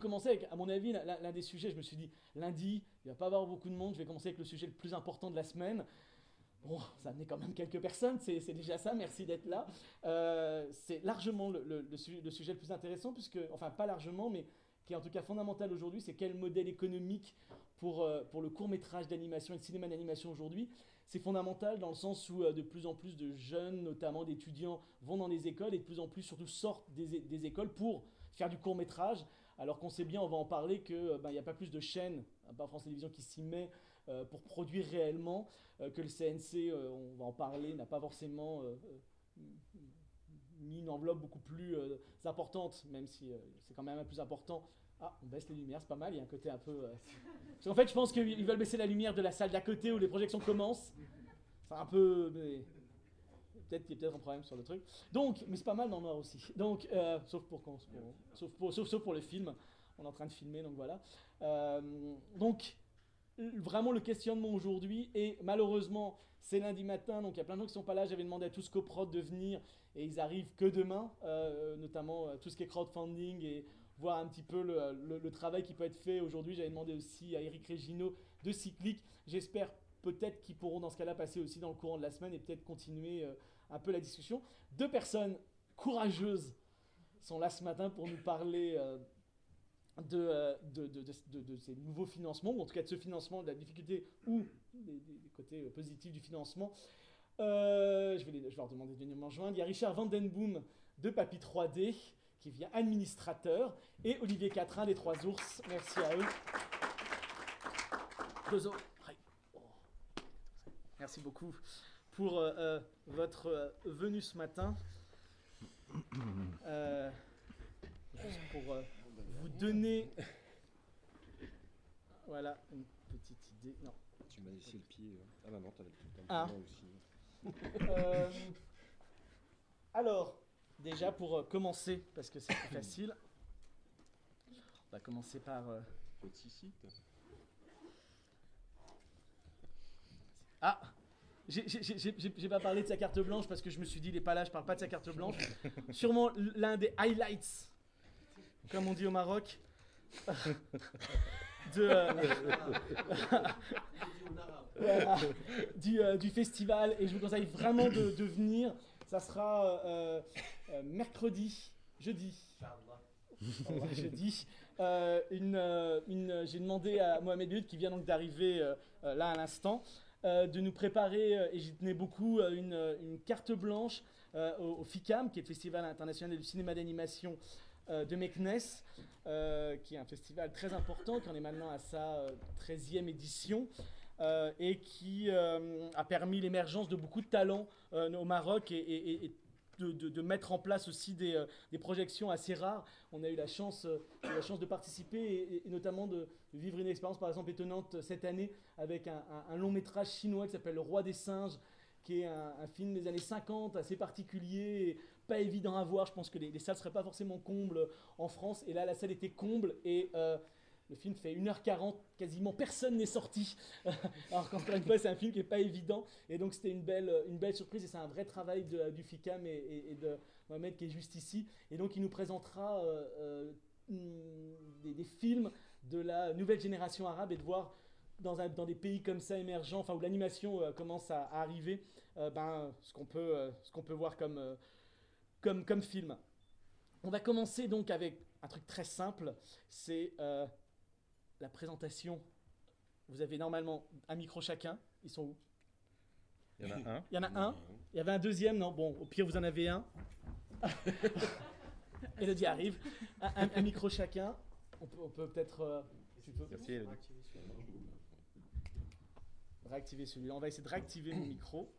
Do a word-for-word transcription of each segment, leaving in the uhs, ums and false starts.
commencer avec, à mon avis, l'un l'un des sujets. Je me suis dit, lundi, il ne va pas y avoir beaucoup de monde. Je vais commencer avec le sujet le plus important de la semaine. Bon, ça a amené quand même quelques personnes, c'est c'est déjà ça, merci d'être là. Euh, c'est largement le, le- le sujet, le sujet le plus intéressant, puisque, enfin pas largement, mais qui est en tout cas fondamental aujourd'hui, c'est quel modèle économique pour, euh, pour le court-métrage d'animation et de cinéma d'animation aujourd'hui. C'est fondamental dans le sens où euh, de plus en plus de jeunes, notamment d'étudiants, vont dans les écoles et de plus en plus surtout sortent des, é- des écoles pour faire du court-métrage, alors qu'on sait bien, on va en parler, qu'il euh, ben, n'y a pas plus de chaînes, à part France Télévisions, qui s'y met euh, pour produire réellement, euh, que le C N C, euh, on va en parler, n'a pas forcément euh, euh, mis une enveloppe beaucoup plus euh, importante, même si euh, c'est quand même un peu plus important. Ah, on baisse les lumières, c'est pas mal, il y a un côté un peu... euh, Parce qu'en fait, je pense qu'ils veulent baisser la lumière de la salle d'à côté où les projections commencent. C'est un peu... mais peut-être qu'il y a peut-être un problème sur le truc. Donc, mais c'est pas mal dans le noir aussi. Donc, euh, sauf, pour, qu'on- pour- sauf, pour, sauf, sauf pour le film. On est en train de filmer, donc voilà. Euh, donc, vraiment le questionnement aujourd'hui, et malheureusement c'est lundi matin, donc il y a plein de gens qui sont pas là. J'avais demandé à tous Coprod de venir et ils arrivent que demain, euh, notamment euh, tout ce qui est crowdfunding et voir un petit peu le, le- le travail qui peut être fait aujourd'hui. J'avais demandé aussi à Eric Regino de Cyclic. J'espère peut-être qu'ils pourront dans ce cas-là passer aussi dans le courant de la semaine et peut-être continuer euh, un peu la discussion. Deux personnes courageuses sont là ce matin pour nous parler euh, de, euh, de, de, de, de- de ces nouveaux financements, ou en tout cas de ce financement, de la difficulté ou des, des- des côtés euh, positifs du financement. Euh, je, vais les- je vais leur demander de venir me rejoindre. Il y a Richard Vandenboom de Papy trois D qui vient administrateur, et Olivier Catrin des Trois Ours. Merci à eux. Deux autres. Merci beaucoup pour euh, euh, votre euh, venue ce matin. Euh, juste pour euh, vous donner, voilà, une petite idée. Non. Tu m'as laissé le pied. euh. Ah bah non, t'avais le temps Ah. pour moi aussi. Euh, alors, déjà pour euh, commencer, parce que c'est plus facile, on va commencer par. euh, Petit site. Ah, j'ai- j'ai j'ai- j'ai- j'ai pas parlé de sa carte blanche parce que je me suis dit, il est pas là, je parle pas de sa carte blanche. Sûrement l'un des highlights, comme on dit au Maroc, de, euh, voilà, du, euh, du festival. Et je vous conseille vraiment de, de venir. Ça sera euh, euh, mercredi, jeudi. Inch'Allah, jeudi. Euh, une, euh, une, j'ai demandé à Mohamed Bioud, qui vient donc d'arriver euh, euh, là à l'instant, euh, de nous préparer, euh, et j'y tenais beaucoup, euh, une, une carte blanche euh, au, au FICAM, qui est le Festival international du cinéma d'animation euh, de Meknes, euh, qui est un festival très important, qui en est maintenant à sa euh, treizième édition. Euh, et qui euh, a permis l'émergence de beaucoup de talents euh, au Maroc, et, et- et de, de- de mettre en place aussi des, euh, des projections assez rares. On a eu la chance, euh, j'ai eu la chance de participer, et, et notamment de vivre une expérience par exemple étonnante cette année avec un, un- un long métrage chinois qui s'appelle Le Roi des Singes, qui est un, un film des années cinquante assez particulier, et pas évident à voir. Je pense que les, les salles ne seraient pas forcément combles en France, et là la salle était comble, et euh, le film fait une heure quarante, quasiment personne n'est sorti. Alors qu'encore une fois, c'est un film qui n'est pas évident. Et donc, c'était une belle, une belle surprise. Et c'est un vrai travail de, du FICAM et, et- et de Mohamed qui est juste ici. Et donc, il nous présentera euh, euh, des, des films de la nouvelle génération arabe, et de voir dans, un- dans des pays comme ça émergents, enfin où l'animation euh, commence à, à arriver, euh, ben, ce qu'on peut, euh, ce qu'on peut voir comme, euh, comme, comme film. On va commencer donc avec un truc très simple. C'est euh, la présentation. Vous avez normalement un micro chacun. Ils sont où? Il y en a un. Il y en a un. Il y avait un deuxième, non? Bon, au pire, vous en avez un. Elodie arrive. Un, un- un micro chacun. On peut, on peut peut-être. euh, tu peux Merci, Elodie. réactiver celui-là. On va essayer de réactiver mon micro.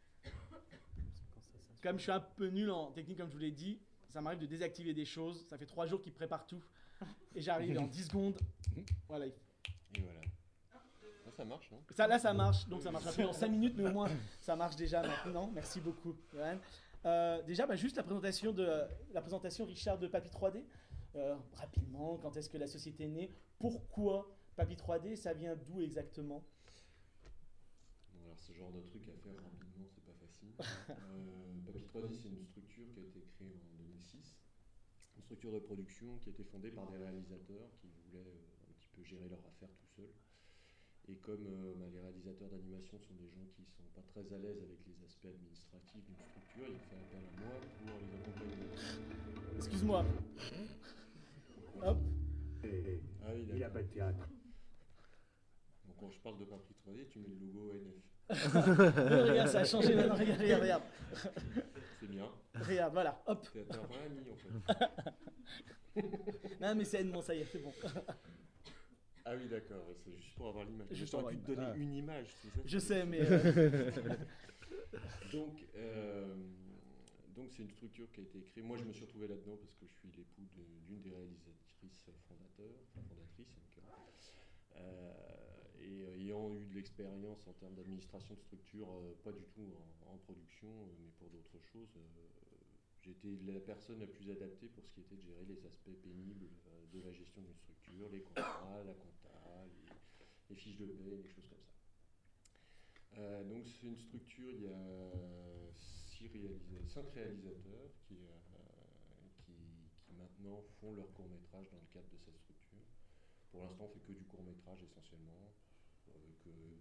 Comme je suis un peu nul en technique, comme je vous l'ai dit, ça m'arrive de désactiver des choses. Ça fait trois jours qu'ils préparent tout. Et j'arrive en dix secondes. Voilà. Et voilà. Là, ça marche, non? Ça, là, ça marche. Donc, ça marchera plus dans cinq minutes, mais au moins, ça marche déjà maintenant. Merci beaucoup, Johan. Euh, déjà, bah, juste la présentation de la présentation Richard de Papy trois D. Euh, rapidement, quand est-ce que la société est née? Pourquoi Papy trois D? Ça vient d'où exactement? Bon, alors, ce genre de truc à faire rapidement, c'est pas facile. euh, Papy trois D, c'est une structure qui a été créée en deux mille six, une structure de production qui était fondée par des réalisateurs qui voulaient euh, un petit peu gérer leur affaire tout seuls. Et comme euh, bah, les réalisateurs d'animation sont des gens qui ne sont pas très à l'aise avec les aspects administratifs d'une structure, ils ont fait appel à moi pour les accompagner. Excuse-moi. Hop. Et Ah oui, il n'y a d'accord. pas de théâtre. Donc quand je parle de papier trois D, tu mets le logo O N F. Oui, regarde, ça a changé maintenant. Regarde, regarde, regarde. C'est bien. Regarde, voilà, hop. T'as t'as rien mis en fait. Non, mais c'est bon, ça y est, c'est bon. Ah oui, d'accord, ouais, c'est juste pour avoir l'image. Juste J'aurais pour pu te avoir donner une- une image, c'est ça. Je sais, mais. euh, Donc, euh, donc c'est une structure qui a été créée. Moi, je me suis retrouvé là-dedans parce que je suis l'époux de- d'une des réalisatrices fondateurs, enfin fondatrices en tout cas. Euh, et euh, ayant eu de l'expérience en termes d'administration de structure, euh, pas du tout en, en production, euh, mais pour d'autres choses, euh, j'étais la personne la plus adaptée pour ce qui était de gérer les aspects pénibles euh, de la gestion d'une structure, les contrats, la compta, les, les fiches de paie, les choses comme ça. Euh, donc c'est une structure, il y a six réalisa- cinq réalisateurs qui, euh, qui, qui maintenant font leur court-métrage dans le cadre de cette structure. Pour l'instant, on fait que du court-métrage essentiellement, avec, euh,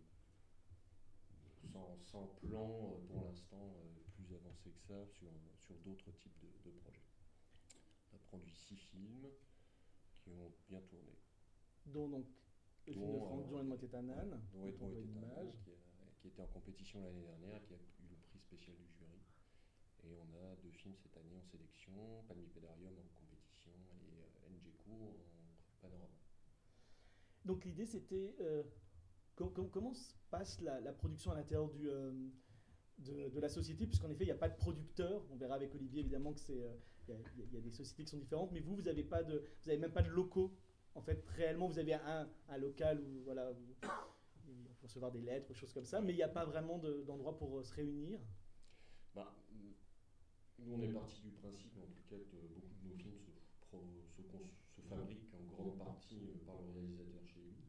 sans, sans plan euh, pour l'instant euh, plus avancé que ça sur, sur d'autres types de, de projets. On a produit six films qui ont bien tourné. Dont donc le film de Dont, Franck euh, Dion et moi Tétanane, dont dont Edmond on voit était une un image. qui, a- qui était en compétition l'année dernière, qui a eu le prix spécial du jury. Et on a deux films cette année en sélection, Palmipédarium en compétition et euh, Ngeku en panorama. Donc l'idée c'était euh, com- com- comment se passe la, la production à l'intérieur du, euh, de, de la société, puisqu'en effet il n'y a pas de producteur. On verra avec Olivier évidemment que c'est euh, il y, a- il y a des sociétés qui sont différentes, mais vous vous avez pas de vous avez même pas de locaux. En fait réellement vous avez un, un local où voilà vous, vous recevoir des lettres, des choses comme ça, mais il n'y a pas vraiment de- d'endroit pour euh, se réunir. Bah, nous, on est parti du principe, en tout cas, que beaucoup de nos films se, pro- se, cons- se fabriquent en grande partie euh, par le réalisateur chez lui.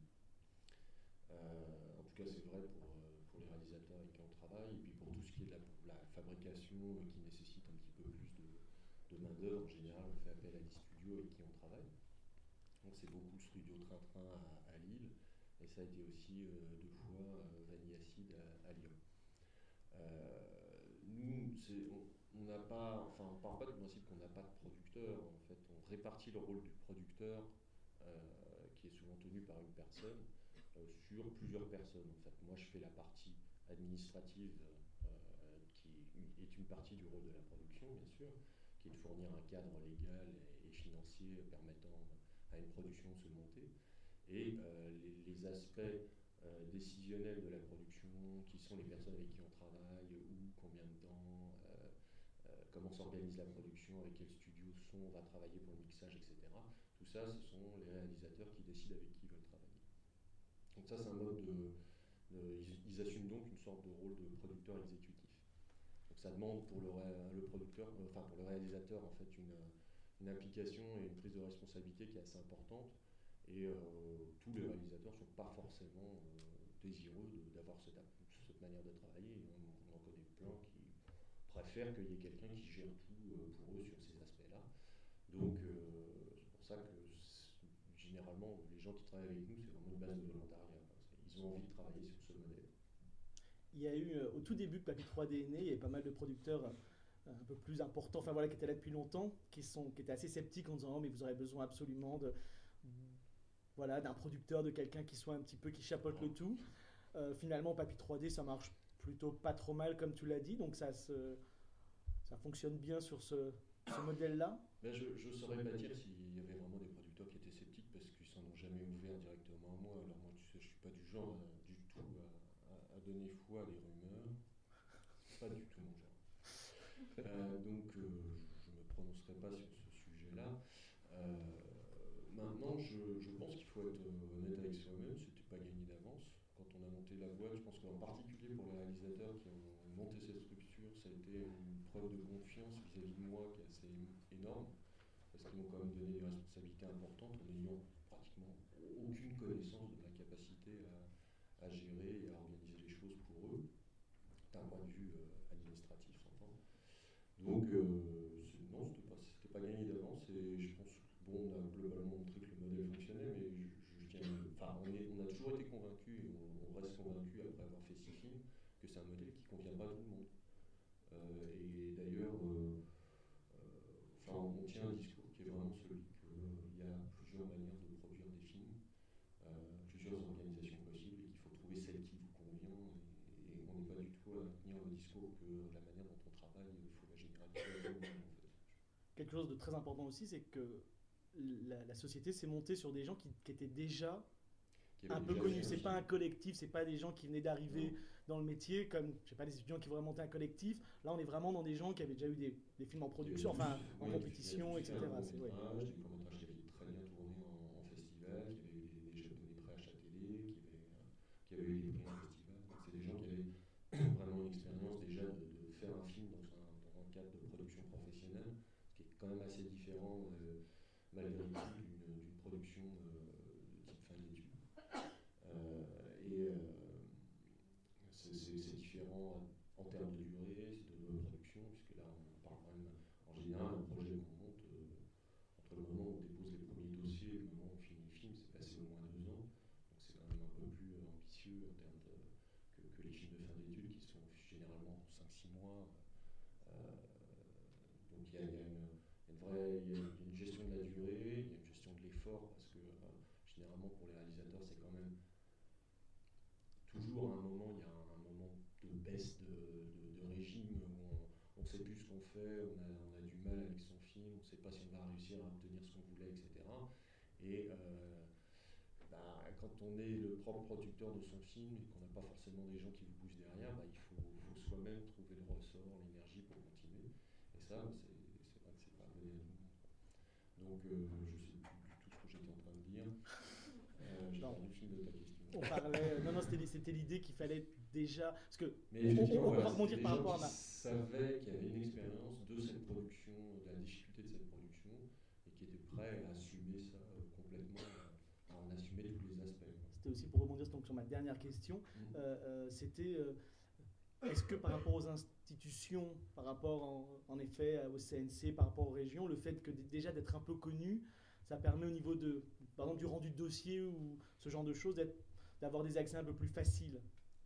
Euh, en tout cas, c'est vrai pour, euh, pour les réalisateurs avec qui on travaille, et puis pour tout ce qui est de la, la fabrication euh, qui nécessite un petit peu plus de, de main-d'œuvre, en général, on fait appel à des studios avec qui on travaille. Donc, c'est beaucoup le studio Train-Train à, à Lille, et ça a été aussi euh, deux fois euh, Vanille Acide à, à Lyon. Euh, nous, c'est, on n'a pas, enfin, on part pas du principe qu'on n'a pas de producteur. En fait, on répartit le rôle du producteur, euh, qui est souvent tenu par une personne, euh, sur plusieurs personnes. En fait, moi, je fais la partie administrative, euh, qui est une partie du rôle de la production, bien sûr, qui est de fournir un cadre légal et, et financier permettant à une production de se monter. Et euh, les, les aspects euh, décisionnels de la production, qui sont les personnes avec qui on travaille, où, combien de temps, euh, euh, comment s'organise la production, avec quel studio son on va travailler pour le mixage, et cetera. Tout ça, ce sont les réalisateurs qui décident avec qui ils veulent travailler. Donc ça, c'est un mode de... de ils, ils assument donc une sorte de rôle de producteur exécutif. Donc ça demande pour le, ré, le producteur, euh, enfin pour le réalisateur, en fait, une, une implication et une prise de responsabilité qui est assez importante. Et euh, tous les réalisateurs ne sont pas forcément euh, désireux de, d'avoir cette, cette manière de travailler. Et on, on en connaît plein qui préfèrent qu'il y ait quelqu'un qui gère tout euh, pour eux sur ces aspects-là. Donc euh, c'est pour ça que généralement les gens qui travaillent avec nous, c'est vraiment une base de volontariat. Ils ont envie de travailler sur ce modèle. Il y a eu, euh, au tout début que Papy trois D est né, il y avait pas mal de producteurs euh, un peu plus importants, enfin voilà, qui étaient là depuis longtemps, qui, sont, qui étaient assez sceptiques en disant oh, mais vous aurez besoin absolument de, voilà, d'un producteur, de quelqu'un qui soit un petit peu, qui chapeaute le tout. Euh, finalement, Papy trois D, ça marche plutôt pas trop mal, comme tu l'as dit, donc ça, se, ça fonctionne bien sur ce, ce modèle-là. Ben je ne saurais pas dire s'il y avait vraiment des producteurs qui étaient sceptiques parce qu'ils s'en ont jamais ouvert directement à moi. Alors moi, tu sais, je suis pas du genre euh, du tout à, à, à donner foi à des rumeurs. C'est pas du tout mon genre. Euh, donc, euh, je ne me prononcerai pas sur ce sujet-là. Euh, maintenant, je, je pense qu'il faut être honnête avec soi-même. C'était pas gagné d'avance. Quand on a monté la boîte, je pense qu'en particulier pour les réalisateurs qui ont monté cette structure, ça a été une preuve de confiance vis-à-vis de moi qui est assez énorme, parce qu'ils m'ont quand même donné des responsabilités importantes en n'ayant pratiquement aucune connaissance de ma capacité à, à gérer et à organiser les choses pour eux, d'un point de vue euh, administratif, s'entend. Donc, euh, c'est, non, c'était pas, c'était pas gagné d'avance, et je c'est un modèle qui ne convient pas à tout le monde. Euh, et d'ailleurs, euh, euh, enfin, on tient un discours qui est vraiment celui qu'il y a plusieurs manières de produire des films, euh, plusieurs organisations possibles, et qu'il faut trouver celle qui vous convient. Et, et on n'est pas du tout à tenir le discours que la manière dont on travaille, il faut la généraliser à tout le monde, en fait. Quelque chose de très important aussi, c'est que la, la société s'est montée sur des gens qui, qui étaient déjà un peu connus. C'est pas un collectif, c'est pas des gens qui venaient d'arriver dans le métier, comme je sais pas, des étudiants qui voudraient monter un collectif. Là, on est vraiment dans des gens qui avaient déjà eu des, des films en production, enfin en oui, compétition, et cetera. Des C'est, ouais. courts-métrages qui avaient très bien tourné en, en festival, qui avaient eu des, des japonais prêts à Châtelet, qui avaient, qui avaient eu des prix en festival. Donc, c'est des gens qui avaient vraiment une expérience déjà de, de faire un film dans un, dans un cadre de production professionnelle, ce qui est quand même assez différent, euh, malgré tout, d'une, d'une production euh, de type fin d'études. Euh, et euh, c'est, c'est, c'est différent en termes de durée, de production, puisque là on parle quand même, en général, un projet qu'on monte, euh, entre le moment où on dépose les premiers dossiers et le moment où on finit le film, c'est passé au moins deux ans. Donc c'est quand même un peu plus ambitieux en termes de, que, que les films de fin d'études qui sont généralement cinq six mois. Euh, donc il y a, y a une, une vraie y a une gestion de la durée, il y a une gestion de l'effort, parce que euh, généralement pour les réalisateurs c'est quand même toujours à un moment, il y a un, un moment de baisse de, de, de régime où on ne sait plus ce qu'on fait, on a, on a du mal avec son film, on ne sait pas si on va réussir à obtenir ce qu'on voulait, et cetera. Et euh, bah, quand on est le propre producteur de son film et qu'on n'a pas forcément des gens qui vous poussent derrière, bah, il faut, faut soi-même trouver le ressort, l'énergie pour continuer. Et ça, c'est, c'est vrai que c'est pas donné à tout le monde. Donc euh, je ne sais plus du tout ce que j'étais en train de dire. Euh, j'ai perdu le fil de ta question. On parlait, non, non, c'était, c'était l'idée qu'il fallait déjà, parce que mais on, on, on voilà, va rebondir par rapport à ma. Savaient qu'il y avait une expérience de cette production, de la difficulté de cette production, et qui étaient prêts à assumer ça complètement, à en assumer tous les aspects. C'était aussi pour rebondir donc, sur ma dernière question. Mmh. Euh, euh, c'était, euh, est-ce que par rapport aux institutions, par rapport en, en effet au C N C, par rapport aux régions, le fait que déjà d'être un peu connu, ça permet au niveau de, par exemple, du rendu de dossier ou ce genre de choses, d'être, d'avoir des accès un peu plus faciles?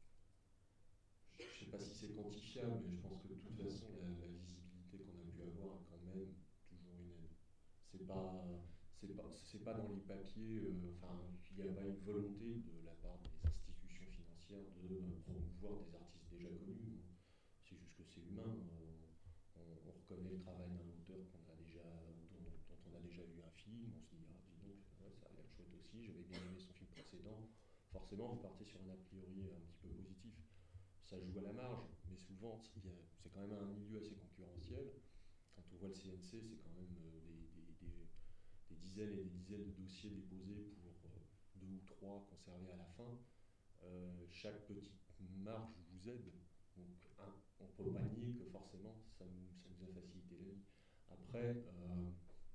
Je ne sais pas si c'est quantifiable, mais je pense que de toute façon, la, la visibilité qu'on a pu avoir a quand même toujours une aide. C'est pas, c'est pas, c'est pas dans les papiers, euh, enfin, il n'y a pas une volonté de la part des institutions financières de euh, promouvoir des artistes déjà connus. C'est juste que c'est humain. Euh, on, on reconnaît le travail d'un auteur qu'on a déjà, dont, dont on a déjà vu un film. On se dit, ah, dis donc, ouais, ça a l'air chouette aussi. J'avais bien aimé son film précédent. Forcément, vous partez sur un a priori un petit peu positif. Ça joue à la marge, mais souvent, il y a, c'est quand même un milieu assez concurrentiel. Quand on voit le C N C, c'est quand même des, des, des, des dizaines et des dizaines de dossiers déposés pour euh, deux ou trois conservés à la fin. Euh, chaque petite marge vous aide. Donc, un, on ne peut pas nier que forcément, ça nous, ça nous a facilité la vie. Après, euh,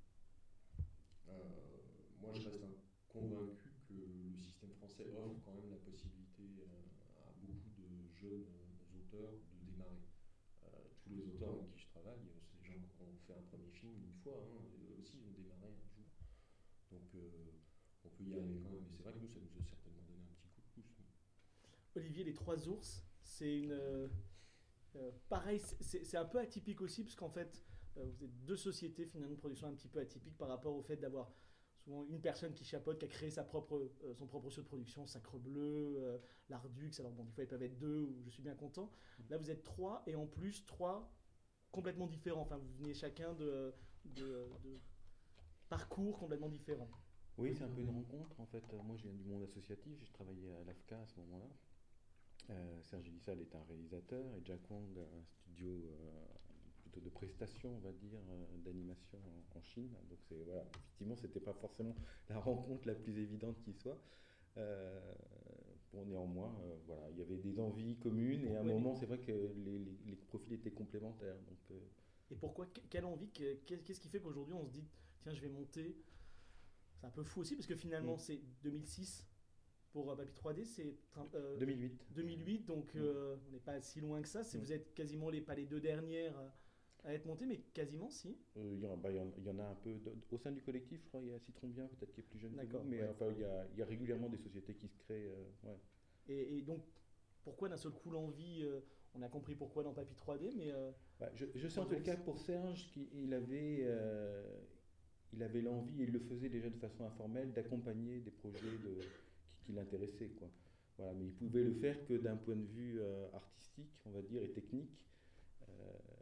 euh, moi, je reste convaincu que le système français offre quand même la possibilité euh, à beaucoup de jeunes auteurs de démarrer. Euh, tous les auteurs avec qui je travaille, c'est des gens qui ont fait un premier film une fois, hein, eux aussi ils ont démarré un jour. Donc euh, on peut y arriver quand même, mais c'est vrai que nous, ça nous a certainement donné un petit coup de pouce. Mais... Olivier, Les Trois Ours, c'est une... Euh, euh, pareil, c'est, c'est un peu atypique aussi, parce qu'en fait, euh, vous êtes deux sociétés, finalement, de production un petit peu atypique par rapport au fait d'avoir souvent une personne qui chapeaute, qui a créé sa propre, euh, son propre studio de production, Sacre Bleu, euh, l'Ardux, alors bon, des fois ils peuvent être deux, ou je suis bien content. Là vous êtes trois, et en plus trois complètement différents, enfin vous venez chacun de, de, de parcours complètement différents. Oui, c'est un peu une rencontre en fait. Moi je viens du monde associatif, j'ai travaillé à l'A F C A à ce moment-là. Euh, Serge Elissal est un réalisateur et Jack Wong a un studio euh, plutôt de prestation, on va dire, euh, d'animation en, en Chine. Donc c'est voilà, effectivement, c'était pas forcément la rencontre la plus évidente qui soit. Euh, bon, néanmoins, euh, voilà, il y avait des envies communes et à un ouais, moment, c'est vrai que les, les, les profils étaient complémentaires. Donc, euh... Et pourquoi, quelle envie, qu'est-ce qui fait qu'aujourd'hui on se dit, tiens, je vais monter. C'est un peu fou aussi parce que finalement, mmh. c'est deux mille six. Pour Papy trois D, c'est euh, deux mille huit. deux mille huit, donc euh, on n'est pas si loin que ça. C'est, mmh. Vous êtes quasiment les, pas les deux dernières à être montées, mais quasiment si. Il euh, y, bah, y, y en a un peu de, au sein du collectif, je crois. Il y a Citron Bien, peut-être qui est plus jeune. D'accord. Que nous, mais ouais. enfin, il y, y a régulièrement des sociétés qui se créent. Euh, ouais. et, et donc, pourquoi d'un seul coup l'envie euh, On a compris pourquoi dans Papy trois D, mais... Euh, bah, je, je sais en tout cas pour Serge qu'il avait, euh, il avait l'envie, et il le faisait déjà de façon informelle, d'accompagner des projets de, qui, qui l'intéressaient, quoi. Voilà, mais il pouvait le faire que d'un point de vue euh, artistique, on va dire, et technique, euh,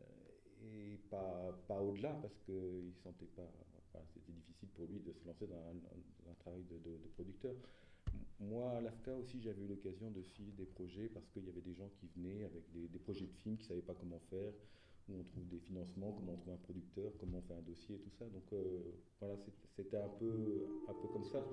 et pas, pas au-delà, parce qu'il ne sentait pas... Enfin, c'était difficile pour lui de se lancer dans un, dans un travail de, de, de producteur. Moi, à l'A F C A aussi, j'avais eu l'occasion de suivre des projets parce qu'il y avait des gens qui venaient avec des, des projets de films qui ne savaient pas comment faire, où on trouve des financements, comment on trouve un producteur, comment on fait un dossier et tout ça. Donc euh, voilà, c'était un peu, un peu comme ça.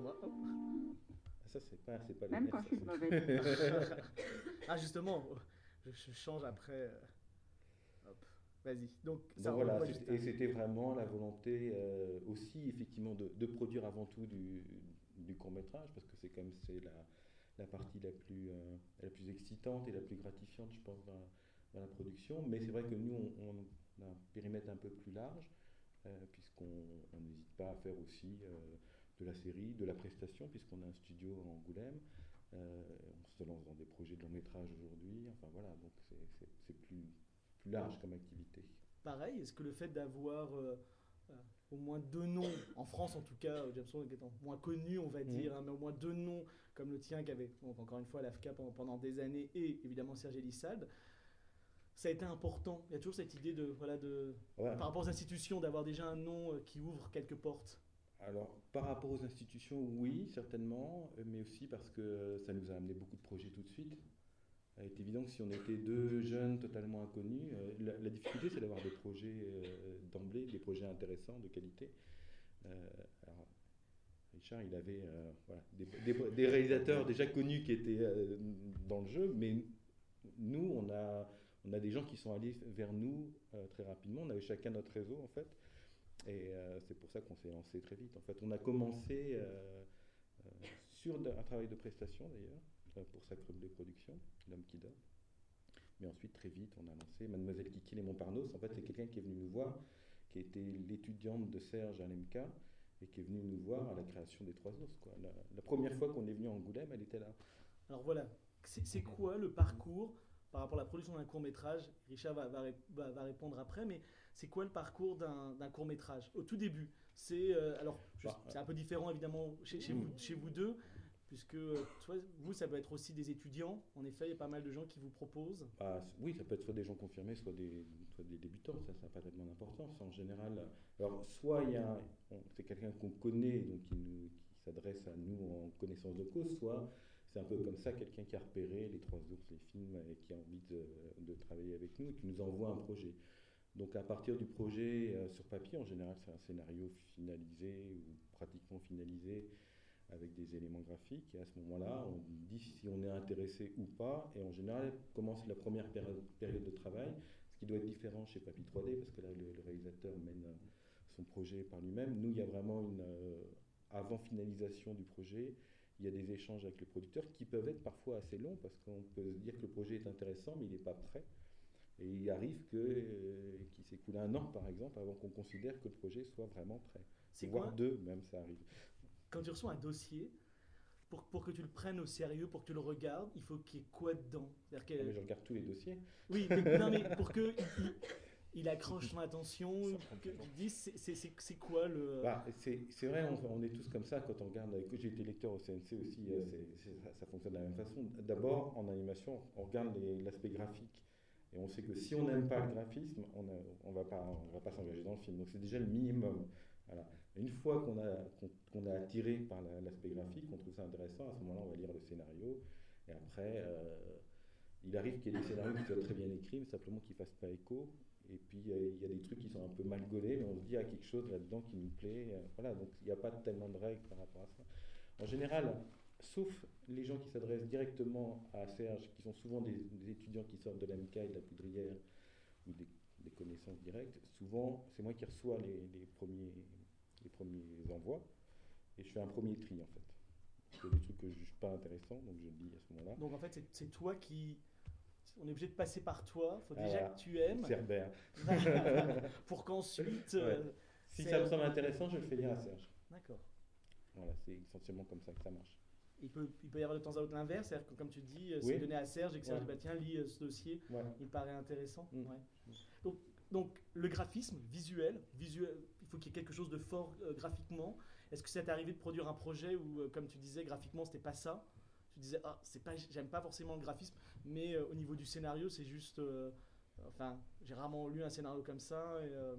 Ça, c'est pas, c'est pas les Même nerfs, quand ça, je suis c'est- mauvaise. Ah, justement, je, je change après. euh, Hop, vas-y. Donc, ça Donc voilà, renvoie c'est- juste et à- c'était vraiment la volonté euh, aussi, effectivement, de, de produire avant tout du, du court-métrage, parce que c'est quand même c'est la, la partie la plus, euh, la plus excitante et la plus gratifiante, je pense, dans, dans la production. Mais c'est vrai que nous, on, on a un périmètre un peu plus large, euh, puisqu'on on n'hésite pas à faire aussi euh, de la série, de la prestation, puisqu'on a un studio à Angoulême. Euh, on se lance dans des projets de long-métrage aujourd'hui. Enfin voilà, donc c'est c'est- c'est plus, plus large comme activité. Pareil, est-ce que le fait d'avoir euh, euh, au moins deux noms, en France en tout cas, euh, James Bond étant moins connu, on va Mhm. dire, hein, mais au moins deux noms comme le tien qui avait, donc encore une fois, l'A F C A pendant, pendant des années, et évidemment Serge Elissade, ça a été important. Il y a toujours cette idée de, voilà, de Ouais. par rapport aux institutions, d'avoir déjà un nom euh, qui ouvre quelques portes. Alors, par rapport aux institutions, oui, certainement, euh, mais aussi parce que ça nous a amené beaucoup de projets tout de suite. Il est évident que si on était deux jeunes totalement inconnus, euh, la, la difficulté c'est d'avoir des projets euh, d'emblée, des projets intéressants, de qualité. Euh, alors, Richard, il avait euh, voilà, des, des- des réalisateurs déjà connus qui étaient euh, dans le jeu, mais nous, on a, on a des gens qui sont allés vers nous euh, très rapidement. On avait chacun notre réseau, en fait. Et euh, c'est pour ça qu'on s'est lancé très vite. En fait, on a commencé euh, euh, sur de- un travail de prestation d'ailleurs, euh, pour Sacre Bleu Productions, L'Homme qui dort. Mais ensuite, très vite, on a lancé Mademoiselle Kiki et Montparnasse. En fait, c'est quelqu'un qui est venu nous voir, qui était l'étudiante de Serge à l'E M K et qui est venu nous voir à la création des Trois Ours, quoi. La, la première fois qu'on est venu à Angoulême, elle était là. Alors voilà, c'est c'est quoi le parcours par rapport à la production d'un court-métrage? Richard va, va, ré- va- va répondre après, mais c'est quoi le parcours d'un d'un court-métrage? Au tout début, c'est euh, alors je- Bah, c'est un peu différent évidemment chez, chez Mm. vous, chez vous deux, puisque euh, toi, vous, ça peut être aussi des étudiants. En effet, il y a pas mal de gens qui vous proposent. Bah, c- oui, ça peut être soit des gens confirmés, soit des, soit des débutants, ça n'a pas tellement d'importance en général. Alors, soit il y a, on- c'est quelqu'un qu'on connaît, donc qui, nous- qui s'adresse à nous en connaissance de cause, soit c'est un peu comme ça, quelqu'un qui a repéré les Trois Ours, les films, et qui a envie de, de travailler avec nous et qui nous envoie un projet. Donc à partir du projet euh, sur papier, en général, c'est un scénario finalisé ou pratiquement finalisé avec des éléments graphiques. Et à ce moment-là, on dit si on est intéressé ou pas. Et en général, commence la première péri- période de travail, ce qui doit être différent chez Papy trois D, parce que là, le, le réalisateur mène euh, son projet par lui-même. Nous, il y a vraiment une... euh, avant finalisation du projet, il y a des échanges avec le producteur qui peuvent être parfois assez longs, parce qu'on peut se dire que le projet est intéressant, mais il n'est pas prêt. Et il arrive que, euh, qu'il s'écoule un an, par exemple, avant qu'on considère que le projet soit vraiment prêt. C'est Voire quoi deux, même, ça arrive. quand tu reçois un dossier? Pour, pour que tu le prennes au sérieux, pour que tu le regardes, il faut qu'il y ait quoi dedans? C'est-à-dire que- Ah, mais je regarde tous les dossiers. Oui, mais, non, mais pour que il, il accroche ton attention, que tu te dises c'est- c'est c'est- c'est quoi le. Bah, c'est c'est vrai, on, on est tous comme ça quand on regarde. Que j'ai été lecteur au C N C aussi, euh, c'est- c'est- ça, ça fonctionne de la même façon. D'abord, en animation, on regarde les- l'aspect graphique. Et on sait que si on n'aime pas le graphisme, on ne on va pas, on va pas s'engager dans le film. Donc c'est déjà le minimum. Voilà. Une fois qu'on a, qu'on qu'on a attiré par la- l'aspect graphique, on trouve ça intéressant, à ce moment-là, on va lire le scénario. Et après, euh, il arrive qu'il y ait des scénarios qui soient très bien écrits, mais simplement qu'ils ne fassent pas écho. Et puis, euh, il y a des trucs qui sont un peu mal gaulés, mais on se dit, il y a quelque chose là-dedans qui nous plaît. Euh, voilà, donc il n'y a pas tellement de règles par rapport à ça. En général, sauf les gens qui s'adressent directement à Serge, qui sont souvent des, des étudiants qui sortent de l'A M K et de la Poudrière, ou des, des connaissances directes, souvent, c'est moi qui reçois les, les premiers, les premiers envois, et je fais un premier tri, en fait. Il y a des trucs que je ne juge pas intéressants, donc je le dis à ce moment-là. Donc en fait, c'est- c'est toi qui. On est obligé de passer par toi. Il faut Ah, déjà voilà. que tu aimes. Cerbère. Pour qu'ensuite. Ouais. euh, Si c'est- ça me semble intéressant, je le fais lire à Serge. D'accord. Voilà, c'est essentiellement comme ça que ça marche. Il peut, il peut y avoir de temps à autre l'inverse, c'est-à-dire que comme tu dis, euh, Oui. c'est donné à Serge et que Serge Ouais. dit bah, tiens, lis euh, ce dossier, Ouais. il me paraît intéressant. Mm. Ouais. Donc, donc le graphisme visuel, visuel, il faut qu'il y ait quelque chose de fort euh, graphiquement. Est-ce que ça t'est arrivé de produire un projet où, euh, comme tu disais, graphiquement c'était pas ça? Tu disais ah c'est pas, j'aime pas forcément le graphisme, mais euh, au niveau du scénario c'est juste, euh, enfin j'ai rarement lu un scénario comme ça et euh,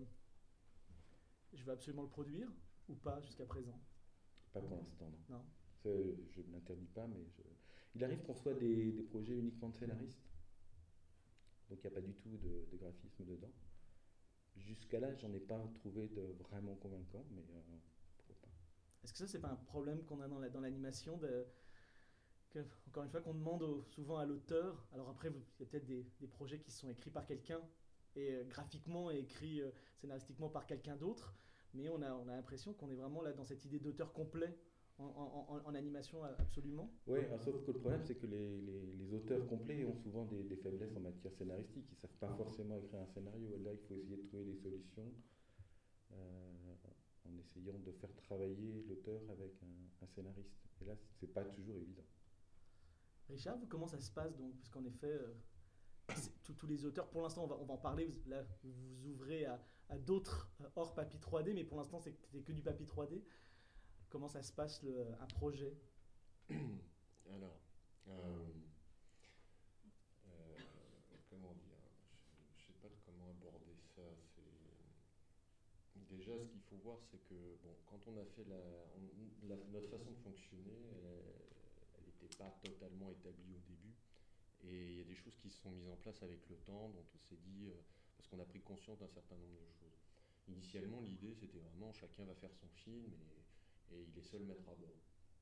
je veux absolument le produire ou pas jusqu'à présent. Pas pour l'instant, non. Non. C'est- Je ne l'interdis pas, mais je... il arrive qu'on soit des, des projets uniquement de scénaristes. Donc il n'y a pas du tout de, de graphisme dedans. Jusqu'à là, j'en ai pas trouvé de vraiment convaincant, mais euh, pourquoi pas. Est-ce que ça c'est pas un problème qu'on a dans la, dans l'animation de, que, encore une fois qu'on demande au- souvent à l'auteur. Alors après vous- il y a peut-être des, des projets qui sont écrits par quelqu'un et euh, graphiquement et écrits euh, scénaristiquement par quelqu'un d'autre, mais on a, on a l'impression qu'on est vraiment là dans cette idée d'auteur complet en, en- en- en animation a- absolument. Oui, sauf que le problème, c'est que les, les- les auteurs complets ont souvent des, des faiblesses en matière scénaristique. Ils ne savent pas forcément écrire un scénario. Là, il faut essayer de trouver des solutions euh, en essayant de faire travailler l'auteur avec un, un scénariste. Et là, c'est pas toujours évident. Richard, vous, comment ça se passe donc? Parce qu'en effet, euh, c'est- tous, tous les auteurs, pour l'instant on va, on va en parler, vous- là vous vous ouvrez à, à d'autres euh, hors papier trois D, mais pour l'instant c'est c'est que du papier trois D. Comment ça se passe le, un projet? Alors, euh, euh, comment dire, je ne sais pas comment aborder ça. C'est... Déjà, ce qu'il faut voir, c'est que bon, quand on a fait la, on- la- notre façon de fonctionner, elle n'était pas totalement établie au début. Et il y a des choses qui se sont mises en place avec le temps, dont on s'est dit, euh, parce qu'on a pris conscience d'un certain nombre de choses. Initialement, l'idée, c'était vraiment chacun va faire son film et, et il est seul maître à bord.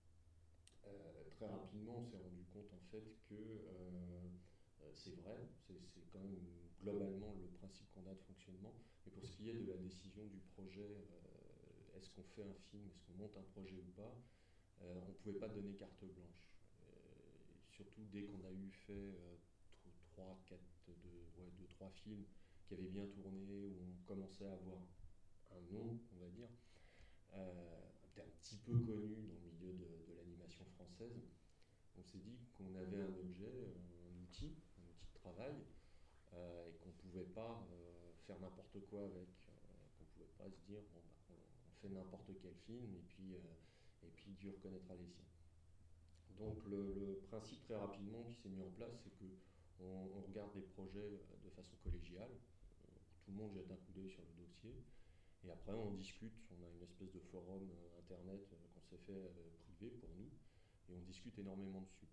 Euh, très rapidement, on s'est rendu compte en fait que euh, euh, c'est vrai, c'est, c'est quand même globalement le principe qu'on a de fonctionnement, mais pour ce qui est de la décision du projet, euh, est-ce qu'on fait un film, est-ce qu'on monte un projet ou pas, euh, on ne pouvait pas donner carte blanche. Euh, surtout dès qu'on a eu fait euh, trois, quatre, deux, ouais, deux, trois films qui avaient bien tourné, où on commençait à avoir un nom, on va dire, euh, un petit peu connu dans le milieu de, de l'animation française, on s'est dit qu'on avait un objet, un outil, un outil de travail, euh, et qu'on ne pouvait pas euh, faire n'importe quoi avec, euh, qu'on ne pouvait pas se dire bon, bah, on, on fait n'importe quel film et puis, euh, et puis Dieu reconnaîtra les siens. Donc le, le principe très rapidement qui s'est mis en place, c'est que on, on regarde les projets de façon collégiale, tout le monde jette un coup d'œil sur le dossier, et après on discute, on a une espèce de forum euh, internet euh, qu'on s'est fait euh, privé pour nous, et on discute énormément dessus.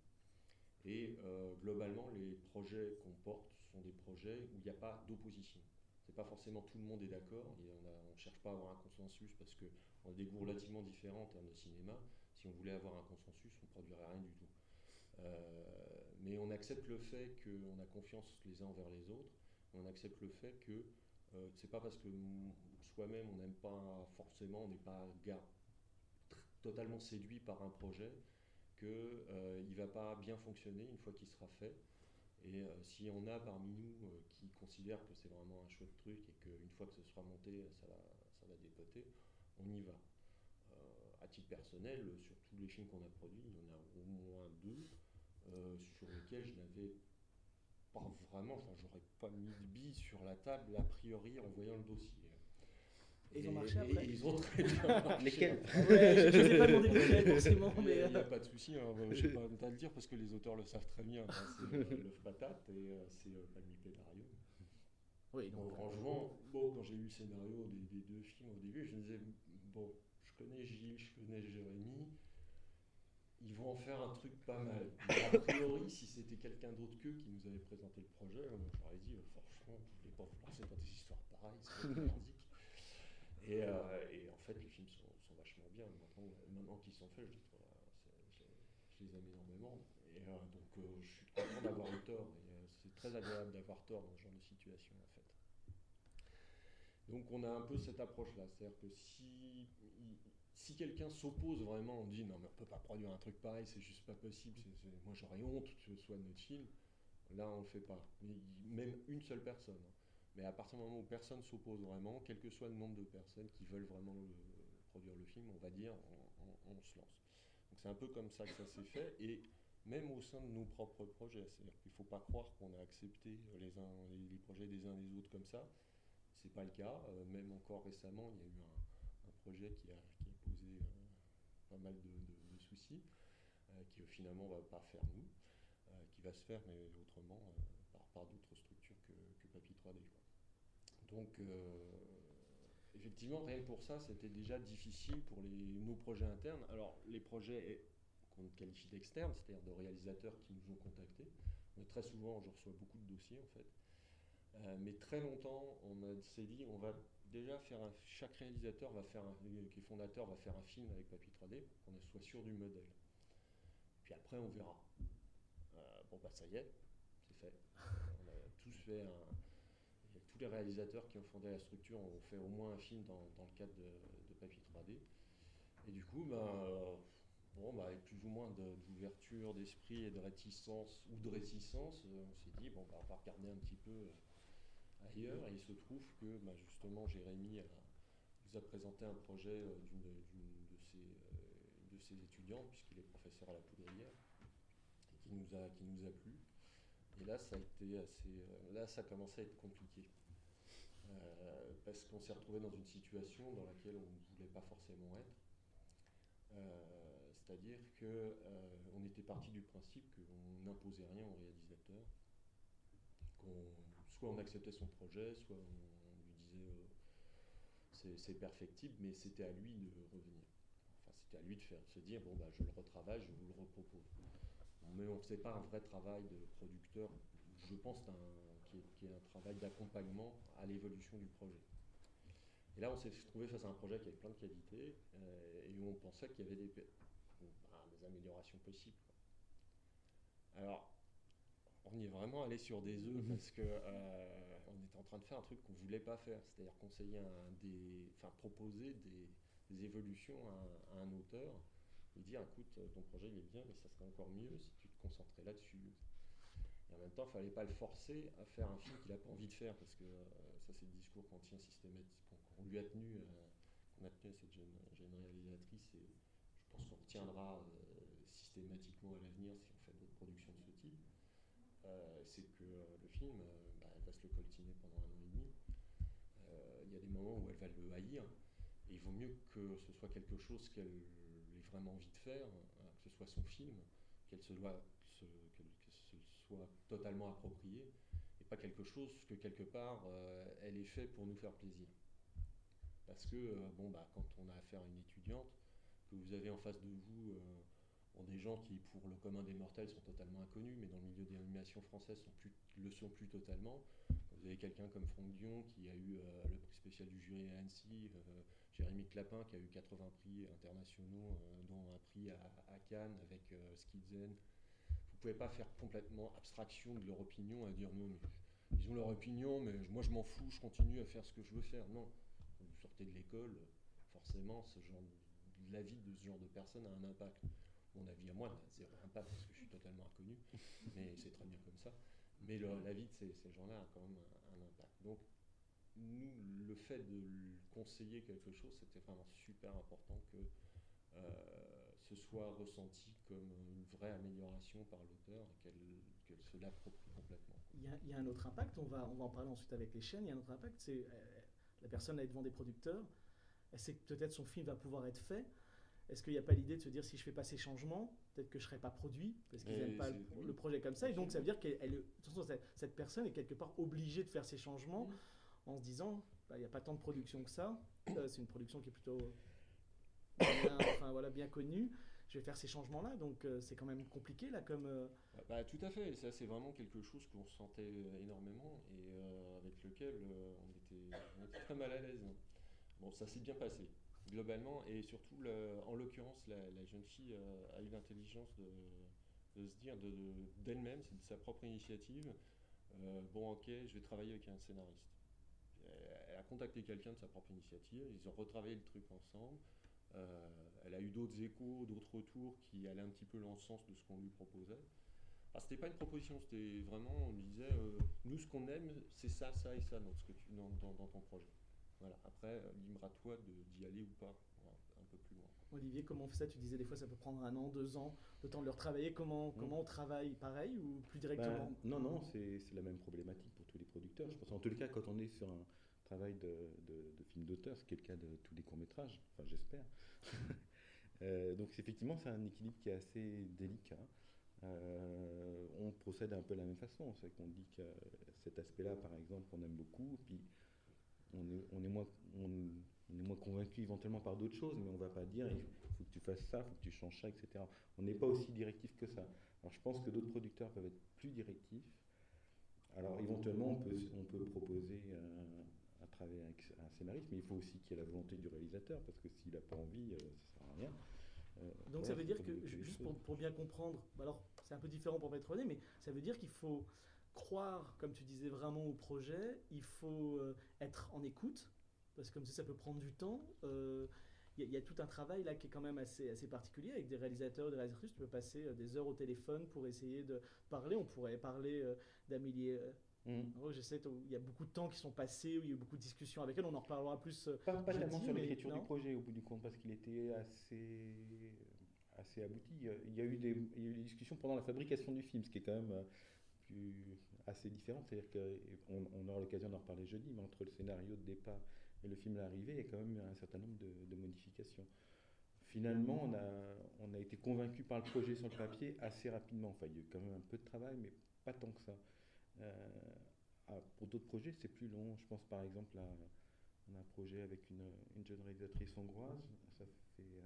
Et euh, globalement, les projets qu'on porte sont des projets où il n'y a pas d'opposition. C'est pas forcément tout le monde est d'accord, on ne cherche pas à avoir un consensus parce qu'on a des goûts relativement différents en termes de cinéma. Si on voulait avoir un consensus, on ne produirait rien du tout. Euh, mais on accepte le fait qu'on a confiance les uns envers les autres, on accepte le fait que euh, c'est pas parce que soi-même on n'aime pas forcément, on n'est pas gars, totalement séduit par un projet, qu'il euh, ne va pas bien fonctionner une fois qu'il sera fait. Et euh, si on a parmi nous euh, qui considèrent que c'est vraiment un chouette truc et qu'une fois que ce sera monté, ça va, ça va dépoter, on y va. Euh, à titre personnel, sur tous les films qu'on a produits, il y en a au moins deux euh, sur lesquels je n'avais pas vraiment, enfin j'aurais pas mis de billes sur la table a priori en voyant le dossier. Et ils ont marché après. Et ils ont très bien marché. Lesquels? Ouais, je ne vous ai pas demandé lesquels forcément, Il mais. n'y a, il y a euh, pas de souci, hein, je ne vais pas te le dire parce que les auteurs le savent très bien. Hein, c'est euh, l'œuf patate et euh, c'est euh, Palmipédarium. Oui, Bon, donc. franchement, bon, quand j'ai eu le scénario des, des deux films au début, je me disais, bon, je connais Gilles, je connais Jérémy, ils vont en faire un truc pas mal. Mais a priori, si c'était quelqu'un d'autre qu'eux qui nous avait présenté le projet, moi, j'aurais dit, euh, franchement, vous ne voulez pas vous lancer dans des histoires pareilles, c'est merdique. Et, euh, et en fait, les films sont, sont vachement bien. Maintenant, maintenant qu'ils sont faits, je, dis, voilà, je, je les aime énormément. Et euh, donc, euh, je suis content d'avoir eu tort. Et, euh, c'est très agréable d'avoir tort dans ce genre de situation, en fait. Donc, on a un peu cette approche-là. C'est-à-dire que si, si quelqu'un s'oppose vraiment, on dit non, mais on ne peut pas produire un truc pareil, c'est juste pas possible. C'est, c'est, moi, j'aurais honte que ce soit notre film. Là, on ne le fait pas. Mais, même une seule personne. Hein. Mais à partir du moment où personne s'oppose vraiment, quel que soit le nombre de personnes qui veulent vraiment le, produire le film, on va dire, on, on, on se lance. Donc c'est un peu comme ça que ça s'est fait, et même au sein de nos propres projets. C'est-à-dire qu'il ne faut pas croire qu'on a accepté les, uns, les, les projets des uns des autres comme ça. Ce n'est pas le cas. Euh, même encore récemment, il y a eu un, un projet qui a, qui a posé euh, pas mal de, de, de soucis, euh, qui finalement ne va pas faire nous, euh, qui va se faire, mais autrement, euh, par, par d'autres structures que, que Papy trois D, quoi. Donc, euh, effectivement, rien que pour ça, c'était déjà difficile pour les, nos projets internes. Alors, les projets qu'on qualifie d'externes, c'est-à-dire de réalisateurs qui nous ont contactés, mais très souvent, je reçois beaucoup de dossiers, en fait. Euh, mais très longtemps, on s'est dit, on va déjà faire un, chaque réalisateur va faire un, qui est fondateur va faire un film avec Papy trois D pour qu'on soit sûr du modèle. Puis après, on verra. Euh, bon, bah ça y est, c'est fait. On a tous fait un. Tous les réalisateurs qui ont fondé la structure ont fait au moins un film dans, dans le cadre de, de Papy trois D. Et du coup, bah, euh, bon, bah, avec plus ou moins de, d'ouverture d'esprit et de réticence, ou de réticence, euh, on s'est dit, bon, bah, on va regarder un petit peu euh, ailleurs. Et il se trouve que bah, justement, Jérémy a, nous a présenté un projet euh, d'une, d'une de, ses, euh, de ses étudiantes, puisqu'il est professeur à la Poudrière, et qui nous a, qui nous a plu. Et là, ça a été assez, euh, là, ça a commencé à être compliqué. Euh, parce qu'on s'est retrouvé dans une situation dans laquelle on ne voulait pas forcément être. Euh, c'est-à-dire qu'on euh, était parti du principe qu'on n'imposait rien au réalisateur, qu'on, soit on acceptait son projet, soit on, on lui disait euh, c'est, c'est perfectible, mais c'était à lui de revenir. Enfin, c'était à lui de faire, de se dire bon bah je le retravaille, je vous le repropose. Mais on ne faisait pas un vrai travail de producteur, je pense, un, qui, est, qui est un travail d'accompagnement à l'évolution du projet. Et là, on s'est trouvé face à un projet qui avait plein de qualités euh, et où on pensait qu'il y avait des, bah, des améliorations possibles. Alors, on y est vraiment allé sur des œufs parce que euh, on était en train de faire un truc qu'on ne voulait pas faire, c'est-à-dire conseiller un, des, enfin proposer des, des évolutions à, à un auteur, lui dire écoute, ton projet il est bien, mais ça serait encore mieux si tu te concentrais là-dessus. Et en même temps, il ne fallait pas le forcer à faire un film qu'il n'a pas envie de faire, parce que euh, ça, c'est le discours qu'on tient systématiquement, qu'on lui a tenu, euh, qu'on a tenu à cette jeune, jeune réalisatrice, et je pense qu'on retiendra euh, systématiquement à l'avenir si on fait d'autres productions de ce type. Euh, c'est que euh, le film, euh, bah, elle va se le coltiner pendant un an et demi. Il euh, y a des moments où elle va le haïr, et il vaut mieux que ce soit quelque chose qu'elle ait vraiment envie de faire, hein, que ce soit son film, qu'elle se doit se, qu'elle, qu'elle se soit totalement appropriée, et pas quelque chose que quelque part euh, elle ait fait pour nous faire plaisir. Parce que euh, bon bah quand on a affaire à une étudiante, que vous avez en face de vous euh, bon, des gens qui pour le commun des mortels sont totalement inconnus, mais dans le milieu des animations françaises sont plus, le sont plus totalement. Vous avez quelqu'un comme Franck Dion qui a eu euh, le prix spécial du jury à Annecy, euh, Jérémy Clapin qui a eu quatre-vingts prix internationaux, euh, dont un prix à, à Cannes avec euh, Skidzen. Vous ne pouvez pas faire complètement abstraction de leur opinion et dire non, mais ils ont leur opinion, mais moi je m'en fous, je continue à faire ce que je veux faire. Non, quand vous sortez de l'école, forcément, ce genre de, l'avis de ce genre de personne a un impact. Mon avis à moi n'a zéro impact parce que je suis totalement inconnu, mais c'est très bien comme ça. Mais le, l'avis de ces, ces gens-là a quand même un, un impact. Donc, nous, le fait de conseiller quelque chose, c'était vraiment super important que euh, ce soit ressenti comme une vraie amélioration par l'auteur et qu'elle, qu'elle se l'approprie complètement. Il y, a, il y a un autre impact, on va, on va en parler ensuite avec les chaînes, il y a un autre impact, c'est euh, la personne est devant des producteurs, elle sait que peut-être son film va pouvoir être fait. Est-ce qu'il n'y a pas l'idée de se dire si je fais pas ces changements, peut-être que je ne serai pas produit, parce qu'ils n'aiment pas le, oui. le projet comme ça, et donc ça veut dire que cette personne est quelque part obligée de faire ces changements oui. en se disant, il n'y bah, a pas tant de production que ça, euh, c'est une production qui est plutôt bien, enfin, voilà, bien connue, je vais faire ces changements-là, donc euh, c'est quand même compliqué là comme... Euh... Bah, bah, tout à fait, et ça c'est vraiment quelque chose qu'on sentait énormément, et euh, avec lequel euh, on, était, on était très mal à l'aise. Bon, ça s'est bien passé. Globalement, et surtout, le, en l'occurrence, la, la jeune fille euh, a eu l'intelligence de, de se dire de, de, d'elle-même, c'est de sa propre initiative, euh, bon ok, je vais travailler avec un scénariste. Elle a contacté quelqu'un de sa propre initiative, ils ont retravaillé le truc ensemble, euh, elle a eu d'autres échos, d'autres retours qui allaient un petit peu dans le sens de ce qu'on lui proposait. Alors, c'était pas une proposition, c'était vraiment, on lui disait, euh, nous ce qu'on aime, c'est ça, ça et ça dans, ce que tu, dans, dans, dans ton projet. Voilà. Après, libre à toi de, d'y aller ou pas, un peu plus loin. Olivier, comment on fait ça? Tu disais des fois ça peut prendre un an, deux ans, le temps de le retravailler. Comment, mmh. comment on travaille? Pareil ou plus directement? Ben, non, non, c'est, c'est la même problématique pour tous les producteurs. Je pense en tout cas quand on est sur un travail de, de, de film d'auteur, ce qui est le cas de tous les courts-métrages, enfin j'espère. euh, donc effectivement c'est un équilibre qui est assez délicat. Euh, on procède un peu de la même façon, c'est qu'on dit que cet aspect-là par exemple on aime beaucoup, puis on est, on est moins... On, on est moins convaincu éventuellement par d'autres choses, mais on ne va pas dire il faut que tu fasses ça, il faut que tu changes ça, et cetera. On n'est pas aussi directif que ça. Alors je pense que d'autres producteurs peuvent être plus directifs. Alors éventuellement on peut, on peut proposer un, un travail avec un scénariste, mais il faut aussi qu'il y ait la volonté du réalisateur, parce que s'il n'a pas envie, euh, ça ne sert à rien. Euh, Donc voilà, ça veut dire que, juste pour, pour bien comprendre, alors c'est un peu différent pour Maître René, mais ça veut dire qu'il faut croire, comme tu disais, vraiment au projet, il faut euh, être en écoute, parce que comme ça, ça peut prendre du temps. Il euh, y, y a tout un travail là qui est quand même assez, assez particulier avec des réalisateurs, des réalisatrices. Tu peux passer euh, des heures au téléphone pour essayer de parler. On pourrait parler euh, d'Amélie. Euh, mmh. oh, je sais, il y a beaucoup de temps qui sont passés, où il y a eu beaucoup de discussions avec elle. On en reparlera plus. Euh, pas pas tellement sur l'écriture du projet au bout du compte, parce qu'il était assez, assez abouti. Il y a eu des, il y a eu des discussions pendant la fabrication du film, ce qui est quand même euh, plus, assez différent. C'est-à-dire qu'on on aura l'occasion d'en reparler jeudi, mais entre le scénario de départ et le film est arrivé, il y a quand même un certain nombre de, de modifications. Finalement, on a, on a été convaincu par le projet sur le papier assez rapidement. Enfin, il y a eu quand même un peu de travail, mais pas tant que ça. Euh, ah, pour d'autres projets, c'est plus long. Je pense par exemple à on a un projet avec une, une jeune réalisatrice hongroise. Ça fait, euh,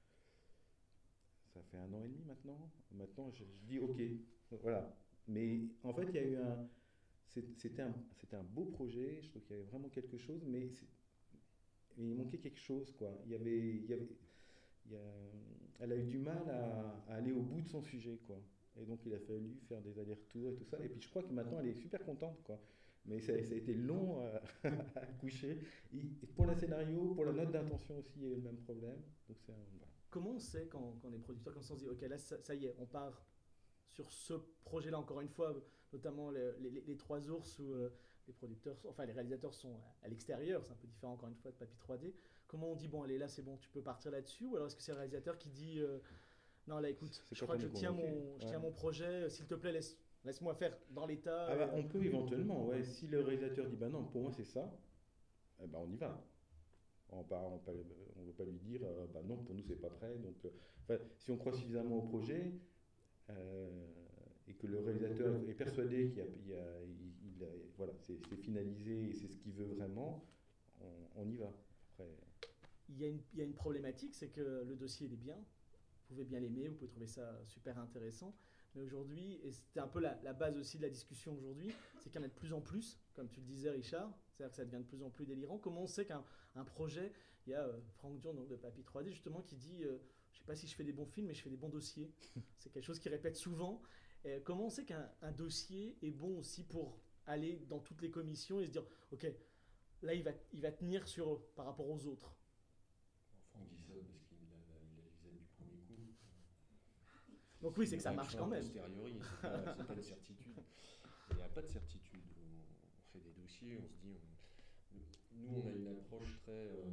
ça fait un an et demi maintenant. Maintenant, je, je dis OK, voilà. Mais en fait, il y a eu un... C'était un, c'était un beau projet, je trouve qu'il y avait vraiment quelque chose, mais il manquait quelque chose, quoi. Il y avait, il y avait, il y a, elle a eu du mal à, à aller au bout de son sujet, quoi. Et donc il a fallu faire des allers-retours et tout ça. Et puis je crois que maintenant elle est super contente, quoi. Mais ça, ça a été long à, à coucher. Et pour le scénario, pour la note d'intention aussi, il y a eu le même problème. Donc c'est un, voilà. Comment on sait quand, quand on est producteur, quand on se dit ok là ça, ça y est, on part sur ce projet-là, encore une fois, notamment les, les, les trois ours où euh, les producteurs, enfin les réalisateurs sont à l'extérieur, c'est un peu différent encore une fois de Papy trois D. Comment on dit bon allez là c'est bon, tu peux partir là-dessus, ou alors est-ce que c'est le réalisateur qui dit euh, non là écoute, je crois que je tiens, mon, je tiens ouais. mon projet, s'il te plaît laisse, laisse-moi faire dans l'état. Ah bah, on peut éventuellement, ouais. Si le réalisateur dit bah non pour moi c'est ça, eh ben on y va. On ne veut pas lui dire euh, bah non pour nous c'est pas prêt. Donc euh, si on croit suffisamment au projet. Euh, et que le réalisateur est persuadé qu'il y a, il y a, il a, voilà, c'est, c'est finalisé et c'est ce qu'il veut vraiment, on, on y va. Après... Il, y a une, il y a une problématique, c'est que le dossier il est bien, vous pouvez bien l'aimer, vous pouvez trouver ça super intéressant, mais aujourd'hui, et c'était un peu la, la base aussi de la discussion aujourd'hui, c'est qu'il y en a de plus en plus, comme tu le disais Richard, c'est-à-dire que ça devient de plus en plus délirant. Comment on sait qu'un un projet, il y a euh, Franck Dion donc de Papy trois D justement qui dit euh, je ne sais pas si je fais des bons films, mais je fais des bons dossiers. C'est quelque chose qu'il répète souvent. Et comment on sait qu'un un dossier est bon aussi pour aller dans toutes les commissions et se dire, ok, là il va, il va tenir sur, par rapport aux autres. Franck dit ça parce qu'il a, il a les du premier coup. Donc oui, c'est que ça marche quand même. Posteriori, c'est pas, c'est pas de certitude. Il n'y a pas de certitude. On fait des dossiers, on se dit, on, nous on a une approche très... Euh,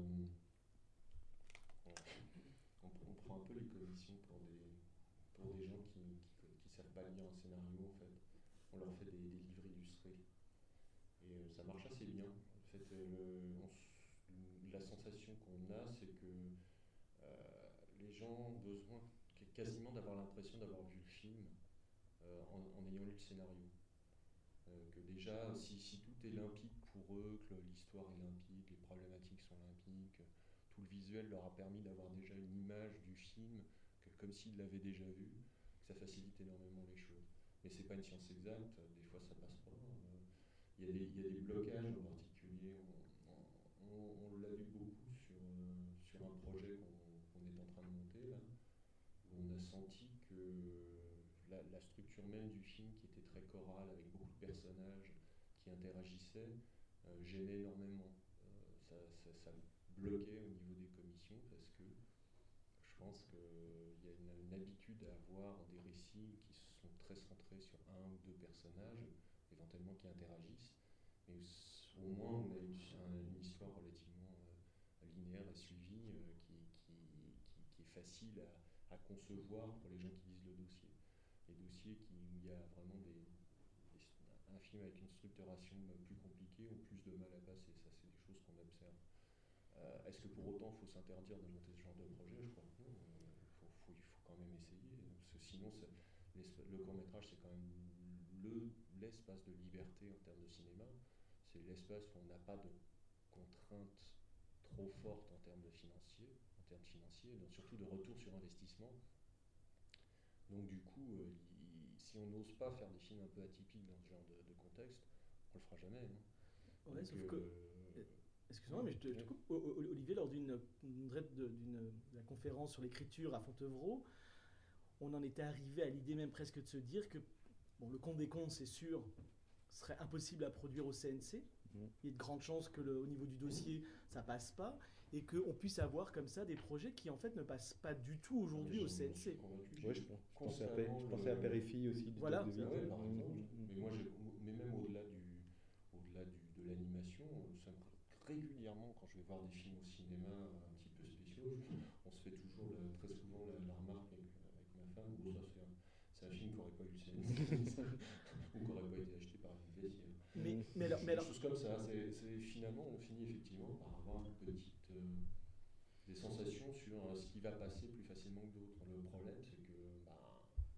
on, on prend un peu les commissions pour des, pour des gens qui ne savent pas lire un scénario, en fait. On leur fait des, des livres illustrés. Et euh, ça marche assez bien. En fait, le, on, la sensation qu'on a, c'est que euh, les gens ont besoin quasiment d'avoir l'impression d'avoir vu le film euh, en, en ayant lu le scénario. Euh, que déjà, si, si tout est limpide pour eux, que l'histoire est limpide, les problématiques sont limpides, que tout le visuel leur a permis d'avoir déjà une image du film, que, comme s'ils l'avaient déjà vu, que ça facilite énormément les choses. Mais c'est pas une science exacte, des fois ça passe pas. Il y a des, il y a des blocages en particulier. On, on, on l'a vu beaucoup sur, euh, sur un projet qu'on, qu'on est en train de monter là, où on a senti que la, la structure même du film, qui était très chorale, avec beaucoup de personnages qui interagissaient, euh, gênait énormément. Euh, ça, ça, ça bloquait au niveau des commissions parce que je pense qu'il y a une, une habitude à avoir des récits qui sont très centrés sur un ou deux personnages, éventuellement qui interagissent, mais au moins on a une, une histoire relativement euh, linéaire et suivie euh, qui, qui, qui, qui facile à, à concevoir pour les gens qui lisent le dossier. Les dossiers qui, où il y a vraiment des, des, un film avec une structuration plus compliquée ont plus de mal à passer. Ça, c'est des choses qu'on observe. Euh, est-ce que pour autant il faut s'interdire de monter ce genre de projet? Je crois que non. Il faut, faut, il faut quand même essayer. Parce que sinon, le court-métrage, c'est quand même le, l'espace de liberté en termes de cinéma. C'est l'espace où on n'a pas de contraintes trop fortes en termes de financier, en termes financiers, donc surtout de retour sur investissement. Donc du coup, euh, il, si on n'ose pas faire des films un peu atypiques dans ce genre de, de contexte, on le fera jamais. Hein. Ouais, donc, sauf euh, que... Excuse-moi, mais je te, je te coupe. Olivier, lors d'une, d'une, d'une, de la conférence sur l'écriture à Fontevraud, on en était arrivé à l'idée même presque de se dire que bon, le compte des comptes, c'est sûr, serait impossible à produire au C N C. Mmh. Il y a de grandes chances que le, au niveau du dossier, ça passe pas, et qu'on puisse avoir comme ça des projets qui en fait ne passent pas du tout aujourd'hui au C N C. Oui, je, je pensais à, je pensais à Père et Fille aussi. Voilà. De, de ah ouais, par exemple. Mmh. Mais moi, j'ai, mais même au-delà du, au-delà du, de l'animation, ça me régulièrement, quand je vais voir des films au cinéma un petit peu spéciaux, on se fait toujours le, très souvent la, la remarque avec, avec ma femme, bon, ça c'est un, c'est un film qui n'aurait pas eu le C N C ou qui n'aurait pas été acheté par une vestiaire. Mais, mais alors, mais alors... Des choses comme ça, c'est, c'est, finalement on finit effectivement par avoir une petite, euh, des sensations sur euh, ce qui va passer plus facilement que d'autres. Le problème c'est que bah,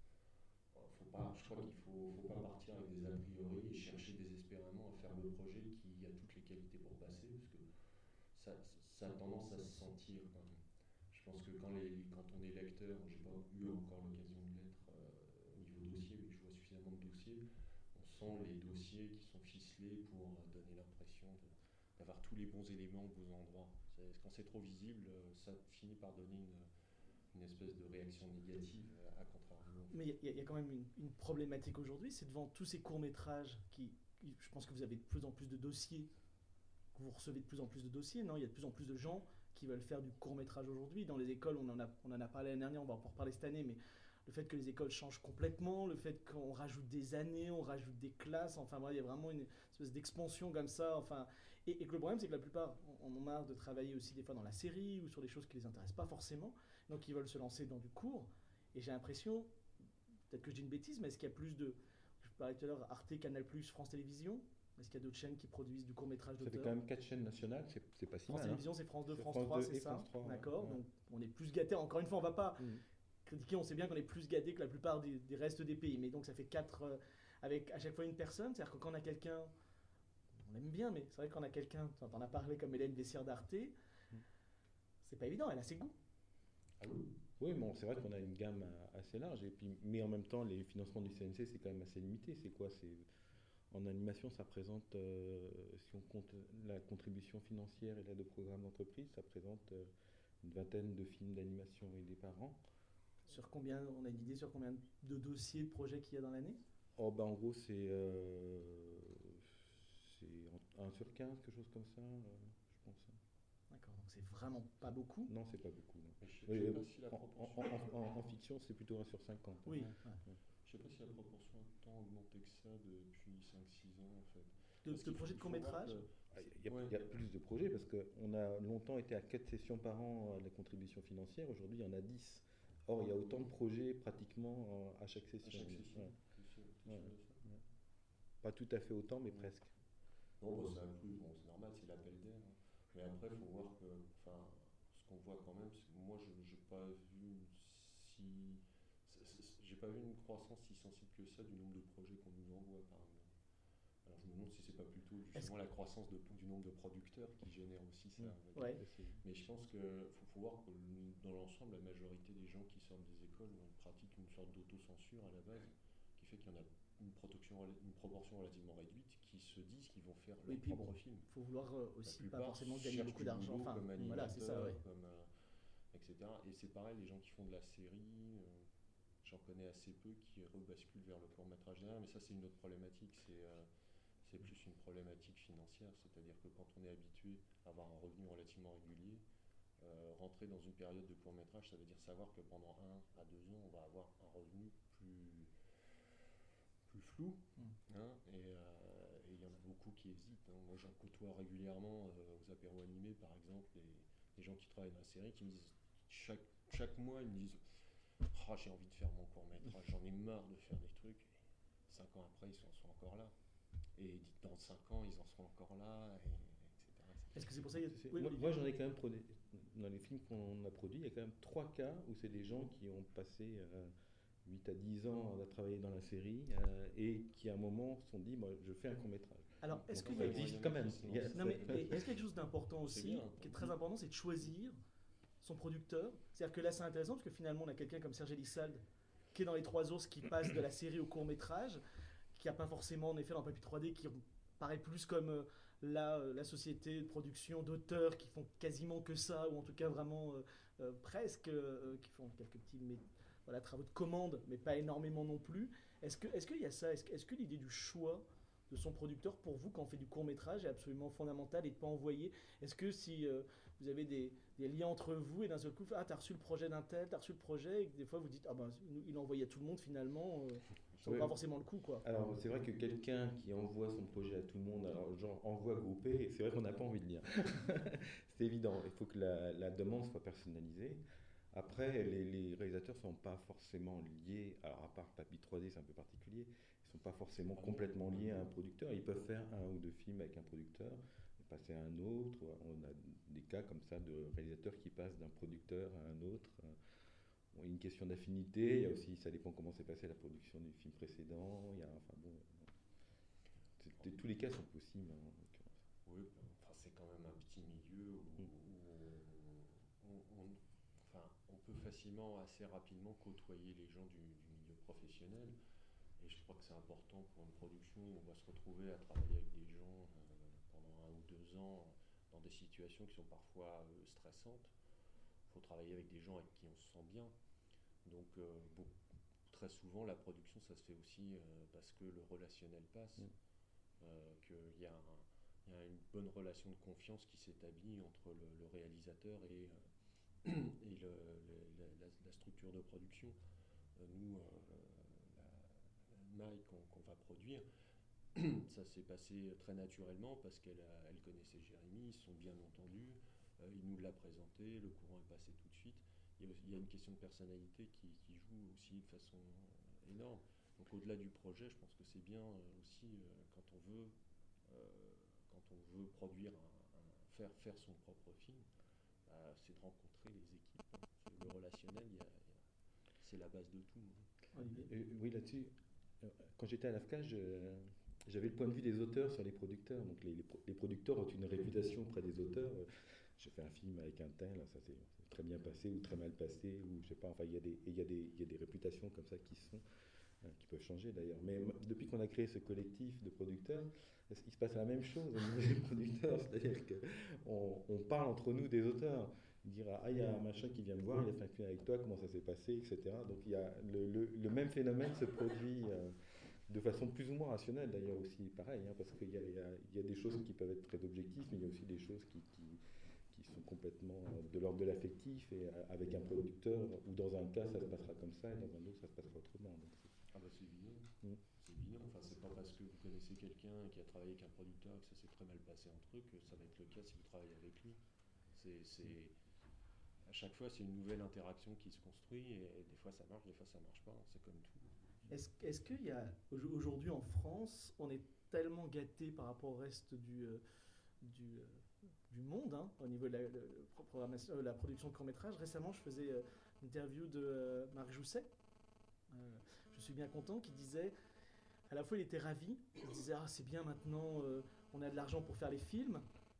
faut pas, je crois qu'il faut, faut pas partir avec des a priori et chercher désespérément à faire le projet qui a toutes les qualités pour passer, parce que ça, ça a tendance à se sentir quand même. Je pense que quand, les, quand on est lecteur, j'ai pas eu encore l'occasion de l'être euh, au niveau dossier, mais je vois suffisamment de dossiers, on sent les dossiers qui sont ficelés pour donner l'impression de, d'avoir tous les bons éléments aux bons endroits. C'est, quand c'est trop visible, ça finit par donner une, une espèce de réaction négative à contrario. Mais il y, y a quand même une, une problématique aujourd'hui, c'est devant tous ces courts-métrages qui, je pense que vous avez de plus en plus de dossiers, que vous recevez de plus en plus de dossiers, non? Il y a de plus en plus de gens qui veulent faire du court-métrage aujourd'hui. Dans les écoles, on en a, on en a parlé l'année dernière, on va en reparler cette année, mais le fait que les écoles changent complètement, le fait qu'on rajoute des années, on rajoute des classes, enfin voilà, il y a vraiment une espèce d'expansion comme ça, enfin, et, et que le problème c'est que la plupart en ont marre de travailler aussi des fois dans la série ou sur des choses qui les intéressent pas forcément, donc ils veulent se lancer dans du court, et j'ai l'impression, peut-être que je dis une bêtise, mais est-ce qu'il y a plus de, je parlais tout à l'heure, Arte, Canal+, France Télévisions, est-ce qu'il y a d'autres chaînes qui produisent du court-métrage d'auteur? Ça fait quand même quatre chaînes nationales, c'est, c'est pas si France mal. Télévisions, hein. c'est France deux, c'est France, France trois, deux c'est et ça. France trois, D'accord, ouais. donc on est plus gâtés. Encore une fois, on va pas Mmh. critiquer, on sait bien qu'on est plus gâtés que la plupart des, des restes des pays. Mais donc ça fait quatre, euh, avec à chaque fois une personne. C'est-à-dire que quand on a quelqu'un, on l'aime bien, mais c'est vrai qu'on a quelqu'un, tu en as parlé comme Hélène Bessières d'Arte, mmh. c'est pas évident, elle a ses goûts. Ah oui. Oui, bon, c'est vrai qu'on a une gamme assez large, et puis, mais en même temps, les financements du C N C, c'est quand même assez limité. C'est quoi? C'est, en animation, ça représente, euh, si on compte la contribution financière et l'aide au programme d'entreprise, ça représente euh, une vingtaine de films d'animation aidés par an. Sur combien, on a une idée sur combien de dossiers, de projets qu'il y a dans l'année? Oh, ben, en gros, c'est, euh, c'est un sur quinze, quelque chose comme ça, euh, je pense. D'accord, donc c'est vraiment pas beaucoup. Non, c'est pas beaucoup. Non. Je sais, je sais pas si la proportion... en, en, en, en fiction, c'est plutôt un sur cinquante. Oui. Ouais. Ouais. Je sais pas si la proportion a tant augmenté que ça depuis cinq six ans en fait. De, de projets de court-métrage? Il y, a, ouais. il y a plus de projets parce qu'on a longtemps été à quatre sessions par an à la contribution financière. Aujourd'hui, il y en a dix. Or, il y a autant de projets pratiquement à chaque session. À chaque session. Ouais. Ouais. Ouais. Ouais. Pas tout à fait autant, mais ouais. presque. Non, bah, ça a plu. Bon, c'est normal, c'est l'appel d'air. Hein. Mais après, il faut voir que, enfin, ce qu'on voit quand même, c'est que moi, je n'ai pas vu si, j'ai pas vu une croissance si sensible que ça du nombre de projets qu'on nous envoie, par exemple. Alors je me demande si c'est pas plutôt justement la croissance de, du nombre de producteurs qui génère aussi ça. Mmh. Ouais. Mais je pense qu'il faut, faut voir que dans l'ensemble, la majorité des gens qui sortent des écoles pratiquent une sorte d'autocensure à la base, qui fait qu'il y en a une, une proportion relativement réduite qui se disent qu'ils vont faire leur oui, propre bon, film. Il faut vouloir euh, aussi pas forcément gagner beaucoup d'argent. Enfin, comme animateur, voilà, c'est ça, ouais. comme, euh, et cetera. Et c'est pareil, les gens qui font de la série, euh, j'en connais assez peu qui rebasculent vers le court-métrage derrière, mais ça c'est une autre problématique, c'est, euh, c'est plus une problématique financière, c'est-à-dire que quand on est habitué à avoir un revenu relativement régulier, euh, rentrer dans une période de court-métrage, ça veut dire savoir que pendant un à deux ans, on va avoir un revenu plus, plus flou, mmh. hein, et il euh, y en a beaucoup qui hésitent. Hein. Moi j'en côtoie régulièrement euh, aux apéros animés par exemple, les, les gens qui travaillent dans la série qui me disent chaque chaque mois, ils me disent oh, j'ai envie de faire mon court-métrage, j'en ai marre de faire des trucs. Et cinq ans après, ils en sont encore là. Et dans cinq ans, ils en seront encore là, et, etc., et cetera. Est-ce que c'est pour ça qu'il y a... C'est- Oui, moi, oui. moi, j'en ai quand même produit, dans les films qu'on a produits, il y a quand même trois cas où c'est des gens qui ont passé euh, huit à dix ans à travailler dans la série euh, et qui à un moment se sont dit moi, je fais un court-métrage. Alors, est-ce Donc, qu'il y ça a... existe quand même. Il y a- Non, mais c'est- et est-ce qu'il y a quelque chose d'important C'est aussi, bien. qui est très important, c'est de choisir son producteur. C'est-à-dire que là, c'est intéressant parce que finalement, on a quelqu'un comme Serge Elissalde qui est dans Les Trois Ours, qui passe de la série au court-métrage, qui n'a pas forcément, en effet, dans Papy trois D, qui paraît plus comme euh, la, euh, la société de production d'auteurs qui font quasiment que ça, ou en tout cas vraiment euh, euh, presque, euh, qui font quelques petits mais, voilà, travaux de commande, mais pas énormément non plus. Est-ce que, est-ce qu'il y a ça? Est-ce, que- est-ce que l'idée du choix de son producteur, pour vous, quand on fait du court-métrage, est absolument fondamentale et de ne pas envoyer? Est-ce que si euh, vous avez des, des liens entre vous et d'un seul coup, ah, t'as reçu le projet d'un tel, t'as reçu le projet, et que des fois vous dites, ah ben, il l'a envoyé à tout le monde finalement, euh, ça vaut Ouais. pas forcément le coup, quoi. Alors c'est vrai que quelqu'un qui envoie son projet à tout le monde, alors genre envoi groupé, c'est vrai qu'on n'a pas envie de lire. C'est évident, il faut que la, la demande soit personnalisée. Après, les, les réalisateurs ne sont pas forcément liés, alors à part Papy trois D, c'est un peu particulier, ils ne sont pas forcément complètement liés à un producteur. Ils peuvent faire un ou deux films avec un producteur, et passer à un autre. On a des cas comme ça de réalisateurs qui passent d'un producteur à un autre. Bon, il y a une question d'affinité, il y a aussi, ça dépend comment s'est passée la production du film précédent. Il y a, enfin bon, c'est- tous les cas sont possibles, hein, en l'occurrence. Oui, enfin, c'est quand même un petit milieu où, Mm. où on, on- enfin, on peut facilement, assez rapidement côtoyer les gens du, du milieu professionnel. Et je crois que c'est important pour une production où on va se retrouver à travailler avec des gens euh, pendant un ou deux ans dans des situations qui sont parfois euh, stressantes. Il faut travailler avec des gens avec qui on se sent bien. Donc, euh, beaucoup- très souvent, la production, ça se fait aussi euh, parce que le relationnel passe, Mm. euh, qu'il y a, un- il y a une bonne relation de confiance qui s'établit entre le, le réalisateur et, euh, et le- le- la, la- la structure de production. Euh, nous, euh, la, la maille qu'on qu'on va produire, ça s'est passé très naturellement parce qu'elle a- elle connaissait Jérémy, ils se sont bien entendus, euh, il nous l'a présenté, le courant est passé tout de suite. Il y a, il y a une question de personnalité qui, qui joue aussi de façon euh, énorme. Donc au-delà du projet, je pense que c'est bien euh, aussi euh, quand on veut, euh, quand on veut produire, un, un- faire, faire son propre film, bah, c'est de rencontrer les équipes. C'est le relationnel, il y a- il y a- c'est la base de tout, hein. Olivier. Euh, oui, là-dessus, euh, quand j'étais à l'A F C A, je- j'avais le point de vue des auteurs sur les producteurs. Donc les, les pro- les producteurs ont une réputation auprès des auteurs. Euh, J'ai fait un film avec un tel, ça s'est très bien passé ou très mal passé, ou je sais pas. Enfin, il y a des, il y a des, il y a des réputations comme ça qui sont, euh, qui peuvent changer d'ailleurs. Mais m- depuis qu'on a créé ce collectif de producteurs, il se passe la même chose au niveau des producteurs, c'est-à-dire qu'on on parle entre nous des auteurs, dire ah il y a un machin qui vient me voir, il a fait un film avec toi, comment ça s'est passé, et cetera. Donc il y a le, le, le même phénomène se produit euh, de façon plus ou moins rationnelle d'ailleurs aussi, pareil, hein, parce qu'il y a, il y, a, il y a des choses qui peuvent être très objectives, mais il y a aussi des choses qui, qui, qui sont complètement de l'ordre de l'affectif, et euh, avec un producteur, ou dans un cas ça se passera comme ça, et dans un autre ça se passera autrement. Donc, c'est- Ah bah c'est évident. Mm. C'est évident. Enfin, c'est pas parce que vous connaissez quelqu'un qui a travaillé avec un producteur et que ça s'est très mal passé entre eux que ça va être le cas si vous travaillez avec lui. C'est, c'est... À chaque fois, c'est une nouvelle interaction qui se construit et des fois ça marche, des fois ça marche pas. C'est comme tout. Est-ce, est-ce qu'il y a, aujourd'hui en France, on est tellement gâté par rapport au reste du, euh, du, euh, du monde, hein, au niveau de la, de programmation, euh, la production de court-métrage. Récemment, je faisais euh, une interview de euh, Marc Jousset. Euh, je suis bien content, qui disait, à la fois il était ravi, il disait ah c'est bien maintenant, euh, on a de l'argent pour faire les films,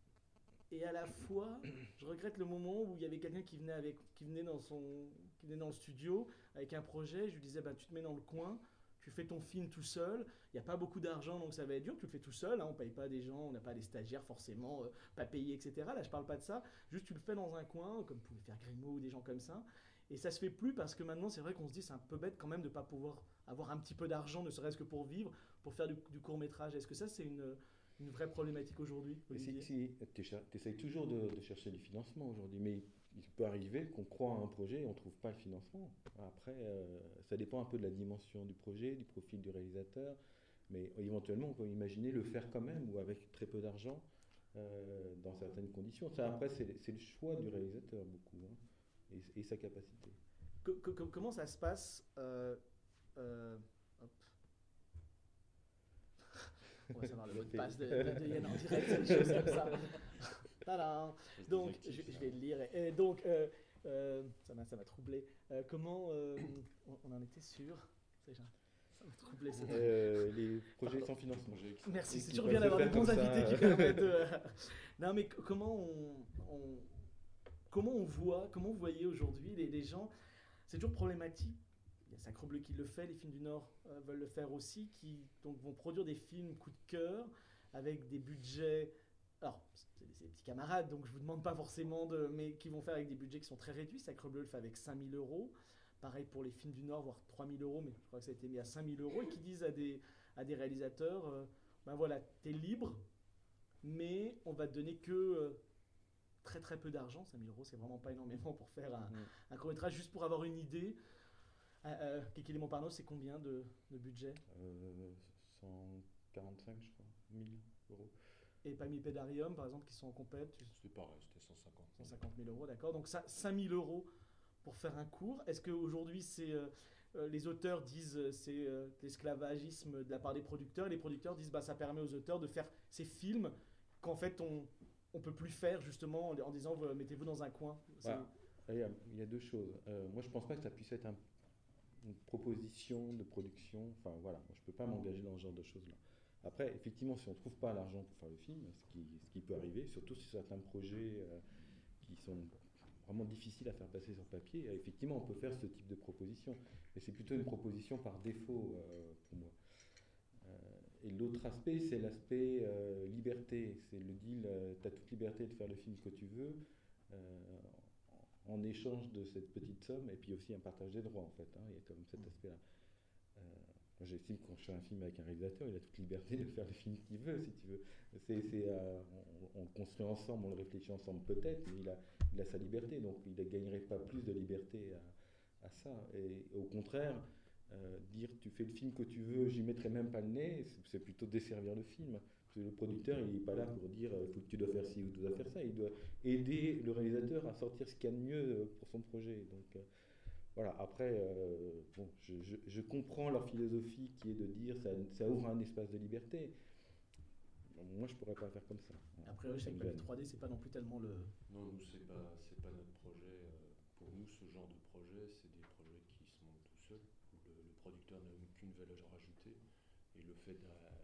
et à la fois je regrette le moment où il y avait quelqu'un qui venait avec, qui venait dans son, qui venait dans le studio avec un projet, je lui disais bah tu te mets dans le coin, tu fais ton film tout seul, il n'y a pas beaucoup d'argent donc ça va être dur, tu le fais tout seul, hein, on ne paye pas des gens, on n'a pas des stagiaires forcément, euh, pas payés, et cetera. Là je parle pas de ça, juste tu le fais dans un coin, comme pouvait faire Grimaud ou des gens comme ça. Et ça se fait plus parce que maintenant, c'est vrai qu'on se dit c'est un peu bête quand même de ne pas pouvoir avoir un petit peu d'argent, ne serait-ce que pour vivre, pour faire du, du court-métrage. Est-ce que ça, c'est une, une vraie problématique aujourd'hui, Olivier ? Si, si, tu essayes toujours de, de chercher du financement aujourd'hui, mais il peut arriver qu'on croit à un projet et on ne trouve pas le financement. Après, euh, ça dépend un peu de la dimension du projet, du profil du réalisateur, mais éventuellement, on peut imaginer le faire quand même ou avec très peu d'argent euh, dans certaines conditions. Ça, après, c'est, c'est le choix du réalisateur beaucoup. Hein. et, et sa capacité. Que, que, que, comment ça se passe euh, euh, hop. On va savoir le mot de passe de, de, de Yann en direct, des choses comme ça. Tadam. Donc, je, je vais le lire. Et, et donc, euh, euh, ça m'a ça m'a troublé. Euh, comment euh, on, on en était sûr? Ça m'a troublé. Euh, les projets sans financement. Merci, c'est toujours bien d'avoir des bons invités qui permettent de... Non, mais comment on, on, comment on voit, comment vous voyez aujourd'hui les, les gens, c'est toujours problématique. Il y a Sacre Bleu qui le fait, les films du Nord euh, veulent le faire aussi, qui donc, vont produire des films coup de cœur avec des budgets. Alors, c'est des petits camarades, donc je ne vous demande pas forcément de. Mais qui vont faire avec des budgets qui sont très réduits. Sacre Bleu le fait avec cinq mille euros. Pareil pour les films du Nord, voire trois mille euros, mais je crois que ça a été mis à cinq mille euros. Et qui disent à des, à des réalisateurs euh, ben voilà, t'es libre, mais on va te donner que. Euh, très très peu d'argent. cinq mille euros, c'est vraiment pas énormément pour faire un, mmh. un court-métrage, juste pour avoir une idée. Euh, Kékélie Montparnasse, c'est combien de, de budget? euh, cent quarante-cinq, je crois, mille euros. Et Palmipédarium, par exemple, qui sont en compète? C'était pareil, c'était cent cinquante. cent cinquante mille euros, d'accord. Donc ça, cinq mille euros pour faire un cours. Est-ce qu'aujourd'hui, c'est, euh, les auteurs disent euh, c'est euh, l'esclavagisme de la part des producteurs, et les producteurs disent bah, ça permet aux auteurs de faire ces films qu'en fait on ne peut plus faire, justement, en, en disant mettez-vous dans un coin. Bah, il, y a, il y a deux choses. Euh, moi, je ne pense pas que ça puisse être un une proposition de production, enfin voilà, moi, je ne peux pas m'engager dans ce genre de choses-là. Après, effectivement, si on ne trouve pas l'argent pour faire le film, ce qui, ce qui peut arriver, surtout sur certains projets euh, qui sont vraiment difficiles à faire passer sur papier, effectivement, on peut faire ce type de proposition, mais c'est plutôt une proposition par défaut euh, pour moi. Euh, et l'autre aspect, c'est l'aspect euh, liberté, c'est le deal, euh, tu as toute liberté de faire le film que tu veux, euh, en échange de cette petite somme, et puis aussi un partage des droits en fait, hein, il y a quand même cet aspect-là. Euh, moi j'estime que quand je fais un film avec un réalisateur, il a toute liberté de faire le film qu'il veut, si tu veux. C'est, c'est, euh, on, on le construit ensemble, on le réfléchit ensemble peut-être, mais il a, il a sa liberté, donc il ne gagnerait pas plus de liberté à, à ça. Et au contraire, euh, dire tu fais le film que tu veux, j'y mettrai même pas le nez, c'est, c'est plutôt desservir le film. Le producteur, il n'est pas là pour dire il faut que tu dois faire ci ou tu dois faire ça. Il doit aider le réalisateur à sortir ce qu'il y a de mieux pour son projet. Donc euh, voilà, après, euh, bon, je, je, je comprends leur philosophie qui est de dire ça, ça ouvre un espace de liberté. Moi, je ne pourrais pas faire comme ça. Après, je sais que le trois D, c'est pas non plus tellement le. Non, nous, c'est pas, c'est pas notre projet. Pour nous, ce genre de projet, c'est des projets qui se montent tout seuls, où le, le producteur n'a aucune valeur ajoutée. Et le fait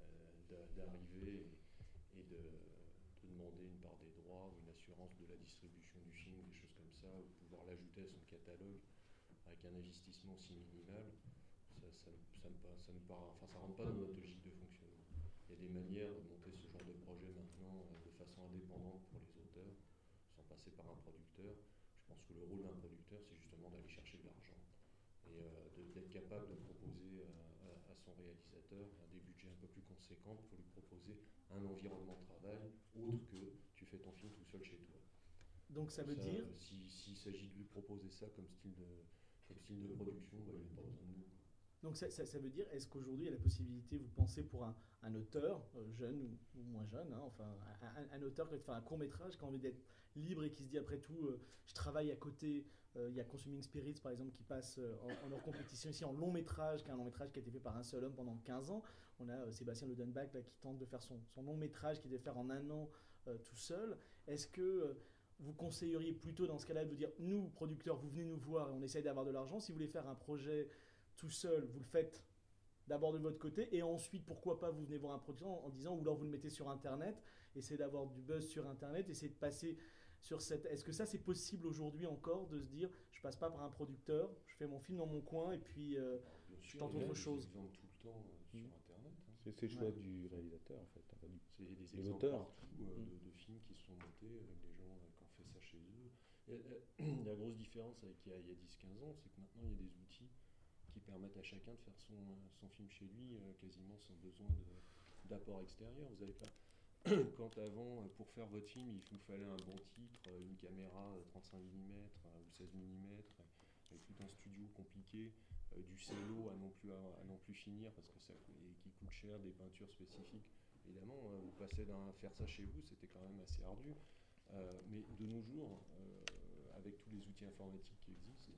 d'arriver et, et de, de demander une part des droits ou une assurance de la distribution du film, des choses comme ça, ou pouvoir l'ajouter à son catalogue avec un investissement aussi minimal, ça, ça, ça, me, ça, me paraît, enfin, ça rentre pas dans notre logique de fonctionnement. Il y a des manières de monter ce genre de projet maintenant de façon indépendante pour les auteurs, sans passer par un producteur. Je pense que le rôle d'un producteur, c'est justement d'aller chercher de l'argent et euh, de, d'être capable de proposer à, à, à son réalisateur des budgets un peu plus conséquents pour lui proposer un environnement de travail autre que tu fais ton film tout seul chez toi. Donc ça veut ça, dire si, s'il s'agit de lui proposer ça comme style de, comme style de production, bah, il n'a pas besoin de nous. Donc ça, ça, ça veut dire, est-ce qu'aujourd'hui il y a la possibilité, vous pensez pour un, un auteur, euh, jeune ou, ou moins jeune, hein, enfin un, un, un auteur qui a fait un court-métrage, qui a envie d'être libre et qui se dit après tout, euh, je travaille à côté, euh, il y a Consuming Spirits par exemple qui passe euh, en, en hors compétition ici en long métrage, qui est un long métrage qui a été fait par un seul homme pendant quinze ans. On a euh, Sébastien Ledenbach là, qui tente de faire son, son long métrage qu'il devait faire en un an euh, tout seul. Est-ce que euh, vous conseilleriez plutôt dans ce cas-là de vous dire, nous producteurs, vous venez nous voir et on essaye d'avoir de l'argent, si vous voulez faire un projet tout seul, vous le faites d'abord de votre côté, et ensuite, pourquoi pas, vous venez voir un producteur en, en disant, ou alors vous le mettez sur Internet, essayez d'avoir du buzz sur Internet, essayez de passer sur cette... Est-ce que ça, c'est possible aujourd'hui encore, de se dire, je passe pas par un producteur, je fais mon film dans mon coin, et puis euh, je tente autre chose. Ils vendent tout le temps euh, sur Internet. Hein. C'est, c'est le choix ouais. du réalisateur, en fait. Enfin, du, c'est des exemples l'auteur. Partout, euh, de, de films qui se sont montés avec des gens euh, qui ont fait ça chez eux. Et, euh, la grosse différence avec il y a, a dix quinze ans, c'est que maintenant, il y a des outils qui permettent à chacun de faire son, son film chez lui, euh, quasiment sans besoin de, d'apport extérieur. Vous avez pas... Quand avant, pour faire votre film, il vous fallait un bon titre, une caméra trente-cinq millimètres ou seize millimètres, avec tout un studio compliqué, euh, du cello à non plus, à, à non plus finir, parce que ça et qui coûte cher, des peintures spécifiques. Évidemment, euh, vous passez d'un faire ça chez vous, c'était quand même assez ardu. Euh, mais de nos jours, euh, avec tous les outils informatiques qui existent,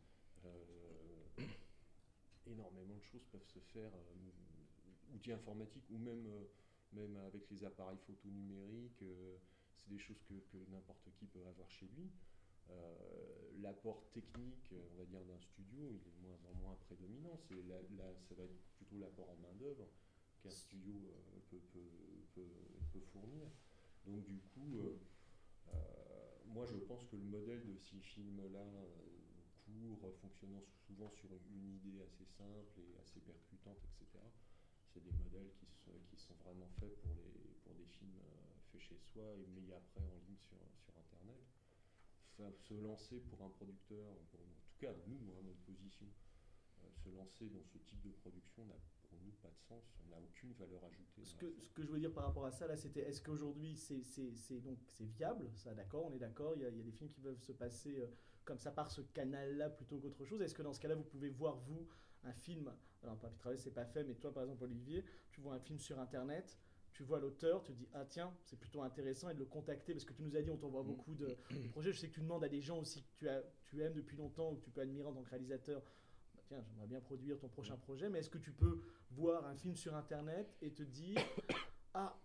euh, énormément de choses peuvent se faire, euh, outils informatiques ou même, euh, même avec les appareils photo numériques, euh, c'est des choses que, que n'importe qui peut avoir chez lui. Euh, l'apport technique, on va dire, d'un studio, il est de moins en moins prédominant. C'est la, la, ça va être plutôt l'apport en main-d'œuvre qu'un studio euh, peut, peut, peut, peut fournir. Donc, du coup, euh, euh, moi je pense que le modèle de ces films-là, euh, courts, fonctionnant souvent sur une idée assez simple et assez percutante, et cetera, c'est des modèles qui, se, qui sont vraiment faits pour, les, pour des films euh, faits chez soi et mis après en ligne sur, sur Internet. Enfin, se lancer pour un producteur, pour, en tout cas nous, hein, notre position, euh, se lancer dans ce type de production n'a pour nous pas de sens, on n'a aucune valeur ajoutée. Ce que, ce que je veux dire par rapport à ça, là, c'était est-ce qu'aujourd'hui c'est, c'est, c'est, donc, c'est viable, ça d'accord, on est d'accord, il y, a, il y a des films qui peuvent se passer euh, comme ça par ce canal-là plutôt qu'autre chose. Est-ce que dans ce cas-là, vous pouvez voir, vous, un film, alors Papy Travail, c'est pas fait, mais toi, par exemple, Olivier, tu vois un film sur Internet, tu vois l'auteur, tu te dis ah tiens, c'est plutôt intéressant et de le contacter parce que tu nous as dit on t'envoie beaucoup de, de projets. Je sais que tu demandes à des gens aussi que tu, as, tu aimes depuis longtemps ou que tu peux admirer en tant que réalisateur. Bah, tiens, j'aimerais bien produire ton prochain projet, mais est-ce que tu peux voir un film sur Internet et te dire ah,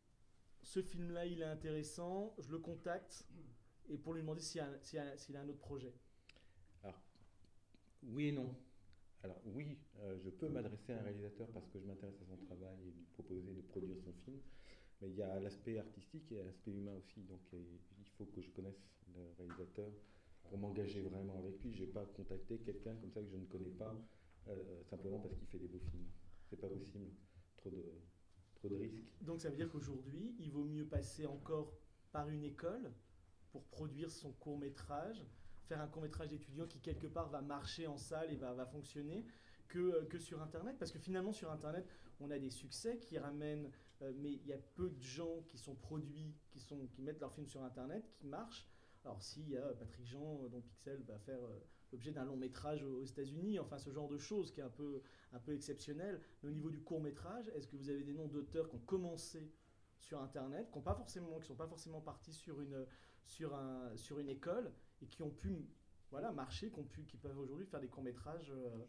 ce film-là il est intéressant, je le contacte et pour lui demander s'il a, s'il a, s'il a un autre projet. Alors, oui et non. Alors oui, euh, je peux m'adresser à un réalisateur parce que je m'intéresse à son travail et lui proposer de produire son film, mais il y a l'aspect artistique et l'aspect humain aussi, donc il faut que je connaisse le réalisateur pour m'engager vraiment avec lui. Je ne vais pas contacter quelqu'un comme ça que je ne connais pas, euh, simplement parce qu'il fait des beaux films. C'est pas possible, trop de, trop de risques. Donc ça veut dire qu'aujourd'hui, il vaut mieux passer encore par une école pour produire son court-métrage, faire un court-métrage d'étudiant qui quelque part va marcher en salle et va, va fonctionner, que, que sur Internet. Parce que finalement sur Internet, on a des succès qui ramènent, euh, mais il y a peu de gens qui sont produits, qui, sont, qui mettent leurs films sur Internet, qui marchent. Alors s'il y a Patrick Jean, dont Pixel va faire euh, l'objet d'un long métrage aux États-Unis, enfin ce genre de choses qui est un peu, un peu exceptionnel. Mais au niveau du court-métrage, est-ce que vous avez des noms d'auteurs qui ont commencé sur Internet, qui ne sont pas forcément partis sur une, sur, un, sur une école et qui ont pu voilà, marcher, qui, ont pu, qui peuvent aujourd'hui faire des courts-métrages euh...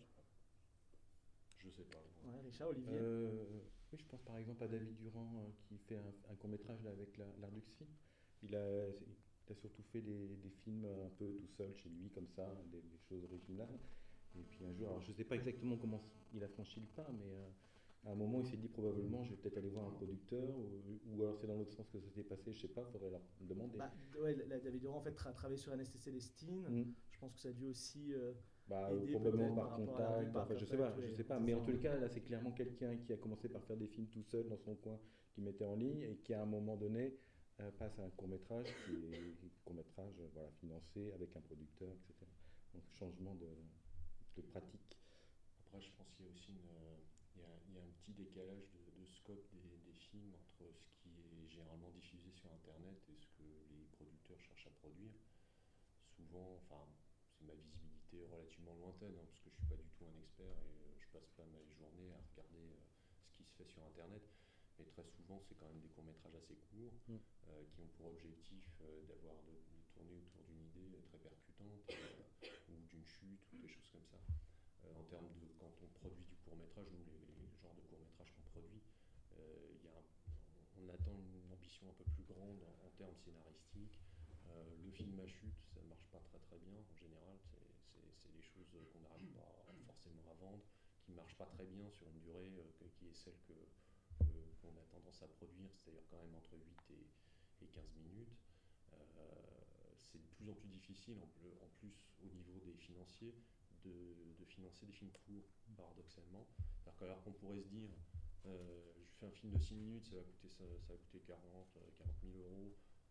Je sais pas. Ouais, Richard, Olivier euh, Oui, je pense par exemple à David Durand euh, qui fait un, un court-métrage là, avec l'Ardux Film. Il a, il a surtout fait des, des films un peu tout seul chez lui, comme ça, des, des choses originales. Et puis un jour, alors je ne sais pas exactement comment il a franchi le pas, mais euh, à un moment, il s'est dit probablement, je vais peut-être aller voir un producteur, ou, ou alors c'est dans l'autre sens que ça s'est passé, je ne sais pas, il faudrait leur demander. Bah, ouais, la, David Durand, en fait, tra travaillé sur N S T Célestine. Mm. Je pense que ça a dû aussi euh, bah, aider probablement par, par contact, par enfin, je ne sais pas, je sais pas. Mais en tous les cas, là, c'est clairement quelqu'un qui a commencé par faire des films tout seul dans son coin, qui mettait en ligne, et qui à un moment donné euh, passe à un court-métrage, qui est court-métrage voilà, financé avec un producteur, et cetera. Donc, changement de, de pratique. Après, je pense qu'il y a aussi une, il y a, il y a un petit décalage de, de scope des, des films entre ce qui est généralement diffusé sur Internet et ce que les producteurs cherchent à produire. Souvent, enfin, c'est ma visibilité relativement lointaine, hein, parce que je ne suis pas du tout un expert et euh, je passe pas ma journée à regarder euh, ce qui se fait sur Internet. Mais très souvent, c'est quand même des courts-métrages assez courts mmh. euh, qui ont pour objectif euh, d'avoir de, de tourner autour d'une idée très percutante euh, ou d'une chute ou des choses comme ça. Euh, en termes de quand on produit du court-métrage, nous, les, les genres de court-métrage qu'on produit, euh, y a un, on attend une ambition un peu plus grande en, en termes scénaristiques. Euh, le film à chute, ça ne marche pas très très bien en général. C'est des choses qu'on n'arrive pas forcément à vendre, qui ne marchent pas très bien sur une durée euh, que, qui est celle que qu'on a tendance à produire, c'est-à-dire quand même entre huit et, et quinze minutes. Euh, c'est de plus en plus difficile, en, en plus au niveau des financiers, de, de financer des films courts, paradoxalement. Alors qu'on pourrait se dire, euh, je fais un film de six minutes, ça va coûter, ça, ça va coûter quarante mille euros,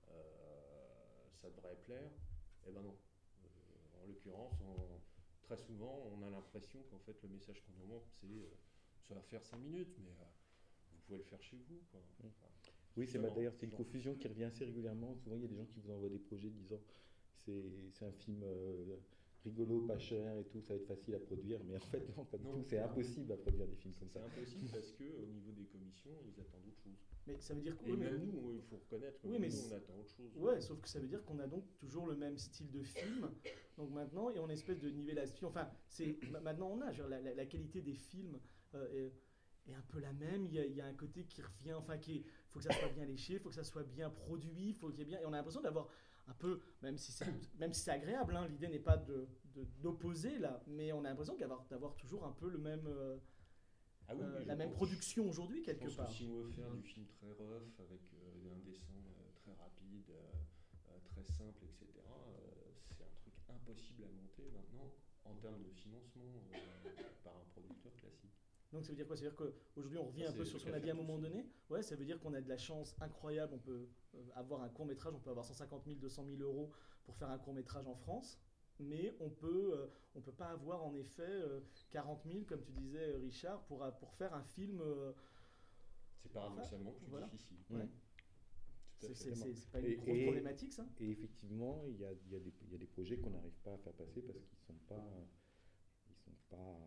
euh, ça devrait plaire. Eh ben non. Euh, en l'occurrence, on, très souvent, on a l'impression qu'en fait, le message qu'on nous montre, c'est euh, ça va faire cinq minutes, mais... Euh, vous pouvez le faire chez vous, quoi. Enfin, oui, c'est d'ailleurs c'est une confusion qui revient assez régulièrement. Souvent, il y a des gens qui vous envoient des projets disant c'est c'est un film euh, rigolo, pas cher et tout, ça va être facile à produire, mais en fait, non, pas du Non. tout, c'est impossible à produire des films comme C'est ça. impossible parce qu'au niveau des commissions, ils attendent autre chose. Mais ça veut dire que Et oui, mais- même nous, il faut reconnaître que Oui, même mais nous, c'est- on attend autre chose. ouais, sauf que ça veut dire qu'on a donc toujours le même style de film. Donc maintenant, et on a une espèce de nivellation. Enfin, c'est ma- maintenant on a genre, la, la- la qualité des films euh, est, est un peu la même. Il y, a, il y a un côté qui revient. Enfin, qui faut que ça soit bien léché, il faut que ça soit bien produit, faut qu'il y ait bien. Et on a l'impression d'avoir un peu, même si c'est même si c'est agréable. Hein, l'idée n'est pas de, de- d'opposer là, mais on a l'impression d'avoir d'avoir toujours un peu le même. euh, Ah oui, euh, oui, la je même pense- production aujourd'hui Je quelque pense part. que si on veut faire du film très rough, avec euh, un dessin euh, très rapide, euh, euh, très simple, et cetera, euh, c'est un truc impossible à monter maintenant en termes de financement euh, par un producteur classique. Donc ça veut dire quoi? Ça veut dire qu'aujourd'hui on revient Ça, un peu c'est sur le ce qu'on cas a dit à un faire moment tout donné. Ouais, ça veut dire qu'on a de la chance incroyable. On peut euh, avoir un court métrage, on peut avoir cent cinquante mille, deux cent mille euros pour faire un court métrage en France. Mais on peut, euh, on peut pas avoir en effet euh, quarante mille, comme tu disais euh, Richard, pour, euh, pour faire un film. euh, C'est paradoxalement plus Voilà. difficile. Ouais. Mm. Tout à c'est, fait. c'est, c'est- c'est pas une Et- grosse et- problématique ça? Et effectivement, il y a, il y a des, il y a des projets qu'on n'arrive pas à faire passer parce qu'ils ne sont pas, ils sont pas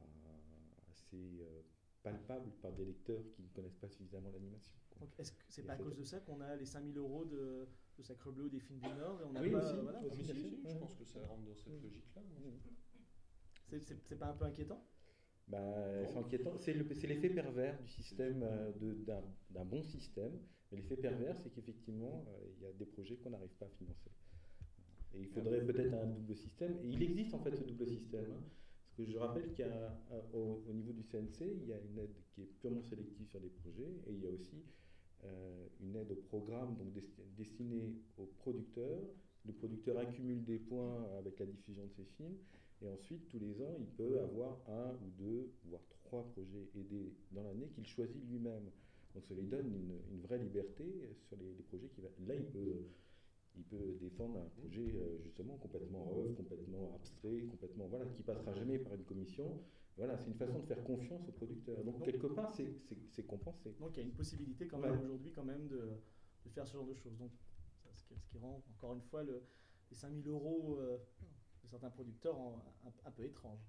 assez euh, palpables par des lecteurs qui ne connaissent pas suffisamment l'animation, quoi. Donc est-ce que c'est Il y pas a à cette- cause de ça qu'on a les cinq mille euros de, de Sacre Bleu ou des films du Nord et on n'a Oui, pas, aussi, voilà. Ah, mais aussi, si, bien si, sûr. je Ouais. pense que ça rentre dans cette Mm. logique-là. moi. C'est, c'est, c'est pas un peu inquiétant? Bah, c'est inquiétant. C'est le- c'est l'effet pervers du système, euh, de- d'un d'un bon système. Mais l'effet pervers, c'est qu'effectivement, euh, il y a des projets qu'on n'arrive pas à financer. Et il faudrait peut-être un double système. Et il existe en fait ce double système, hein. Parce que je rappelle qu'il y a, euh, au, au niveau du C N C, il y a une aide qui est purement sélective sur des projets. Et il y a aussi euh, une aide au programme donc desti- destinée aux producteurs. Le producteur accumule des points avec la diffusion de ses films. Et ensuite, tous les ans, il peut avoir un ou deux, voire trois projets aidés dans l'année qu'il choisit lui-même. Donc ça lui donne une, une vraie liberté sur les, les projets qu'il va. Là, il peut, il peut défendre un projet euh, justement complètement rough, complètement abstrait, complètement voilà, qui passera jamais par une commission. Voilà, c'est une façon de faire confiance au producteur. Donc quelque part, c'est c'est- c'est compensé. Donc il y a une possibilité quand même Ouais. aujourd'hui quand même de, de faire ce genre de choses. Donc ça, ce, qui, ce qui rend encore une fois le, les cinq mille euros euh, de certains producteurs en- un, un peu étrange.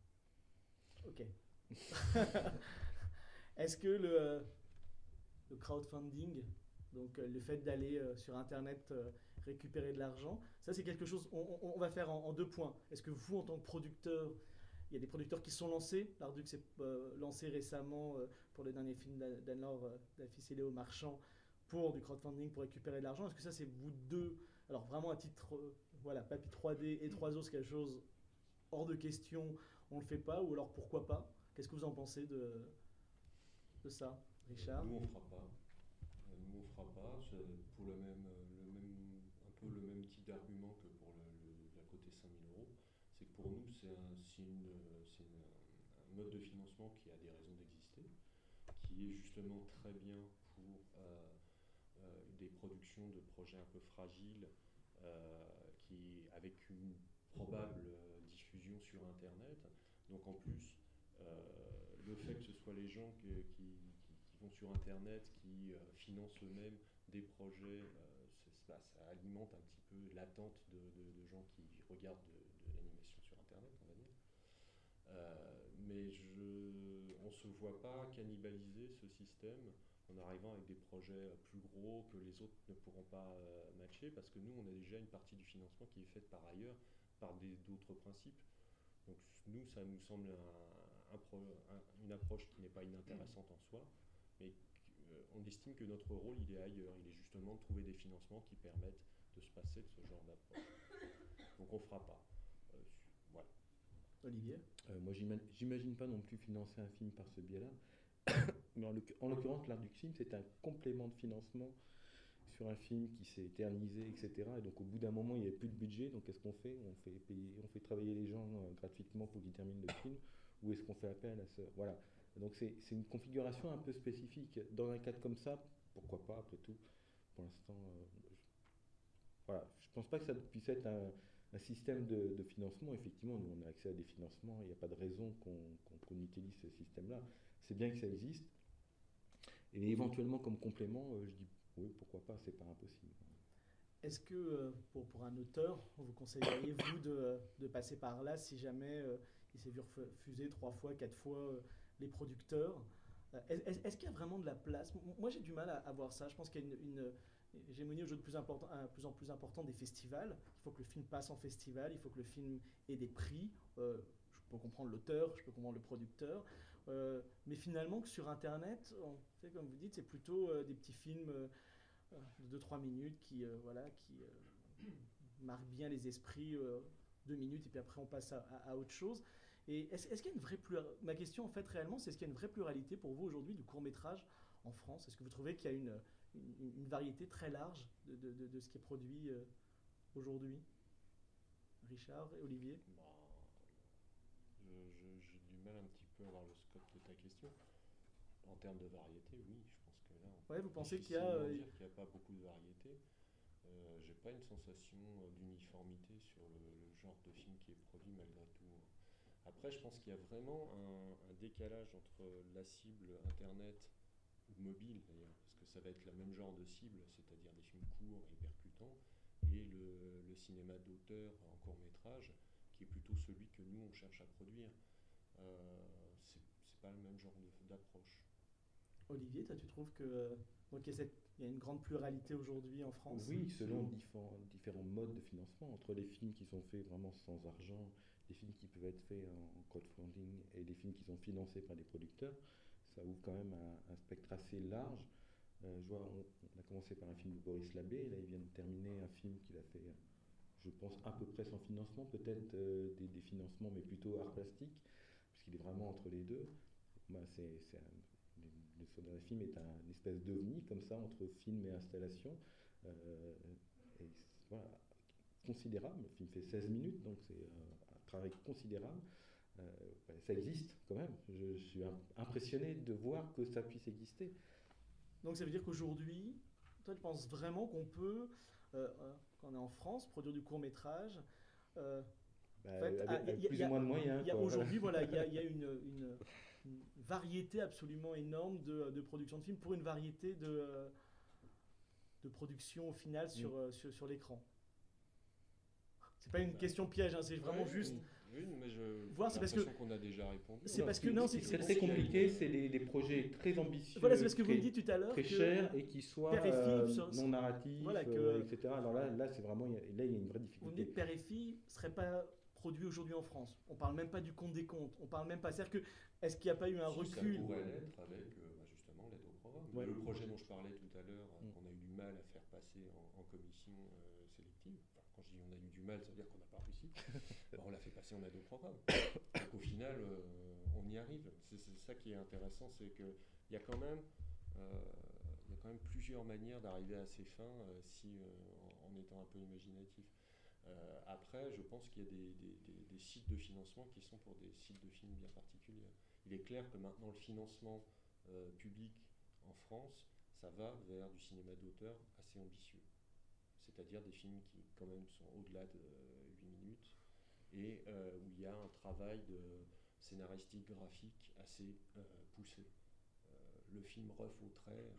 Ok. Est-ce que le, le crowdfunding, donc euh, le fait d'aller euh, sur Internet euh, récupérer de l'argent, ça c'est quelque chose, on, on- on va faire en, en deux points. Est-ce que vous, en tant que producteur, il y a des producteurs qui se sont lancés, l'Arduc s'est euh, lancé récemment euh, pour le dernier film d'A- d'Anne-Laure euh, d'Affice et Léo Marchand pour du crowdfunding pour récupérer de l'argent. Est-ce que ça c'est vous deux, alors vraiment à titre, euh, voilà, Papy trois D et trois O, c'est quelque chose hors de question, on le fait pas, ou alors pourquoi pas? Qu'est-ce que vous en pensez de, de ça, Richard? Nous, on fera pas. Euh, Nous, on fera pas. C'est pour le même, le même, un peu le même type d'argument que pour le, le- la côté cinq mille euros. C'est que pour nous, c'est un, c'est une, c'est une- un mode de financement qui a des raisons d'exister, qui est justement très bien pour euh, euh, des productions de projets un peu fragiles, euh, qui, avec une probable euh, diffusion sur Internet. Donc en plus, euh, le fait que ce soit les gens que- qui, qui- qui vont sur Internet, qui euh, financent eux-mêmes des projets, euh, c'est- bah, ça alimente un petit peu l'attente de, de- de gens qui regardent de, de l'animation sur Internet, on va dire. Euh, mais je, on ne se voit pas cannibaliser ce système en arrivant avec des projets plus gros que les autres ne pourront pas euh, matcher, parce que nous, on a déjà une partie du financement qui est faite par ailleurs, par des- d'autres principes. Donc nous, ça nous semble un- un pro- un- une approche qui n'est pas inintéressante en soi, mais euh, on estime que notre rôle, il est ailleurs. Il est justement de trouver des financements qui permettent de se passer de ce genre d'approche. Donc on ne fera pas. Euh, voilà. Olivier? Euh, moi, j'ima- j'imagine pas non plus financer un film par ce biais-là. Mais en l'oc- en l'occurrence, l'Art du film, c'est un complément de financement sur un film qui s'est éternisé, et cetera. Et donc, au bout d'un moment, il n'y avait plus de budget. Donc, qu'est-ce qu'on fait? On fait payer, on fait travailler les gens euh, gratuitement pour qu'ils terminent le film, ou est-ce qu'on fait appel à ce... Voilà. Donc, c'est c'est une configuration un peu spécifique. Dans un cadre comme ça, pourquoi pas, après tout. Pour l'instant, euh, je... voilà. Je pense pas que ça puisse être un, un système de, de financement. Effectivement, nous, on a accès à des financements. Il n'y a pas de raison qu'on qu'on- qu'on utilise ce système-là. C'est bien que ça existe. Et éventuellement, comme complément, euh, je dis oui, pourquoi pas, c'est pas impossible. Est-ce que euh, pour, pour un auteur, vous conseilleriez vous de, de passer par là si jamais euh, il s'est vu refuser trois fois, quatre fois euh, les producteurs? Euh, est-ce, est-ce qu'il y a vraiment de la place? Moi j'ai du mal à, à voir ça. Je pense qu'il y a une, une hégémonie aujourd'hui de plus, important, de plus en plus importante des festivals. Il faut que le film passe en festival, il faut que le film ait des prix. Euh, je peux comprendre l'auteur, je peux comprendre le producteur. Euh, mais finalement que sur Internet, on, comme vous dites, c'est plutôt euh, des petits films euh, de deux trois minutes qui, euh, voilà, qui euh, marquent bien les esprits, euh, deux minutes, et puis après on passe à, à, à autre chose. Et est-ce, est-ce qu'il y a une vraie pluralité? Ma question en fait réellement, c'est est-ce qu'il y a une vraie pluralité pour vous aujourd'hui du court-métrage en France? Est-ce que vous trouvez qu'il y a une, une, une variété très large de, de, de, de ce qui est produit euh, aujourd'hui? Richard et Olivier? Bah, je, je, j'ai du mal un petit peu à voir le scope de ta question. En termes de variété, oui, je pense que là, on ouais, peut vous pensez qu'il y a difficilement euh, dire qu'il n'y a pas beaucoup de variété. Euh, j'ai pas une sensation euh, d'uniformité sur le, le genre de film qui est produit malgré tout. Après, je pense qu'il y a vraiment un, un décalage entre la cible internet ou mobile d'ailleurs, parce que ça va être le même genre de cible, c'est-à-dire des films courts et percutants, et le, le cinéma d'auteur en court métrage, qui est plutôt celui que nous on cherche à produire. Euh, c'est, c'est pas le même genre de, d'approche. Olivier, toi, tu trouves que donc, il, y a cette, il y a une grande pluralité aujourd'hui en France? Oui, selon différents, différents modes de financement, entre les films qui sont faits vraiment sans argent, les films qui peuvent être faits en crowdfunding et les films qui sont financés par des producteurs, ça ouvre quand même un, un spectre assez large. Euh, je vois, on, on a commencé par un film de Boris Labbé, là il vient de terminer un film qu'il a fait, je pense, à peu près sans financement, peut-être euh, des, des financements, mais plutôt art plastique, puisqu'il est vraiment entre les deux. Bah, c'est, c'est un, le Soda Film est un, une espèce d'ovni comme ça entre film et installation. Euh, et voilà, considérable. Le film fait seize minutes, donc c'est euh, un travail considérable. Euh, ben, ça existe quand même. Je, je suis impressionné de voir que ça puisse exister. Donc ça veut dire qu'aujourd'hui, toi tu penses vraiment qu'on peut, euh, quand on est en France, produire du court-métrage euh, bah, en fait, avec, avec y a, plus y a, ou moins de moyens. Il y a aujourd'hui, voilà, il y a, y a une, une, une variété absolument énorme de, de production de films pour une variété de, de production au final sur, mmh. sur, sur l'écran. C'est pas une bah, question piège, hein, c'est vraiment ouais, juste. Oui, mais je. Voir, c'est parce que qu'on a déjà répondu. C'est parce que non, c'est, c'est très compliqué. C'est les, les projets très ambitieux. Voilà, c'est parce que vous me dites tout à l'heure très que chers et qui soient euh, non narratifs, voilà, que, euh, et cetera. Alors là, là, c'est vraiment là, il y a une vraie difficulté. Vous me dites Père et Fille serait pas produit aujourd'hui en France. On parle même pas du compte des comptes. On parle même pas. C'est-à-dire que est-ce qu'il n'y a pas eu un si, recul? Ça pourrait l'être avec euh, bah, justement l'aide au programme. Ouais. Le projet dont je parlais tout à l'heure, mm. qu'on a eu du mal à faire passer en, en commission euh, sélective. Enfin, quand je dis on a eu du mal, ça veut dire qu'on n'a pas réussi. bah, on l'a fait passer en aide au programme. Donc au final, euh, on y arrive. C'est, c'est ça qui est intéressant, c'est que il y a quand même, euh, il y a quand même plusieurs manières d'arriver à ces fins, euh, si euh, en, en étant un peu imaginatif. Euh, après, je pense qu'il y a des, des, des, des sites de financement qui sont pour des sites de films bien particuliers. Il est clair que maintenant le financement euh, public en France, ça va vers du cinéma d'auteur assez ambitieux. C'est-à-dire des films qui quand même sont au-delà de euh, huit minutes et euh, où il y a un travail de scénaristique graphique assez euh, poussé. Euh, le film ref au trait,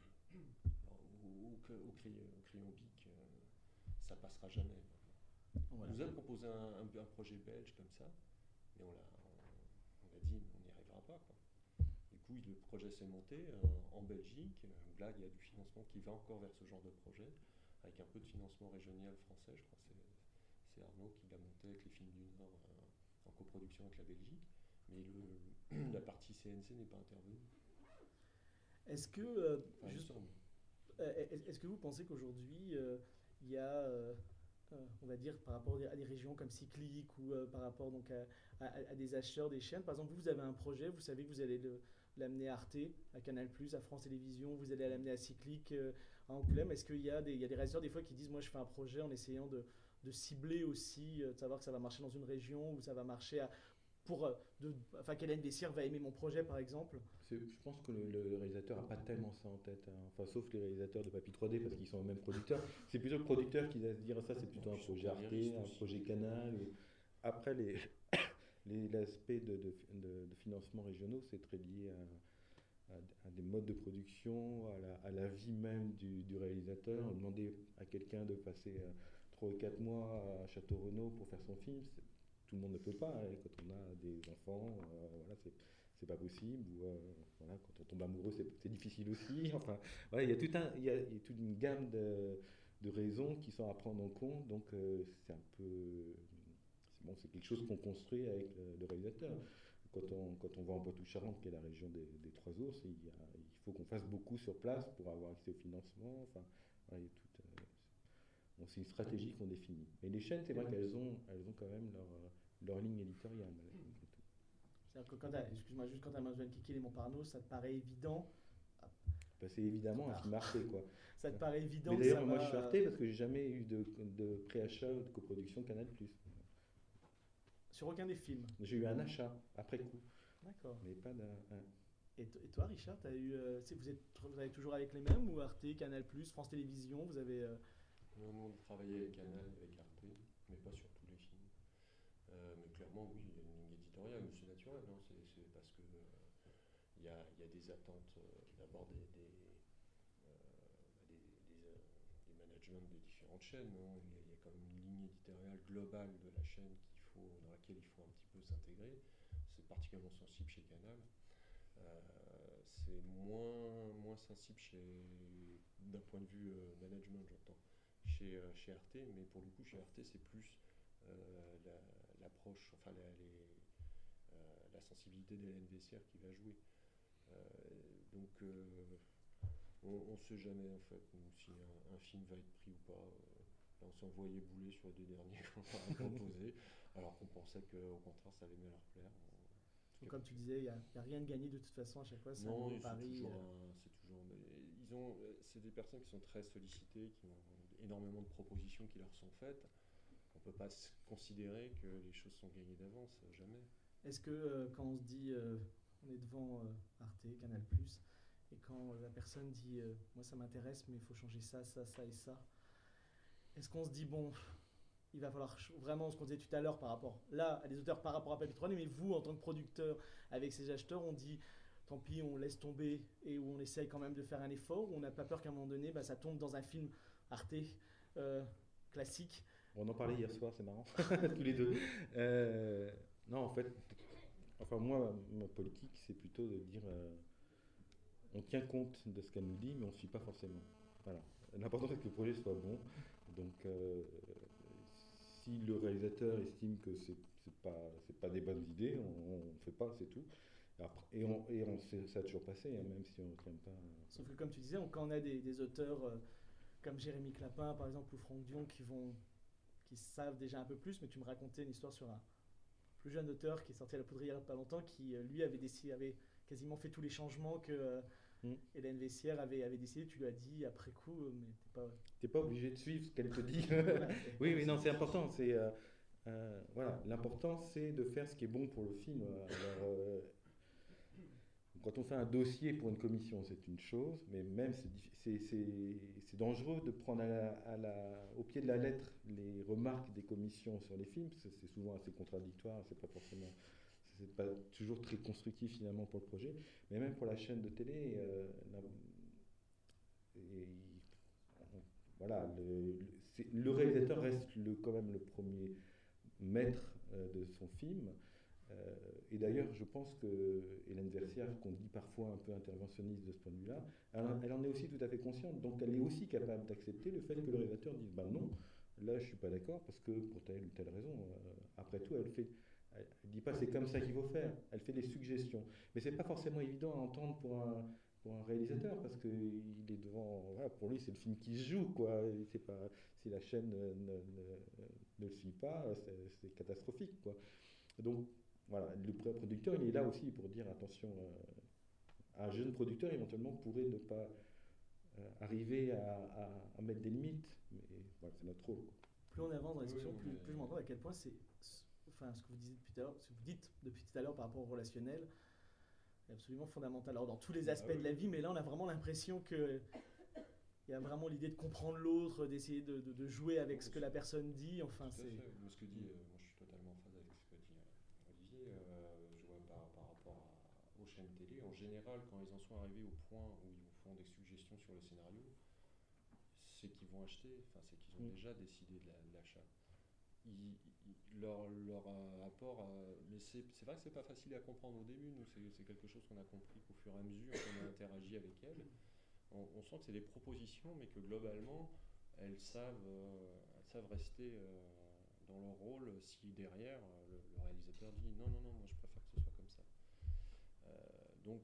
au, au, au, au, crayon, au crayon bic, euh, ça passera jamais. Voilà. On nous a proposé un, un, un projet belge comme ça, mais on l'a, on, on a dit on n'y arrivera pas, quoi. Du coup, le projet s'est monté euh, en Belgique, où là il y a du financement qui va encore vers ce genre de projet, avec un peu de financement régional français, je crois que c'est, c'est Arnaud qui l'a monté avec les films du Nord euh, en coproduction avec la Belgique, mais le, la partie C N C n'est pas intervenue. Est-ce que, euh, enfin, juste, euh, est-ce que vous pensez qu'aujourd'hui il euh, y a euh, on va dire par rapport à des régions comme Cyclic ou euh, par rapport donc à, à, à des acheteurs des chaînes. Par exemple, vous, vous avez un projet, vous savez que vous allez le, l'amener à Arte, à Canal plus, à France Télévisions, vous allez l'amener à Cyclic, euh, à Angoulême. Est-ce qu'il y a des, il y a des réalisateurs des fois qui disent moi je fais un projet en essayant de, de cibler aussi, euh, de savoir que ça va marcher dans une région ou ça va marcher à, pour, de, enfin qu'Hélène Bessire va aimer mon projet par exemple? C'est, je pense que le, le réalisateur n'a pas tellement ça en tête, hein. Enfin sauf les réalisateurs de Papy trois D parce qu'ils sont eux-mêmes producteurs. C'est plutôt le producteur qui va se dire ça c'est plutôt un projet Arte, un projet Canal. Ou... Après les, les, l'aspect de, de, de, de financement régionaux c'est très lié à, à, à des modes de production, à la, à la vie même du, du réalisateur. Demander à quelqu'un de passer euh, trois ou quatre mois à Château Renaud pour faire son film, c'est, tout le monde ne peut pas. Et quand on a des enfants, euh, voilà, c'est, c'est pas possible. Ou euh, voilà, quand on tombe amoureux, c'est, c'est difficile aussi. Enfin, voilà, il y a tout un, il y a, il y a toute une gamme de, de raisons qui sont à prendre en compte. Donc euh, c'est un peu, c'est, bon, c'est quelque chose qu'on construit avec le, le réalisateur. Quand on, quand on va en Poitou-Charentes, qui est la région des, des Trois Ours, il, y a, il faut qu'on fasse beaucoup sur place pour avoir accès au financement. Enfin, voilà, il y a tout, euh, bon, c'est une stratégie qu'on définit. Mais les chaînes, c'est vrai qu'elles ont, elles ont quand même leur, leur ligne éditoriale. C'est-à-dire que quand t'as, excuse-moi, juste quand tu as Mademoiselle Kikil et Montparnasse, ça te paraît évident. Ben, c'est évidemment un film Arte, quoi. Ça te paraît évident. Mais d'ailleurs, que ça moi va... je suis Arte parce que j'ai jamais eu de, de préachat ou de coproduction Canal+. Sur aucun des films. J'ai eu un achat après coup. D'accord. Mais pas d'un. Un... Et, t- et toi, Richard, t'as eu, euh, vous, êtes, vous avez toujours avec les mêmes ou Arte, Canal+, France Télévisions, vous avez. Euh... Non, nous on travaillait avec Canal, avec Arte, mais pas sur tous les films. Euh, mais clairement, oui, il y a une ligne éditoriale, mais c'est naturel, hein, c'est, c'est parce que il euh, y, y a des attentes, euh, d'abord des, des, euh, des, des, euh, des managements des différentes chaînes. Hein. Il, y a, il y a quand même une ligne éditoriale globale de la chaîne qu'il faut, dans laquelle il faut un petit peu s'intégrer. C'est particulièrement sensible chez Canal. Euh, c'est moins, moins sensible chez, d'un point de vue euh, management, j'entends, chez, euh, chez Arte, mais pour le coup, chez Arte, c'est plus euh, la, l'approche, enfin la, les, euh, la sensibilité d'Hélène Vessière qui va jouer. Euh, donc, euh, on ne sait jamais, en fait, nous, si un, un film va être pris ou pas. Euh, on s'est envoyé bouler sur les deux derniers qu'on a proposés, alors qu'on pensait qu'au contraire, ça allait mieux leur plaire. Donc, comme tu disais, il n'y a, a rien de gagné de toute façon à chaque fois. C'est non, un c'est pari. toujours, Euh... un, c'est toujours. Ils ont, c'est des personnes qui sont très sollicitées, qui ont énormément de propositions qui leur sont faites. On ne peut pas considérer que les choses sont gagnées d'avance, jamais. Est-ce que euh, quand on se dit, euh, on est devant euh, Arte, Canal+, et quand la personne dit, euh, moi ça m'intéresse, mais il faut changer ça, ça, ça et ça, est-ce qu'on se dit, bon, il va falloir vraiment, ce qu'on disait tout à l'heure par rapport, là, à des auteurs par rapport à Papier Tourné, mais vous, en tant que producteur, avec ces acheteurs, on dit, tant pis, on laisse tomber, et où on essaye quand même de faire un effort, où on n'a pas peur qu'à un moment donné, bah, ça tombe dans un film Arte euh, classique. On en parlait hier soir, c'est marrant, tous les deux. Euh, non, en fait, enfin moi, ma politique, c'est plutôt de dire, euh, on tient compte de ce qu'elle nous dit, mais on ne suit pas forcément. Voilà. L'important, c'est que le projet soit bon. Donc, euh, si le réalisateur estime que c'est, c'est pas, c'est pas des bonnes idées, on ne fait pas, c'est tout. Après, et on, et on, ça a toujours passé, hein, même si on ne clame pas. Sauf que, comme tu disais, on, quand on a des, des auteurs euh, comme Jérémy Clapin, par exemple, ou Franck Dion, qui vont, qui savent déjà un peu plus, mais tu me racontais une histoire sur un plus jeune auteur qui est sorti à la Poudrière il n'y a pas longtemps, qui, lui, avait, décidé, avait quasiment fait tous les changements que euh, mm. Hélène Vessière avait, avait décidé. Tu lui as dit après coup, mais t'es pas... T'es pas obligé de suivre ce qu'elle te dit. Oui, oui, non, c'est important. C'est, euh, euh, voilà, l'important, c'est de faire ce qui est bon pour le film. Alors, euh, quand on fait un dossier pour une commission, c'est une chose, mais même c'est, c'est, c'est, c'est dangereux de prendre à la, à la, au pied de la lettre les remarques des commissions sur les films, parce que c'est souvent assez contradictoire, c'est pas forcément, c'est pas toujours très constructif finalement pour le projet, mais même pour la chaîne de télé, euh, la, et, voilà, le, c'est, le réalisateur reste le, quand même le premier maître euh, de son film. Euh, et d'ailleurs, je pense que Hélène Vessière, qu'on dit parfois un peu interventionniste de ce point de vue-là, elle, elle en est aussi tout à fait consciente. Donc, elle est aussi capable d'accepter le fait que le réalisateur dise bah non, là, je suis pas d'accord parce que pour telle ou telle raison. Euh, après tout, elle fait, elle, elle dit pas c'est comme ça qu'il faut faire. Elle fait des suggestions. Mais c'est pas forcément évident à entendre pour un pour un réalisateur parce que il est devant. Voilà, pour lui, c'est le film qui se joue, quoi. C'est pas si la chaîne ne, ne, ne, ne le suit pas, c'est, c'est catastrophique, quoi. Donc voilà, le producteur, il est là aussi pour dire attention, euh, un jeune producteur éventuellement pourrait ne pas euh, arriver à, à, à mettre des limites, mais voilà, c'est notre rôle. Plus on avance dans la discussion, plus, plus je m'entends à quel point c'est, enfin, ce que vous disiez depuis tout à l'heure, ce que vous dites depuis tout à l'heure par rapport au relationnel, est absolument fondamental. Alors dans tous les aspects ah oui. de la vie, mais là on a vraiment l'impression que il y a vraiment l'idée de comprendre l'autre, d'essayer de, de, de jouer avec ce que la personne dit. Enfin, tout à c'est. Fait. Moi, ce que dit, euh, moi, je suis totalement en phase avec ce que dit euh, Olivier. Euh, je vois par, par rapport à, aux chaînes télé, en général, quand ils en sont arrivés au point où ils vous font des suggestions sur le scénario, c'est qu'ils vont acheter, enfin c'est qu'ils ont mmh. déjà décidé de, la, de l'achat. Ils, ils, leur, leur euh, apport, euh, mais c'est, c'est vrai que c'est pas facile à comprendre au début, nous c'est, c'est quelque chose qu'on a compris qu'au fur et à mesure qu'on a interagi avec elles. On, on sent que c'est des propositions, mais que globalement, elles savent, euh, elles savent rester euh, dans leur rôle si derrière le, le réalisateur dit non, non, non, moi je préfère que ce soit comme ça. Euh, donc,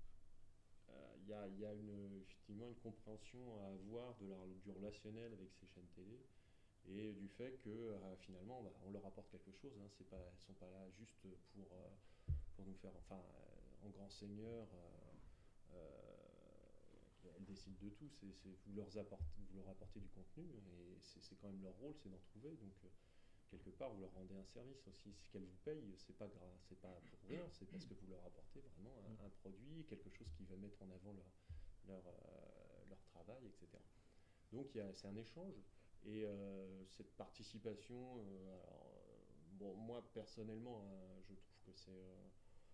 il euh, y, a, y a une, effectivement une compréhension à avoir de la, du relationnel avec ces chaînes télé et du fait que euh, finalement bah, on leur apporte quelque chose. Hein, c'est pas, elles ne sont pas là juste pour, euh, pour nous faire, enfin, euh, en grand seigneur. Euh, euh, elles décident de tout, c'est, c'est, vous, leur apportez, vous leur apportez du contenu et c'est, c'est quand même leur rôle, c'est d'en trouver. Donc euh, quelque part vous leur rendez un service aussi. Ce qu'elles vous payent, c'est pas grave, c'est pas pour rien, c'est parce que vous leur apportez vraiment un, un produit, quelque chose qui va mettre en avant leur, leur, euh, leur travail, et cetera. Donc y a, c'est un échange et euh, cette participation, euh, alors, euh, bon moi personnellement, hein, je trouve que c'est euh,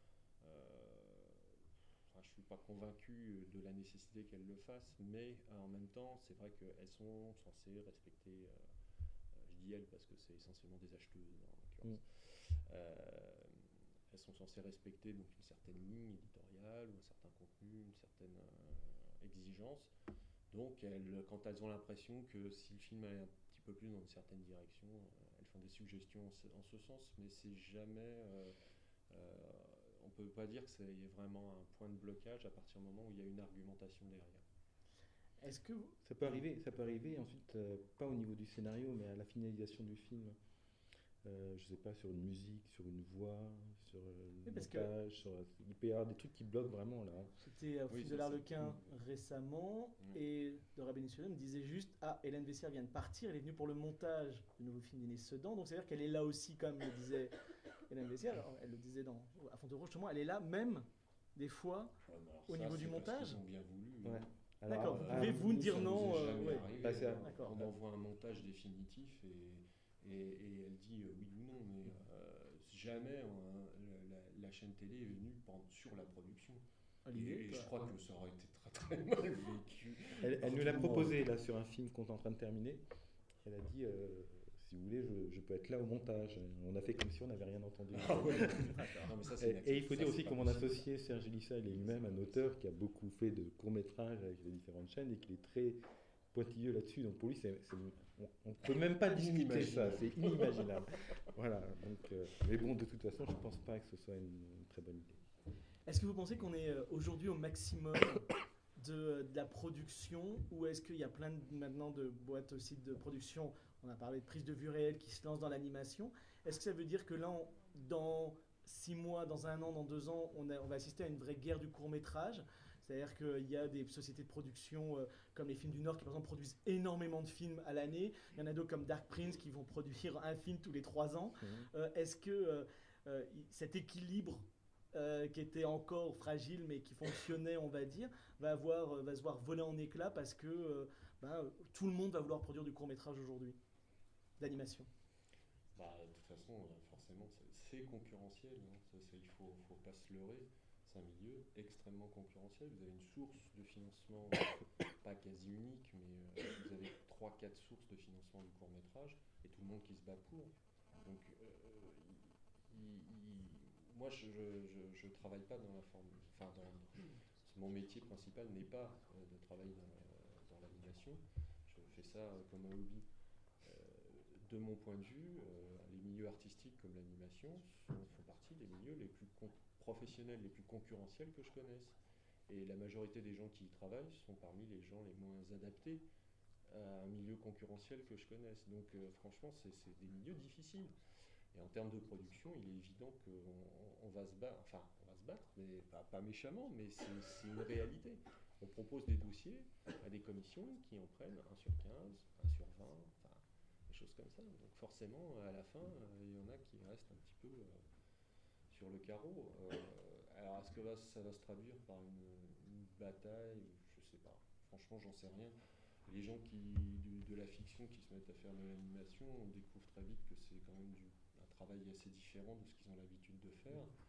euh, Enfin, je ne suis pas convaincu de la nécessité qu'elles le fassent, mais euh, en même temps, c'est vrai qu'elles sont censées respecter, euh, euh, je dis elles parce que c'est essentiellement des acheteuses en l'occurrence, mmh. euh, elles sont censées respecter donc, une certaine ligne éditoriale, ou un certain contenu, une certaine euh, exigence. Donc, elles, quand elles ont l'impression que si le film est un petit peu plus dans une certaine direction, euh, elles font des suggestions en ce, en ce sens, mais c'est jamais... Euh, euh, on ne peut pas dire qu'il y ait vraiment un point de blocage à partir du moment où il y a une argumentation derrière. Est-ce que vous... ça peut arriver, ça peut arriver ensuite, euh, pas au niveau du scénario, mais à la finalisation du film. Euh, je sais pas, sur une musique, sur une voix, sur euh, le oui, montage, que... sur, il peut y avoir des trucs qui bloquent vraiment là. C'était au film oui, de l'Arlequin mmh. récemment, mmh. et Dora Benicio me disait juste « Ah, Hélène Vessière vient de partir, elle est venue pour le montage du nouveau film d'Inès Sedan, donc c'est-à-dire qu'elle est là aussi, comme le disait Hélène Vessière, alors, elle le disait dans À Fond de Rouge, justement, elle est là même, des fois, ouais, au ça, niveau du montage. Ils ont bien voulu. Ouais. Alors, d'accord, vous pouvez euh, vous dire non. Euh, ouais. bah, c'est on envoie un montage définitif et, et, et elle dit euh, oui ou non, mais euh, jamais on, la, la chaîne télé est venue sur la production. Et, et je crois que ça aurait été très très mal vécu. Elle, elle nous l'a proposé là sur un film qu'on est en train de terminer. Elle a dit euh, si vous voulez, je, je peux être là au montage. On a fait comme si on n'avait rien entendu. Ah ouais. Non, mais ça, c'est et, et il faut ça, dire aussi que mon associé Serge Elissa, il est lui-même un auteur qui a beaucoup fait de courts-métrages avec les différentes chaînes et qui est très pointilleux là-dessus. Donc pour lui, c'est, c'est, on ne peut même pas discuter ça. C'est inimaginable. Voilà. Donc, euh, mais bon, de toute façon, je ne pense pas que ce soit une, une très bonne idée. Est-ce que vous pensez qu'on est aujourd'hui au maximum de, de la production, ou est-ce qu'il y a plein de, maintenant de boîtes aussi de production, on a parlé de prise de vue réelle qui se lance dans l'animation, est-ce que ça veut dire que là, on, dans six mois, dans un an, dans deux ans, on, a, on va assister à une vraie guerre du court-métrage? C'est-à-dire qu'il y a des sociétés de production euh, comme les Films du Nord qui, par exemple, produisent énormément de films à l'année. Il y en a d'autres comme Dark Prince qui vont produire un film tous les trois ans. Mmh. Euh, est-ce que euh, euh, cet équilibre Euh, qui était encore fragile mais qui fonctionnait, on va dire, va, avoir, euh, va se voir voler en éclats parce que euh, ben, tout le monde va vouloir produire du court-métrage aujourd'hui, d'animation. Bah, de toute façon, forcément, c'est, c'est concurrentiel. Hein. Ça, c'est, il ne faut, faut pas se leurrer. C'est un milieu extrêmement concurrentiel. Vous avez une source de financement, pas quasi unique, mais euh, vous avez trois quatre sources de financement du court-métrage et tout le monde qui se bat pour. Donc, euh, il, il, moi, je ne travaille pas dans la forme. Enfin, dans, mon métier principal n'est pas euh, de travailler dans, euh, dans l'animation. Je fais ça euh, comme un hobby. Euh, de mon point de vue, euh, les milieux artistiques comme l'animation sont, font partie des milieux les plus con- professionnels, les plus concurrentiels que je connaisse. Et la majorité des gens qui y travaillent sont parmi les gens les moins adaptés à un milieu concurrentiel que je connaisse. Donc, euh, franchement, c'est, c'est des milieux difficiles. Et en termes de production, il est évident qu'on on va se battre, enfin, on va se battre, mais pas, pas méchamment, mais c'est, c'est une réalité. On propose des dossiers à des commissions qui en prennent un sur quinze, un sur vingt, enfin, des choses comme ça. Donc forcément, à la fin, euh, il y en a qui restent un petit peu euh, sur le carreau. Euh, alors, est-ce que va, ça va se traduire par une, une bataille? Je sais pas. Franchement, j'en sais rien. Les gens qui, du, de la fiction qui se mettent à faire de l'animation, on découvre très vite que c'est quand même du travail assez différent de ce qu'ils ont l'habitude de faire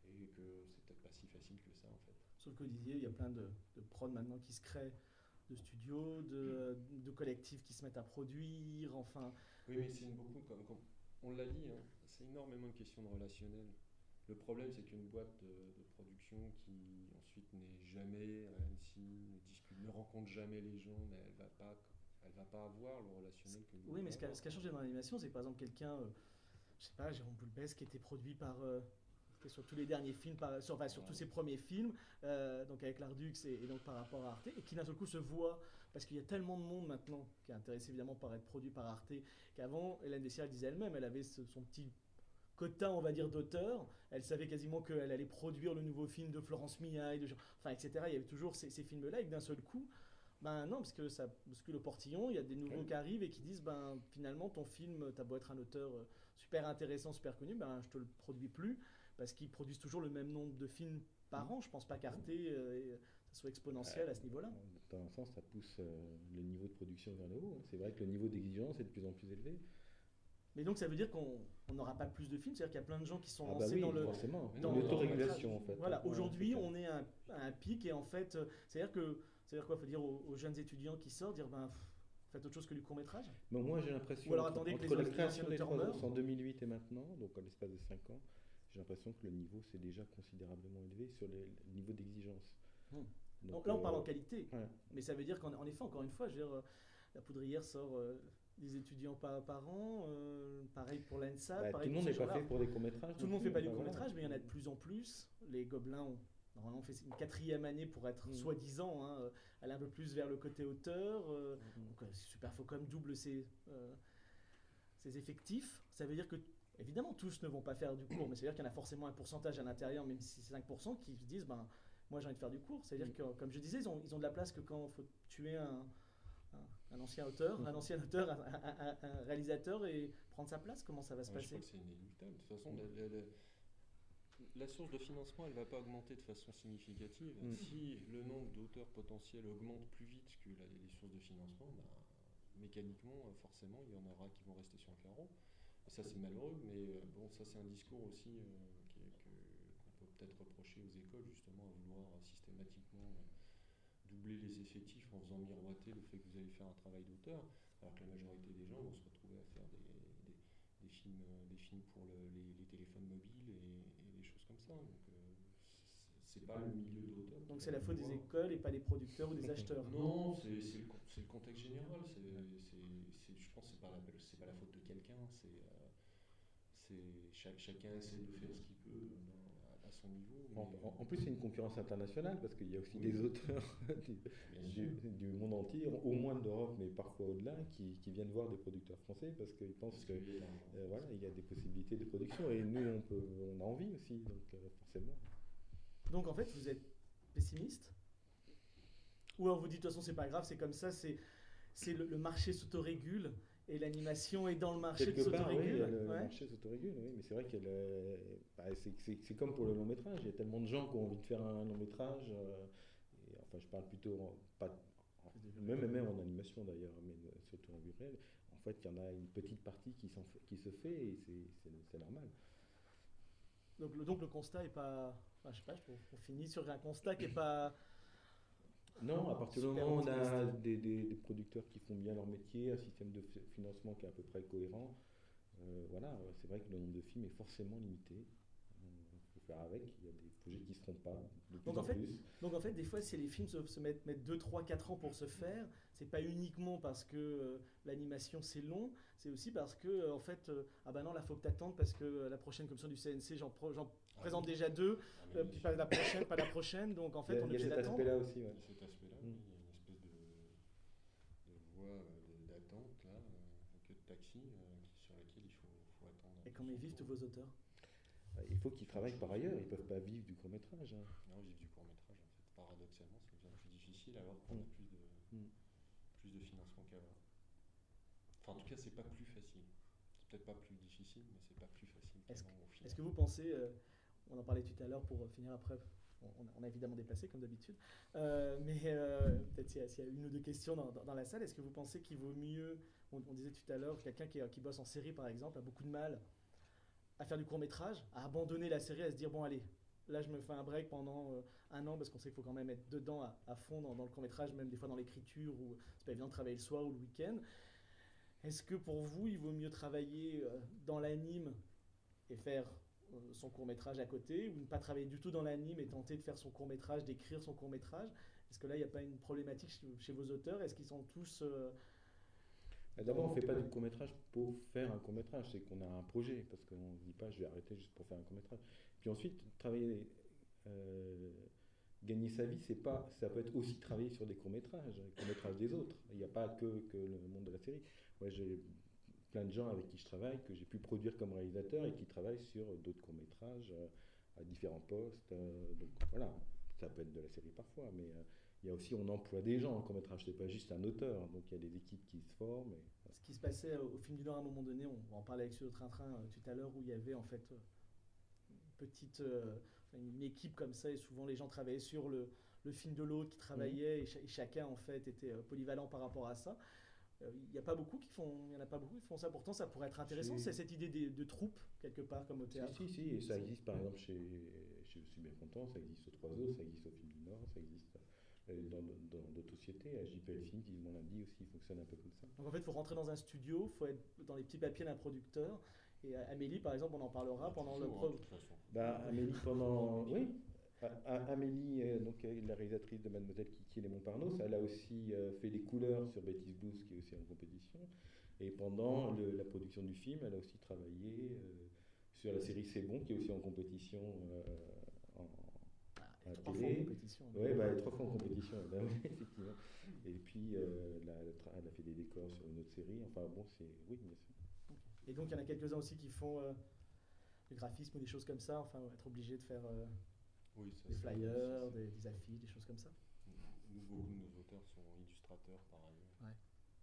et que c'est peut-être pas si facile que ça en fait. Sur le Codisier, il y a plein de, de prods maintenant qui se créent, de studios, de, de collectifs qui se mettent à produire, enfin... Oui, mais c'est une beaucoup, comme, comme on l'a dit, hein, c'est énormément une question de relationnel. Le problème, c'est qu'une boîte de, de production qui ensuite n'est jamais à Annecy, ne discute, ne rencontre jamais les gens, mais elle va pas, elle va pas avoir le relationnel que nous. Oui, mais ce qui a, ce qui a changé dans l'animation, c'est que par exemple quelqu'un, euh, je sais pas, Jérôme Boulbès, qui était produit par, euh, c'était sur tous les derniers films, par, sur, enfin, sur Ouais. tous ses premiers films, euh, donc avec l'Ardux et, et donc par rapport à Arte, et qui d'un seul coup se voit, parce qu'il y a tellement de monde maintenant qui est intéressé évidemment par être produit par Arte, qu'avant, Hélène Dessière disait elle-même, elle avait ce- son petit quota, on va dire, d'auteur. Elle savait quasiment qu'elle allait produire le nouveau film de Florence Miaille, de, enfin, et cetera. Il y avait toujours ces, ces films-là, et que d'un seul coup, ben non, parce que ça bouscule le portillon, il y a des nouveaux Oui. qui arrivent et qui disent, ben finalement, ton film, t'as beau être un auteur euh, super intéressant, super connu, ben je te le produis plus, parce qu'ils produisent toujours le même nombre de films par an. Je pense pas qu'Arte, euh, ça soit exponentiel à ce niveau-là. Dans un sens, ça pousse euh, le niveau de production vers le haut, hein. C'est vrai que le niveau d'exigence est de plus en plus élevé. Mais donc ça veut dire qu'on on n'aura pas plus de films, c'est-à-dire qu'il y a plein de gens qui sont Ah bah lancés oui, dans le... forcément. Mais dans non, Une le- autorégulation en fait. Voilà, Ouais, aujourd'hui c'est clair. on est à un, à un pic et en fait, euh, c'est-à-dire que, c'est-à-dire quoi, faut dire aux, aux jeunes étudiants qui sortent, dire ben pff, faites autre chose que du court métrage. Mais moi j'ai l'impression, Ou alors entre, attendez que entre les la création anciens des auteurs trois meurent. ours en deux mille huit et maintenant, donc à l'espace de cinq ans, j'ai l'impression que le niveau s'est déjà considérablement élevé sur les, le niveau d'exigence. Hmm. Donc, Donc, là on parle en euh, qualité, ouais. mais ça veut dire qu'en en effet, encore une fois, je veux dire, euh, la Poudrière sort euh, des étudiants par, par an, euh, pareil pour l'ENSA, Bah, tout pareil le pour monde ces n'est pas gens-là. fait pour des courts-métrages. Tout le non monde plus, fait pas du enfin, court voilà. métrage, mais il y en a de plus en plus. Les Gobelins ont normalement fait une quatrième année pour être Mm. soi-disant, hein, euh, aller un peu plus vers le côté auteur. euh, Mhm. donc euh, Super faut quand même double ses, euh, ses effectifs. Ça veut dire que, évidemment, tous ne vont pas faire du court, mais ça veut dire qu'il y en a forcément un pourcentage à l'intérieur, même si c'est cinq pour cent, qui se disent ben, moi j'ai envie de faire du court. C'est-à-dire Mm. que, comme je disais, ils ont, ils ont de la place que quand il faut tuer un, un, un ancien auteur, un ancien auteur, un, un- un- un réalisateur et prendre sa place. Comment ça va se Ouais, je passer? crois que c'est inéluctable. De toute façon, la, la- la- la source de financement, elle ne va pas augmenter de façon significative. Mm. Si le nombre d'auteurs potentiels augmente plus vite que la- les sources de financement, bah, mécaniquement, euh, forcément, il y en aura qui vont rester sur le carreau. Et ça, c'est malheureux, mais euh, bon, ça, c'est un discours aussi euh, qui est- que- qu'on peut peut-être reprocher aux écoles, justement, à vouloir euh, systématiquement euh, doubler les effectifs en faisant miroiter le fait que vous allez faire un travail d'auteur, alors que la majorité des gens vont se retrouver à faire des, des, des films, euh, des films pour le- les, les téléphones mobiles et, et des choses comme ça. Donc, euh, c'est c'est pas le milieu d'auteur. Donc qui c'est va la faute des pouvoir- écoles et pas des producteurs ou des acheteurs. Non, c'est c'est le, con- c'est le contexte général. C'est, c'est, c'est- je pense que c'est pas la, c'est pas la faute de quelqu'un. C'est, euh, c'est chaque, chacun essaie de faire ce qu'il peut dans- à, à son niveau. En, mais, en- en plus, c'est une concurrence internationale parce qu'il y a aussi Oui. des auteurs du, bien sûr. du- du monde entier, au moins d'Europe, mais parfois au-delà, qui, qui viennent voir des producteurs français parce qu'ils pensent Parce que qu'il y a de l'argent. euh, voilà, il y a des possibilités de production et nous, on, peut, on a envie aussi, donc euh, forcément. Donc en fait, vous êtes pessimiste? Ou alors vous dites de toute façon c'est pas grave, c'est comme ça, c'est c'est le, le marché s'autorégule et l'animation est dans le marché de Quelque part, oui, s'autorégule. le Ouais. marché s'autorégule, oui, mais c'est vrai que bah, c'est, c'est, c'est comme pour le long métrage. Il y a tellement de gens qui ont envie de faire un long métrage. Euh, et, enfin, je parle plutôt en, pas, en- même, même en animation d'ailleurs, mais euh, surtout en vue réelle. En fait, il y en a une petite partie qui, s'en fait- qui se fait et c'est, c'est, c'est normal. Donc, le, donc le constat est pas, enfin, je sais pas, je trouve qu'on finit sur un constat qui est pas. Non, à partir du Super moment où on a optimiste. des, des, des producteurs qui font bien leur métier, un système de fi- financement qui est à peu près cohérent, euh, voilà, c'est vrai que le nombre de films est forcément limité. Il faut faire avec, il y a des projets qui ne se font pas de plus Donc, en en fait, plus. Donc en fait, des fois, si les films se, se mettent, mettent deux, trois, quatre ans pour se faire, c'est pas uniquement parce que euh, l'animation c'est long, c'est aussi parce que euh, en fait, euh, ah bah non, là faut que t'attendes parce que euh, la prochaine commission du C N C, j'en, pro- j'en Ah présente oui. déjà deux, Ah, mais euh, bien puis sûr. pas la prochaine, pas la prochaine, donc en Il fait y a, on est il y a obligé cet d'attendre. aspect-là aussi. Il y Ouais. a cet aspect-là, Mm. oui, il y a une espèce de, de voie euh, de- d'attente là, euh, que de taxi, euh, qui- sur laquelle il faut, faut attendre. Et comment ils vivent tous vos auteurs? Il faut qu'ils travaillent par ailleurs, ils ne peuvent pas vivre du court-métrage. Hein. Non, vivre du court métrage, en fait, paradoxalement, c'est bien plus difficile alors qu'on a Mm. plus de, Mm. plus de financement qu'avant. Enfin, en tout cas, c'est pas plus facile. C'est peut-être pas plus difficile, mais c'est pas plus facile Est-ce qu'avant au final. Est-ce que vous pensez, euh, on en parlait tout à l'heure pour euh, finir après, on, on a évidemment dépassé comme d'habitude, euh, mais euh, peut-être s'il y, a- s'il y a une ou deux questions dans, dans- dans la salle, est-ce que vous pensez qu'il vaut mieux, on, on disait tout à l'heure, quelqu'un qui, qui bosse en série par exemple a beaucoup de mal à faire du court métrage, à abandonner la série, à se dire bon allez, là je me fais un break pendant euh, un an parce qu'on sait qu'il faut quand même être dedans à, à fond dans, dans le court-métrage, même des fois dans l'écriture, où c'est pas évident de travailler le soir ou le week-end. Est-ce que pour vous, il vaut mieux travailler euh, dans l'anime et faire euh, son court-métrage à côté, ou ne pas travailler du tout dans l'anime et tenter de faire son court-métrage, d'écrire son court-métrage? Est-ce que là, il n'y a pas une problématique chez, chez vos auteurs? Est-ce qu'ils sont tous... euh, D'abord, on ne fait pas du court-métrage pour faire un court-métrage, c'est qu'on a un projet, parce qu'on ne dit pas je vais arrêter juste pour faire un court-métrage. Puis ensuite, travailler, euh, gagner sa vie, c'est pas, ça peut être aussi travailler sur des courts-métrages, les courts-métrages des autres. Il n'y a pas que, que le monde de la série. Moi, j'ai plein de gens avec qui je travaille, que j'ai pu produire comme réalisateur et qui travaillent sur d'autres courts-métrages euh, à différents postes. Euh, donc voilà, ça peut être de la série parfois, mais euh, il y a aussi, on emploie des gens en court-métrage, c'est pas juste un auteur, donc il y a des équipes qui se forment. Et, voilà. Ce qui se passait au film du Nord à un moment donné, on, on en parlait avec sur le train-train euh, tout à l'heure, où il y avait en fait euh, une petite euh, une équipe comme ça, et souvent les gens travaillaient sur le, le film de l'autre qui travaillait, mmh. et, ch et chacun en fait était euh, polyvalent par rapport à ça. Il euh, n'y a pas beaucoup qui font, il y en a pas beaucoup qui font ça. Pourtant, ça pourrait être intéressant. C'est cette idée de, de troupe quelque part comme au théâtre. Si, si, si, et ça existe par exemple chez, chez Je suis bien content, ça existe au Trois Os, ça existe au Film du Nord, ça existe dans d'autres sociétés. À J P L Film, qui mon lundi aussi fonctionne un peu comme ça. Donc en fait, il faut rentrer dans un studio, il faut être dans les petits papiers d'un producteur. Et Amélie, par exemple, on en parlera pendant le pro. Bah, Amélie, pendant. Oui. Amélie, euh, donc, la réalisatrice de Mademoiselle Kiki et les Montparnasse, elle a aussi euh, fait les couleurs sur Betty's Blues, qui est aussi en compétition. Et pendant le, la production du film, elle a aussi travaillé euh, sur la série C'est bon, qui est aussi en compétition euh, en, ah, à la télé. Oui, bah, elle est trois fois en compétition, bah, oui, effectivement. Et puis, euh, la, elle a fait des décors sur une autre série. Enfin, bon, c'est. Oui, bien sûr. Et donc, il y en a quelques-uns aussi qui font euh, du graphisme ou des choses comme ça, enfin, être obligé de faire. Euh, Oui, ça, des flyers, des, des affiches, des choses comme ça. Nous, beaucoup de nos auteurs sont illustrateurs par ailleurs. Ouais.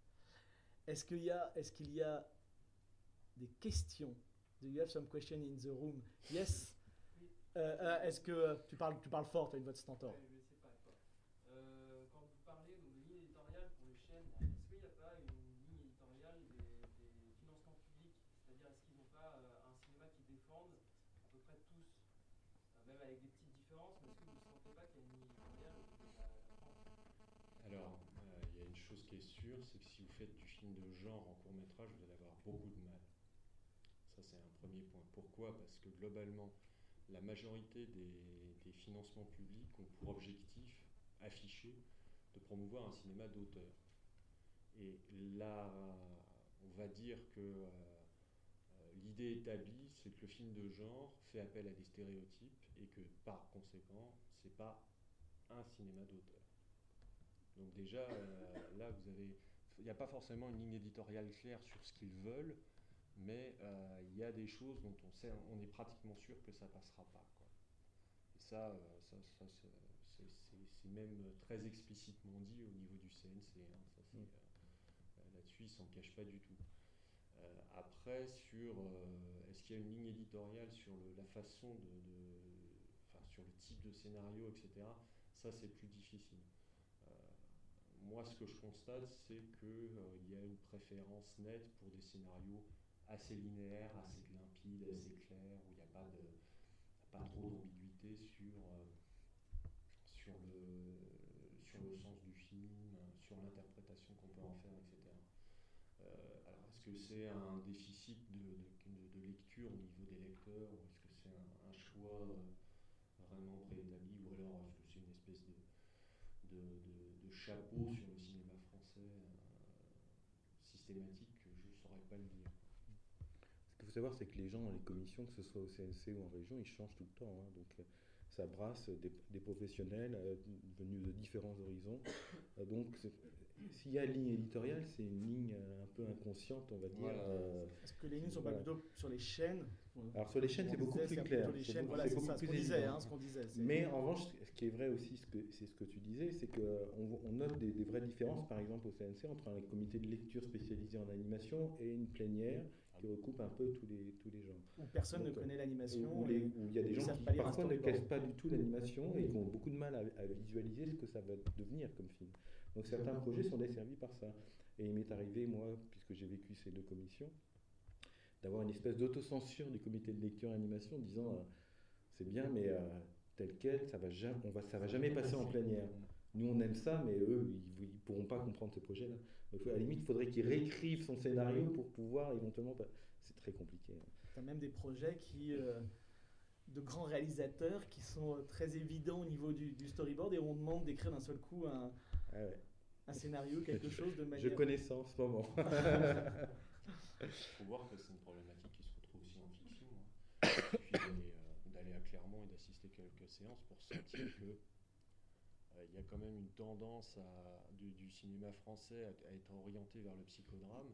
Est-ce qu'il y a, est-ce qu'il y a des questions? Do you have some questions in the room? Yes. Oui. Euh, euh, est-ce que tu parles, tu parles fort, tu as une voix de stentor. Oui, mais c'est pas quoi. Euh, quand vous parlez de ligne éditoriale pour les chaînes, est-ce qu'il n'y a pas une ligne éditoriale des, des financements publics? C'est-à-dire, est-ce qu'ils n'ont pas euh, un cinéma qui défendent à peu près tous, euh, même avec des petites différences, mais est-ce que vous ne sentez pas qu'il y a une ligne éditoriale au niveau de la, la France? Alors, il euh, y a une chose qui est sûre, c'est que si vous faites du film de genre en court-métrage, vous allez avoir beaucoup de mal. Ça, c'est un premier point. Pourquoi? Parce que globalement, la majorité des, des financements publics ont pour objectif affiché de promouvoir un cinéma d'auteur. Et là, on va dire que euh, l'idée établie, c'est que le film de genre fait appel à des stéréotypes et que par conséquent, c'est pas un cinéma d'auteur. Donc déjà, euh, là, vous avez, il n'y a pas forcément une ligne éditoriale claire sur ce qu'ils veulent, mais euh, il y a des choses dont on sait, on est pratiquement sûr que ça passera pas, quoi. Et ça, euh, ça, ça c'est même très explicitement dit au niveau du C N C. Hein, ça, c'est, euh, là-dessus, ils s'en cachent pas du tout. Euh, après, sur euh, est-ce qu'il y a une ligne éditoriale sur le, la façon de, de, enfin, sur le type de scénario, et cetera. Ça, c'est plus difficile. Moi, ce que je constate, c'est qu'il euh, y a une préférence nette pour des scénarios assez linéaires, assez limpides, assez clairs, où il n'y a pas, de, pas trop d'ambiguïté sur, euh, sur, le, sur le sens du film, sur l'interprétation qu'on peut en faire, et cetera. Euh, alors, est-ce que c'est un déficit de, de, de lecture au niveau des lecteurs, ou est-ce que c'est un, un choix euh, vraiment préétabli, ou alors est-ce que c'est une espèce de De, de, de chapeau sur le cinéma français euh, systématique, je ne saurais pas le dire. Ce qu'il faut savoir, c'est que les gens dans les commissions, que ce soit au C N C ou en région, ils changent tout le temps. Hein. Donc euh, ça brasse des, des professionnels euh, venus de différents horizons. Euh, donc s'il y a une ligne éditoriale, c'est une ligne euh, un peu inconsciente, on va dire. Voilà. Euh, Est-ce que les lignes ne sont voilà. pas plutôt sur les chaînes? Alors sur les chaînes, c'est beaucoup plus clair. C'est voilà, beaucoup ça, plus ce disait, hein, ce qu'on disait. Mais en revanche, ce qui est vrai aussi, c'est ce que tu disais, c'est qu'on on note des, des vraies différences, par exemple au C N C, entre un comité de lecture spécialisé en animation et une plénière qui recoupe un peu tous les, tous les genres. Où personne Donc, ne connaît l'animation. Où il y a des gens qui parfois ne connaissent pas du tout l'animation et qui ont beaucoup de mal à, à visualiser ce que ça va devenir comme film. Donc certains projets sont desservis par ça. Et il m'est arrivé, moi, puisque j'ai vécu ces deux commissions, d'avoir une espèce d'autocensure du comité de lecture animation disant euh, c'est bien, mais euh, tel quel, ça va jamais, on va, ça va jamais passer en plénière. Nous, on aime ça, mais eux, ils ne pourront pas comprendre ce projet-là. Donc, à la limite, il faudrait qu'ils réécrivent son scénario pour pouvoir éventuellement... C'est très compliqué. Tu as même des projets qui, euh, de grands réalisateurs qui sont très évidents au niveau du, du storyboard et on demande d'écrire d'un seul coup un, ah ouais. un scénario, quelque chose de manière... Je connais ça en ce moment. Il faut voir que c'est une problématique qui se retrouve aussi en fiction. Hein. Il suffit d'aller, euh, d'aller à Clermont et d'assister quelques séances pour sentir que euh, il y a quand même une tendance à, du, du cinéma français à, à être orienté vers le psychodrame,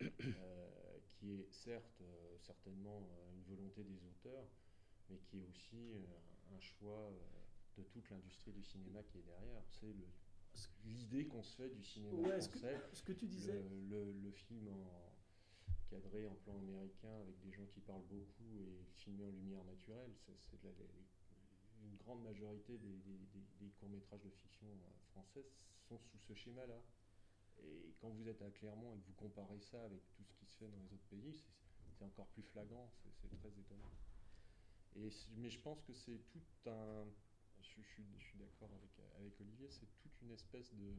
euh, qui est certes euh, certainement euh, une volonté des auteurs, mais qui est aussi euh, un choix euh, de toute l'industrie du cinéma qui est derrière. C'est le, l'idée qu'on se fait du cinéma ouais, français. Ce que, ce que tu disais. Le, le, le film en, cadré en plan américain avec des gens qui parlent beaucoup et filmé en lumière naturelle, c'est, c'est de la, une grande majorité des, des, des, des courts-métrages de fiction français sont sous ce schéma-là. Et quand vous êtes à Clermont et que vous comparez ça avec tout ce qui se fait dans les autres pays, c'est, c'est encore plus flagrant, c'est, c'est très étonnant. Et, mais je pense que c'est tout un... Je, je, je suis d'accord avec, avec Olivier, c'est toute une espèce de,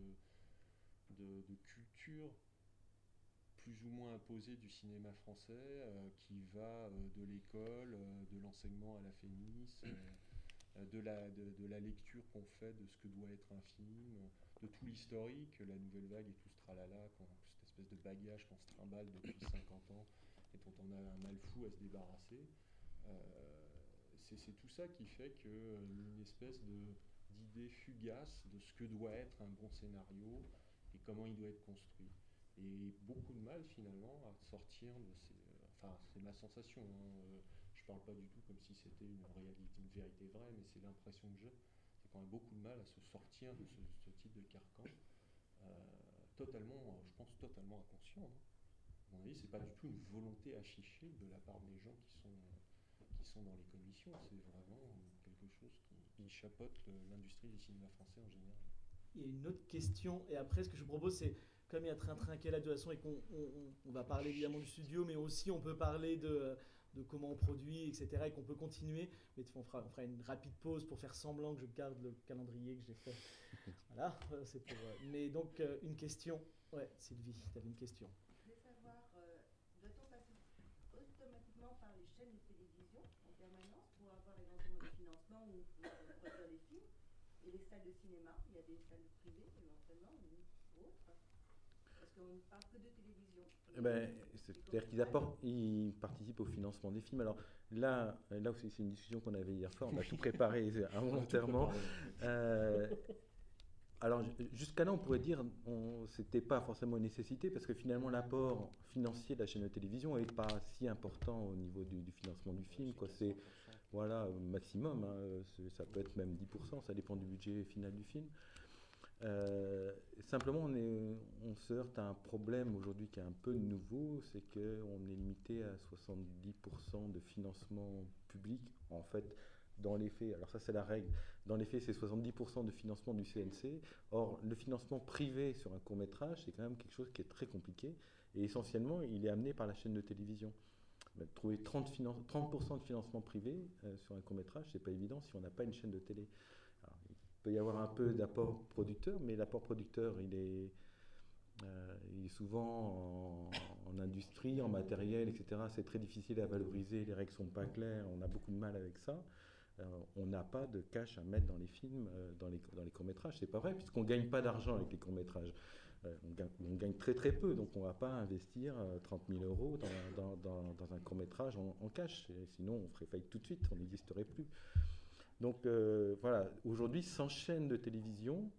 de, de culture plus ou moins imposée du cinéma français, euh, qui va euh, de l'école, euh, de l'enseignement à la féminisme, euh, de, la, de, de la lecture qu'on fait de ce que doit être un film, de tout l'historique, la nouvelle vague et tout ce tralala, qu'on, cette espèce de bagage qu'on se trimballe depuis cinquante ans et dont on a un mal fou à se débarrasser. Euh, c'est, c'est tout ça qui fait qu'il y a une espèce de, d'idée fugace de ce que doit être un bon scénario et comment il doit être construit. Et beaucoup de mal finalement à sortir de ces... Enfin, c'est ma sensation, hein. Je parle pas du tout comme si c'était une réalité, une vérité vraie, mais c'est l'impression que j'ai. C'est quand même beaucoup de mal à se sortir de ce, ce type de carcan. Euh, totalement, je pense totalement inconscient. Hein. À mon avis, c'est pas du tout une volonté affichée de la part des gens qui sont, qui sont dans les commissions. C'est vraiment quelque chose qui, qui chapeaute l'industrie du cinéma français en général. Il y a une autre question, et après, ce que je vous propose, c'est, comme il y a Train-Train qui est là de toute façon, et qu'on on, on va parler évidemment du studio, mais aussi on peut parler de, de comment on produit, et cetera, et qu'on peut continuer. Mais on fera, on fera une rapide pause pour faire semblant que je garde le calendrier que j'ai fait. Voilà, c'est pour... Mais donc, une question. Ouais, Sylvie, tu avais une question. Je voulais savoir, euh, doit-on passer automatiquement par les chaînes de télévision en permanence pour avoir éventuellement du financement ou pour produire les films? Et les salles de cinéma, il y a des salles privées éventuellement ou autres, parce qu'on ne parle que de télévision. Eh ben, c'est-à-dire qu'ils apportent, ils participent au financement des films. Alors là, là aussi, c'est une discussion qu'on avait hier soir. On a tout préparé involontairement. Euh, alors jusqu'à là, on pourrait dire que c'était pas forcément une nécessité parce que finalement l'apport financier de la chaîne de télévision n'est pas si important au niveau du, du financement du film. Quoi. C'est voilà maximum. Hein, ça peut être même dix pour cent. Ça dépend du budget final du film. Euh, simplement, on, est, on se heurte à un problème aujourd'hui qui est un peu nouveau, c'est qu'on est limité à soixante-dix pour cent de financement public. En fait, dans les faits, alors ça c'est la règle, dans les faits c'est soixante-dix pour cent de financement du C N C. Or, le financement privé sur un court-métrage, c'est quand même quelque chose qui est très compliqué. Et essentiellement, il est amené par la chaîne de télévision. Trouver trente pour cent de financement privé euh, sur un court-métrage, c'est pas évident si on n'a pas une chaîne de télé. Alors, il peut y avoir un peu d'apport producteur, mais l'apport producteur, il est, euh, il est souvent en, en industrie, en matériel, et cetera. C'est très difficile à valoriser, les règles ne sont pas claires, on a beaucoup de mal avec ça. Euh, on n'a pas de cash à mettre dans les films, euh, dans les, dans les courts-métrages. C'est pas vrai, puisqu'on ne gagne pas d'argent avec les courts-métrages. Euh, on, gagne, on gagne très très peu, donc on ne va pas investir euh, trente mille euros dans, dans, dans, dans un court-métrage en, en cash. Et sinon, on ferait faillite tout de suite, on n'existerait plus. Donc euh, voilà, aujourd'hui, sans chaîne de télévision,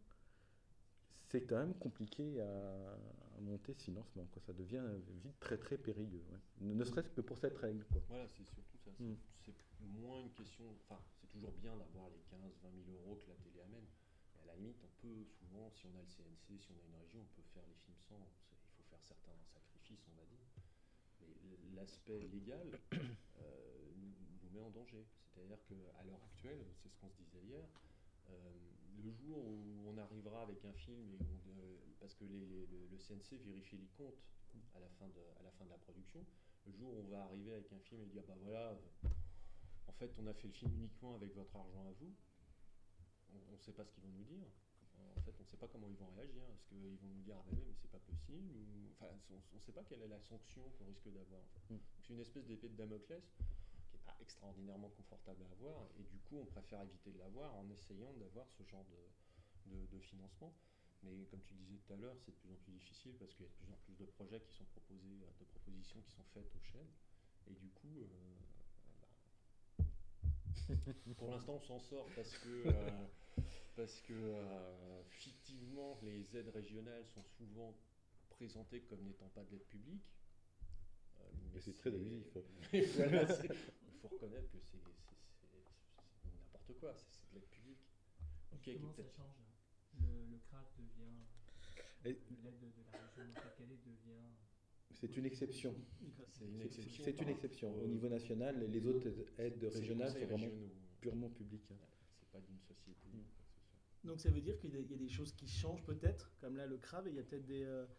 c'est quand même compliqué à, à monter ce financement. Quoi. Ça devient vite très très périlleux. Ouais. Ne, ne serait-ce que pour cette règle. Quoi. Voilà, c'est surtout ça. C'est, mm. c'est moins une question. Enfin, c'est toujours bien d'avoir les quinze à vingt mille euros que la télé amène. Mais à la limite, on peut souvent, si on a le C N C, si on a une région, on peut faire les films sans. C'est, il faut faire certains sacrifices, on va dire. Mais l'aspect légal euh, nous, nous met en danger. C'est-à-dire qu'à l'heure actuelle, c'est ce qu'on se disait hier, euh, le jour où on arrivera avec un film, et on, euh, parce que les, les, le C N C vérifie les comptes à la, fin de, à la fin de la production, le jour où on va arriver avec un film et dire bah voilà, en fait, on a fait le film uniquement avec votre argent à vous. On ne sait pas ce qu'ils vont nous dire. En fait, on ne sait pas comment ils vont réagir. Est-ce qu'ils vont nous dire ah ben oui, mais c'est pas possible ou... Enfin, on ne sait pas quelle est la sanction qu'on risque d'avoir. En fait. Mm. C'est une espèce d'épée de Damoclès qui n'est pas extraordinairement confortable à avoir, et du coup, on préfère éviter de l'avoir en essayant d'avoir ce genre de, de, de financement. Mais comme tu disais tout à l'heure, c'est de plus en plus difficile parce qu'il y a de plus en plus de projets qui sont proposés, de propositions qui sont faites aux chaînes, et du coup. Euh, bah, pour l'instant, on s'en sort parce que. Euh, Parce que, euh, fictivement, les aides régionales sont souvent présentées comme n'étant pas de l'aide publique. Euh, mais c'est, c'est très abusif. Il voilà, faut reconnaître que c'est, c'est, c'est, c'est n'importe quoi, c'est, c'est de l'aide publique. Okay, comment ça change là le, le C R A F devient. Et... L'aide de, de la région Nord-Pas-de-Calais devient. C'est une exception. C'est une exception. C'est, c'est une exception. Au niveau national, les autres aides régionales sont vraiment régionaux. Purement publiques. Ouais, c'est pas d'une société. Mm. Donc ça veut dire qu'il y a des choses qui changent peut-être, comme là le C R A V, et il y a peut-être des, euh,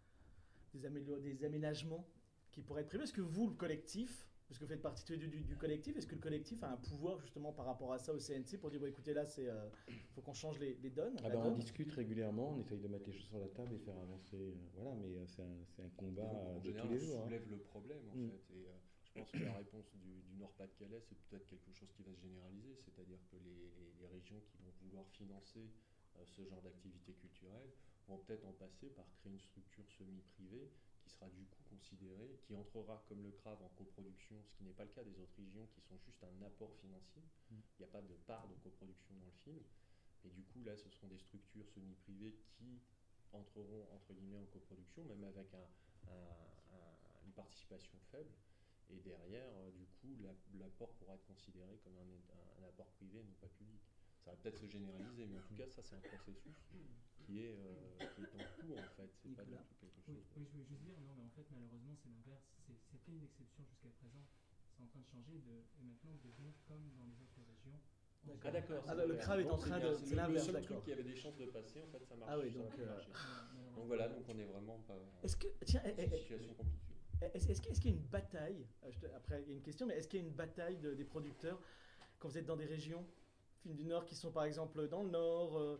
des, amélior- des aménagements qui pourraient être prévus. Est-ce que vous, le collectif, parce que vous faites partie du, du, du collectif, est-ce que le collectif a un pouvoir justement par rapport à ça au C N C pour dire bon écoutez là il euh, faut qu'on change les, les donnes ah ben, donne. On discute régulièrement, on essaye de mettre les choses sur la table et faire avancer, euh, voilà, mais euh, c'est, un, c'est un combat en de général, tous les jours. On soulève hein. le problème en mm. fait, et euh, je pense que la réponse du, du Nord-Pas-de-Calais, c'est peut-être quelque chose qui va se généraliser, c'est-à-dire que les, les, les régions qui vont vouloir financer euh, ce genre d'activité culturelle vont peut-être en passer par créer une structure semi-privée qui sera du coup considérée, qui entrera comme le C R A V en coproduction, ce qui n'est pas le cas des autres régions qui sont juste un apport financier. Il mm. n'y a pas de part de coproduction dans le film. Et du coup, là, ce seront des structures semi-privées qui entreront, entre guillemets, en coproduction, même avec un, un, un, une participation faible. Et derrière, euh, du coup, la, l'apport pourra être considéré comme un, un, un apport privé, non pas public. Ça va peut-être se généraliser, mais en tout cas, ça, c'est un processus qui est, euh, qui est en cours, en fait. C'est Nicolas. pas du tout quelque chose. Oui, oui, je voulais juste dire, non, mais en fait, malheureusement, c'est l'inverse. C'est, c'était une exception jusqu'à présent. C'est en train de changer de, et maintenant de devenir comme dans les autres régions. D'accord. Ah d'accord. Ah, le C R A V est en train de. C'est, c'est l'inverse, le seul d'accord. truc qui avait des chances de passer, en fait, ça marche. Ah oui, ça donc. Euh... donc voilà, donc on est vraiment pas. Est-ce que tiens, c'est une situation compliquée. Est-ce, est-ce, est-ce qu'il y a une bataille je te, après, il y a une question, mais est-ce qu'il y a une bataille de, des producteurs quand vous êtes dans des régions, films du Nord qui sont par exemple dans le Nord, euh,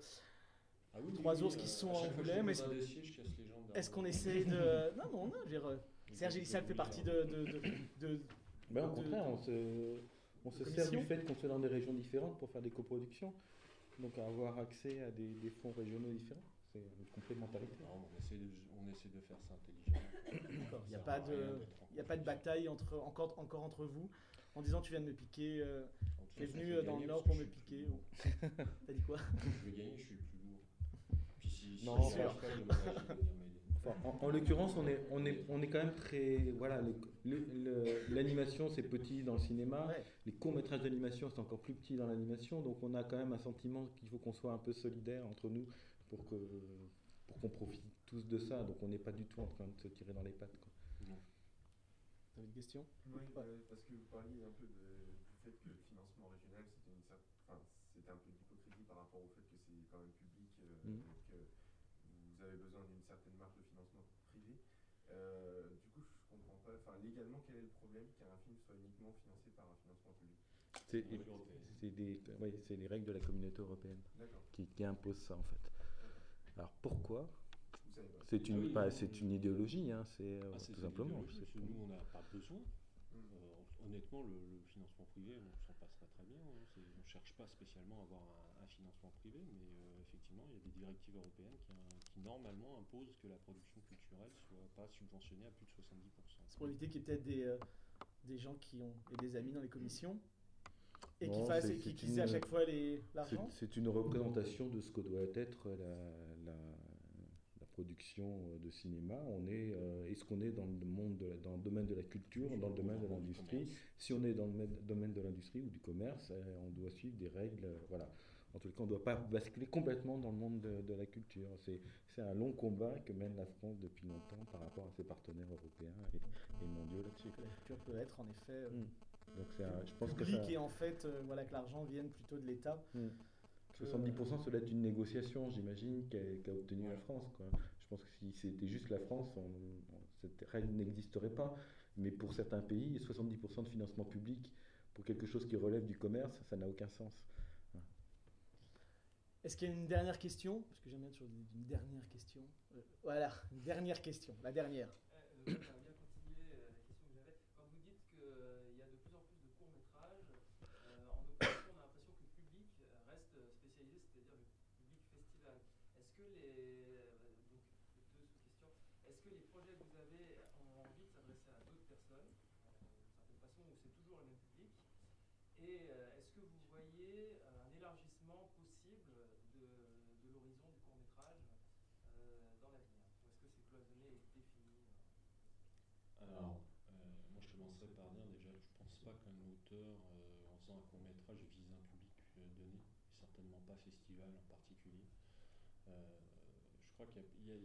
ah oui, Trois oui, ours oui, qui euh, sont en Angoulême. Est-ce, dossier, je casse les jambes est-ce qu'on essaie de. Non, non, non, je veux dire. Serge Elissal fait partie de. de, de, de ben, au contraire, on se, on se sert du fait qu'on soit dans des régions différentes pour faire des coproductions. Donc avoir accès à des, des fonds régionaux différents, c'est une complémentarité. Non, on, essaie de, on essaie de faire ça intelligemment. D'accord. Il n'y a, pas de, il y a pas de bataille entre, encore, encore entre vous en disant tu viens de me piquer, euh, tu es venu dans le Nord pour me piquer. Ou... T'as dit quoi? Je vais gagner, je suis plus lourd. Puis si, si non, je ne pas, je me vais venir m'aider. Enfin, en, en l'occurrence, on est, on, est, on est quand même très... Voilà, le, le, le, l'animation, c'est petit dans le cinéma. Ouais. Les courts-métrages d'animation, c'est encore plus petit dans l'animation. Donc, on a quand même un sentiment qu'il faut qu'on soit un peu solidaires entre nous pour, que, pour qu'on profite tous de ça. Donc, on n'est pas du tout en train de se tirer dans les pattes, quoi. Non. Vous avez une question? Oui, euh, parce que vous parliez un peu de, du fait que le financement régional, c'était, une, enfin, c'était un peu d'hypocrisie par rapport au fait que c'est quand même public, euh, mm. donc euh, vous avez besoin d'une certaine marge de financement privé. Euh, du coup, je comprends pas, enfin, légalement, quel est le problème qu'un film soit uniquement financé par un financement public? C'est, c'est, des, oui, c'est les règles de la communauté européenne qui, qui imposent ça, en fait. D'accord. Alors, pourquoi? C'est une, ah oui, pas, c'est une idéologie, hein, c'est, ah, c'est tout simplement. C'est nous, on n'a pas besoin. Mmh. Euh, honnêtement, le, le financement privé, on s'en passerait très bien. Hein. C'est, on ne cherche pas spécialement à avoir un, un financement privé, mais euh, effectivement, il y a des directives européennes qui, qui normalement imposent que la production culturelle ne soit pas subventionnée à plus de soixante-dix pour cent. C'est pour éviter qu'il y ait peut-être des, euh, des gens qui ont et des amis dans les commissions et non, qui fassent et qui disent à chaque fois les, l'argent. C'est, c'est une représentation de ce que doit être la, la production de cinéma. On est, euh, est-ce qu'on est dans le monde, de la, dans le domaine de la culture, dans le domaine de l'industrie? Si on est dans le domaine de l'industrie ou du commerce, euh, on doit suivre des règles. Euh, voilà. En tout cas, on ne doit pas basculer complètement dans le monde de, de la culture. C'est, c'est un long combat que mène la France depuis longtemps par rapport à ses partenaires européens et, et mondiaux là-dessus. La culture peut être en effet. Euh, mmh. Donc c'est un, je pense public que ça... et en fait, euh, voilà que l'argent vienne plutôt de l'État. Mmh. soixante-dix pour cent, ça doit être une négociation, j'imagine, qu'a, qu'a obtenue la France, quoi. Je pense que si c'était juste la France, on, on, cette règle n'existerait pas. Mais pour certains pays, soixante-dix pour cent de financement public pour quelque chose qui relève du commerce, ça n'a aucun sens. Voilà. Est-ce qu'il y a une dernière question? Parce que j'aime bien toujours une dernière question. Euh, voilà, une dernière question, la dernière. Euh, euh, on va bien continuer euh, la question que j'avais. Quand vous dites qu'il euh, y a de plus en plus de courts-métrages, euh, en opposition, on a l'impression que le public euh, reste spécialisé, c'est-à-dire le public festival. Est-ce que les. Euh, donc, deux sous-questions. Est-ce que les projets que vous avez ont envie de s'adresser à d'autres personnes, euh, d'une certaine façon, ou c'est toujours le même public? Et euh, est-ce que vous voyez euh, un élargissement possible de, de l'horizon du court-métrage euh, dans l'avenir? Ou est-ce que c'est cloisonné et défini? Alors, euh, moi je commencerai par dire déjà, je pense pas qu'un auteur, euh, en faisant un court métrage, vise un public euh, donné, et certainement pas festival en particulier. Euh, je crois qu'il y a, il y a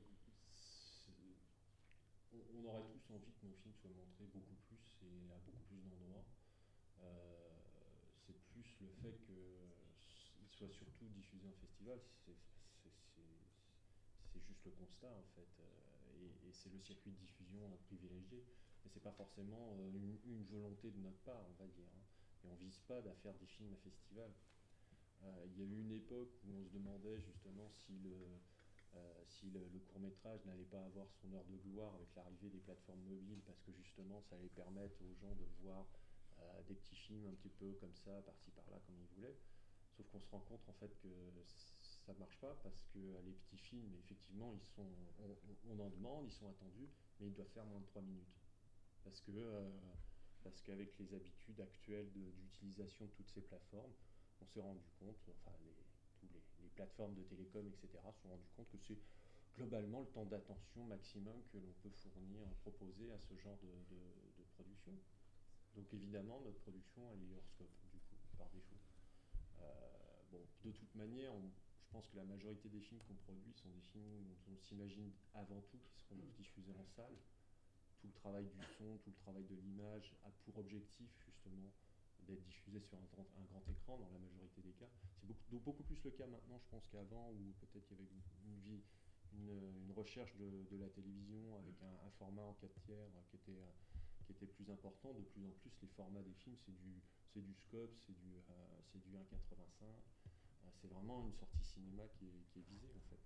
on, on aurait tous envie que nos films soient montrés beaucoup plus et à beaucoup plus d'endroits. Euh, c'est plus le fait qu'ils soient surtout diffusés en festival, c'est, c'est, c'est, c'est juste le constat en fait, euh, et, et c'est le circuit de diffusion à privilégier, mais c'est pas forcément euh, une, une volonté de notre part, on va dire, hein. Et on vise pas à faire des films à festival. Euh, il y a eu une époque où on se demandait justement si le, euh, si le, le court-métrage n'allait pas avoir son heure de gloire avec l'arrivée des plateformes mobiles, parce que justement ça allait permettre aux gens de voir euh, des petits films un petit peu comme ça, par-ci par-là, comme ils voulaient. Sauf qu'on se rend compte en fait que ça ne marche pas, parce que les petits films, effectivement, ils sont, on, on en demande, ils sont attendus, mais ils doivent faire moins de trois minutes. Parce que euh, parce qu'avec les habitudes actuelles de, d'utilisation de toutes ces plateformes, on s'est rendu compte, enfin les, tous les, les plateformes de télécom, et cetera, se sont rendu compte que c'est globalement le temps d'attention maximum que l'on peut fournir, proposer à ce genre de, de, de production. Donc évidemment, notre production, elle est hors scope, du coup, par défaut. Euh, bon, de toute manière, on, je pense que la majorité des films qu'on produit sont des films dont on s'imagine avant tout qu'ils seront diffusés en salle. Tout le travail du son, tout le travail de l'image a pour objectif justement d'être diffusé sur un, un grand écran dans la majorité des cas. C'est beaucoup, beaucoup plus le cas maintenant, je pense, qu'avant, où peut-être il y avait une, une, vie, une, une recherche de, de la télévision avec un, un format en quatre tiers qui était, qui était plus important. De plus en plus, les formats des films, c'est du, c'est du scope, c'est du, euh, c'est du un virgule quatre-vingt-cinq. Euh, c'est vraiment une sortie cinéma qui est, qui est visée, en fait.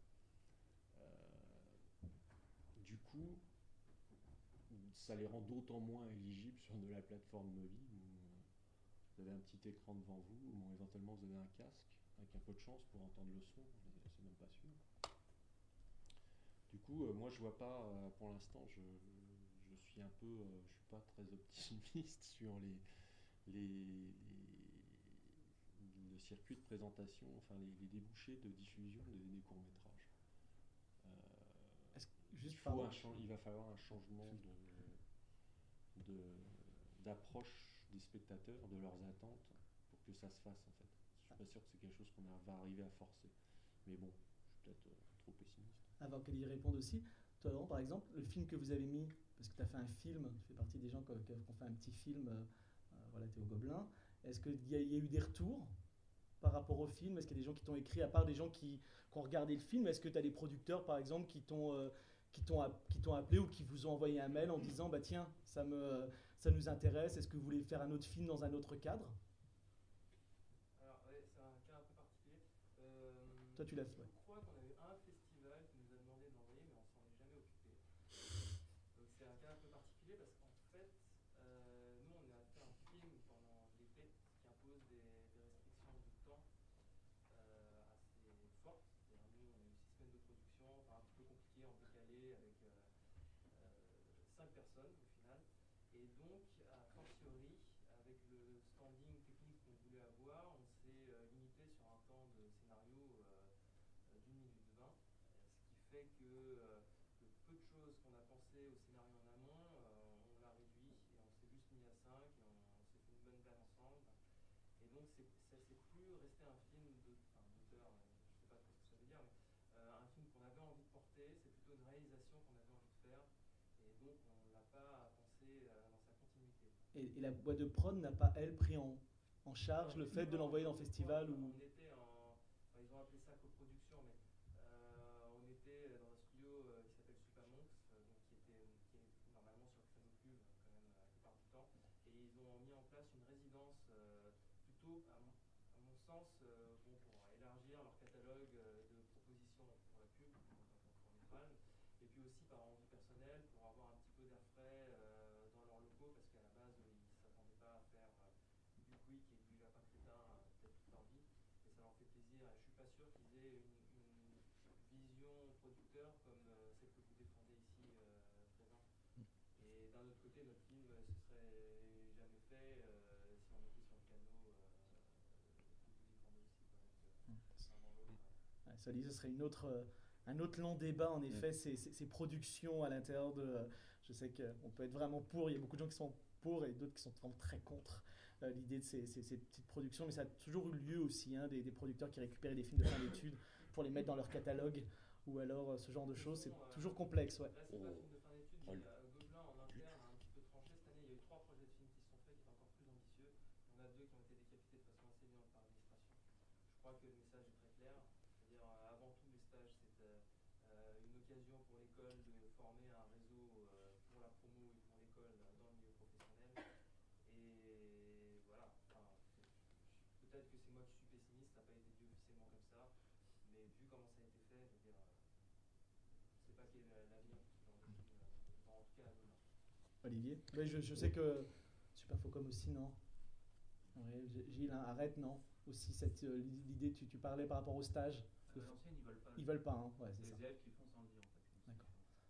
Euh, du coup, ça les rend d'autant moins éligibles sur de la plateforme mobile où vous avez un petit écran devant vous, ou bon, éventuellement vous avez un casque avec un peu de chance pour entendre le son, c'est même pas sûr. Du coup, euh, moi je vois pas, euh, pour l'instant, je, je suis un peu, euh, je suis pas très optimiste sur les, les, les le circuit de présentation, enfin les, les débouchés de diffusion des, des courts-métrages. Euh, il, faut un, il va falloir un changement de, de, d'approche des spectateurs, de leurs attentes, pour que ça se fasse en fait. Je suis pas sûr que c'est quelque chose qu'on va arriver à forcer. Mais bon, je suis peut-être euh, trop pessimiste. Avant qu'elle y réponde aussi, toi Laurent, par exemple, le film que vous avez mis, parce que tu as fait un film, tu fais partie des gens qui ont fait un petit film, euh, voilà, tu es au Gobelin, est-ce qu'il y, y a eu des retours par rapport au film? Est-ce qu'il y a des gens qui t'ont écrit, à part des gens qui, qui ont regardé le film, est-ce que tu as des producteurs par exemple qui t'ont, euh, qui, t'ont, qui t'ont appelé ou qui vous ont envoyé un mail en disant bah tiens, ça, me, ça nous intéresse, est-ce que vous voulez faire un autre film dans un autre cadre? Alors, ouais, c'est un cas un peu particulier. Euh, Toi, tu l'as fait. Je crois qu'on a eu un festival qui nous a demandé de l'envoyer, mais on s'en est jamais occupé. Donc, c'est un cas un peu particulier parce qu'en fait, euh, nous, on a fait un film pendant l'été qui impose des, des restrictions de temps euh, assez fortes. C'est-à-dire, nous, on a eu six semaines de production, enfin un petit peu compliqué, en décalé, avec euh, euh, cinq personnes au final. Et donc, a fortiori, avec le standing technique qu'on voulait avoir, on s'est euh, limité sur un temps de scénario euh, d'une minute vingt, ce qui fait que euh, le peu de choses qu'on a pensé au scénario en amont, euh, on l'a réduit et on s'est juste mis à cinq et on, on s'est fait une bonne blague ensemble. Et donc, c'est, ça c'est plus resté un film de, enfin, d'auteur, euh, je sais pas trop ce que ça veut dire, mais euh, un film qu'on avait envie de porter, c'est plutôt une réalisation qu'on avait envie de faire. Et donc, on ne l'a pas pensé euh, dans sa continuité. Et, et la boîte de prod n'a pas, elle, pris en, en charge le fait de l'envoyer dans le festival ou... On était en... Enfin, ils ont appelé ça coproduction, mais euh, on était dans un studio euh, qui s'appelle Supamonx, euh, donc qui, était, qui est normalement sur Créneau Club, quand même, la plupart du temps. Et ils ont mis en place une résidence euh, plutôt, à mon, à mon sens, euh, bon, pour élargir leur catalogue euh, de propositions pour la pub, donc en tant que court-métrage, et puis aussi par envie personnelle, pour avoir un petit peu d'air frais euh, dans leurs locaux, parce qu'à la base, ils ne s'attendaient pas à faire euh, du quick et du lapin crétin euh, peut-être toute leur vie, et ça leur fait plaisir. Et je ne suis pas sûr qu'ils aient une, une vision producteur comme euh, celle que vous défendez ici euh, présent. Et d'un autre côté, notre film, euh, ce serait jamais fait euh, si on était sur le canot euh, que vous défendez ici. Quoi. Donc, euh, l'un dans l'autre. Ouais, ça dit, ce serait une autre, euh, un autre long débat, en effet, ces, ces, ces productions à l'intérieur de... euh, je sais qu'on peut être vraiment pour, il y a beaucoup de gens qui sont pour et d'autres qui sont vraiment très contre euh, l'idée de ces, ces, ces petites productions, mais ça a toujours eu lieu aussi, hein, des, des producteurs qui récupéraient des films de fin d'études pour les mettre dans leur catalogue, ou alors euh, ce genre de choses, c'est euh, toujours complexe. Ouais. Là, c'est pas un film de fin d'études, c'est euh, Gobelin en interne a un petit peu tranché. Cette année, il y a eu trois projets de films qui se sont faits qui étaient encore plus ambitieux. Il y en a deux qui ont été décapités de façon assez violente par l'administration. Je crois que le message est très clair. C'est-à-dire, euh, avant tout, les stages, c'est euh, euh, une occasion pour l'école de former un réseau euh, pour la promo et pour l'école euh, dans le milieu professionnel. Et voilà. Enfin, peut-être que c'est moi qui suis pessimiste, ça n'a pas été dit officiellement comme ça. Mais vu comment ça a été fait, je veux dire, je ne sais pas quel est l'avenir de ce genre de film, euh, en tout cas à demain. Olivier, ouais, je, je sais que Superfocom aussi, non ouais, Gilles, hein, arrête, non aussi cette euh, l'idée, tu, tu parlais par rapport au stage. À l'ancienne, ils veulent pas. Ils veulent pas, hein. Ouais, c'est les ça. élèves qui font sans le dire, en fait. D'accord.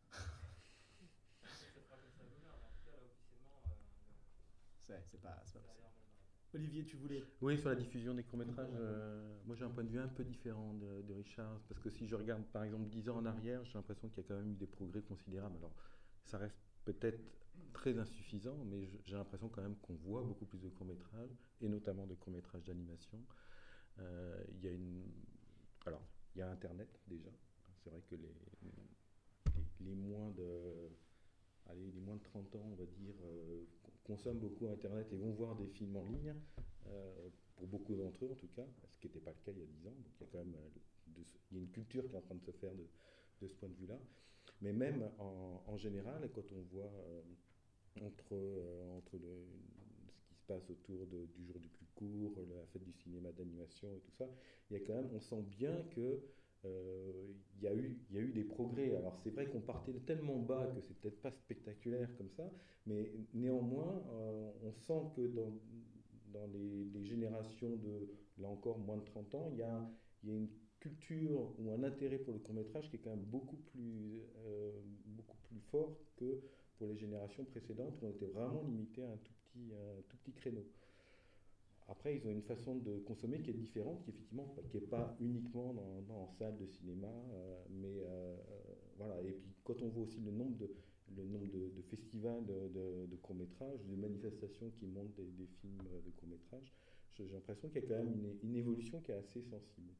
Ça fera comme ça Gobelin, mais en tout cas, là, officiellement, euh, c'est, c'est pas, c'est pas possible. derrière même. Olivier, tu voulais. Oui, sur la diffusion des courts-métrages, euh, moi j'ai un point de vue un peu différent de, de Richard, parce que si je regarde par exemple dix ans en arrière, j'ai l'impression qu'il y a quand même eu des progrès considérables. Alors, ça reste peut-être très insuffisant, mais j'ai l'impression quand même qu'on voit beaucoup plus de courts-métrages, et notamment de courts-métrages d'animation. Euh, il y a une... Alors, il y a Internet déjà. C'est vrai que les, les, les moins de... Allez, les moins de trente ans, on va dire, euh, consomment beaucoup Internet et vont voir des films en ligne, euh, pour beaucoup d'entre eux en tout cas, ce qui n'était pas le cas il y a dix ans. Donc il y a quand même euh, de, il y a une culture qui est en train de se faire de, de ce point de vue-là. Mais même en, en général, quand on voit euh, entre, euh, entre le, ce qui se passe autour de, du jour du plus court, la fête du cinéma d'animation et tout ça, il y a quand même, on sent bien que Euh, il y a eu, il y a eu des progrès. Alors c'est vrai qu'on partait de tellement bas que c'est peut-être pas spectaculaire comme ça, mais néanmoins, euh, on sent que dans, dans les, les générations de, là encore, moins de trente ans, il y a, il y a une culture ou un intérêt pour le court-métrage qui est quand même beaucoup plus, euh, beaucoup plus fort que pour les générations précédentes où on était vraiment limité à un tout petit, un tout petit créneau. Après, ils ont une façon de consommer qui est différente, qui effectivement, qui n'est pas uniquement dans, dans en salle de cinéma, euh, mais euh, voilà. Et puis quand on voit aussi le nombre de, le nombre de, de festivals de, de, de courts-métrages, de manifestations qui montent des, des films de courts-métrages, j'ai l'impression qu'il y a quand même une, une évolution qui est assez sensible.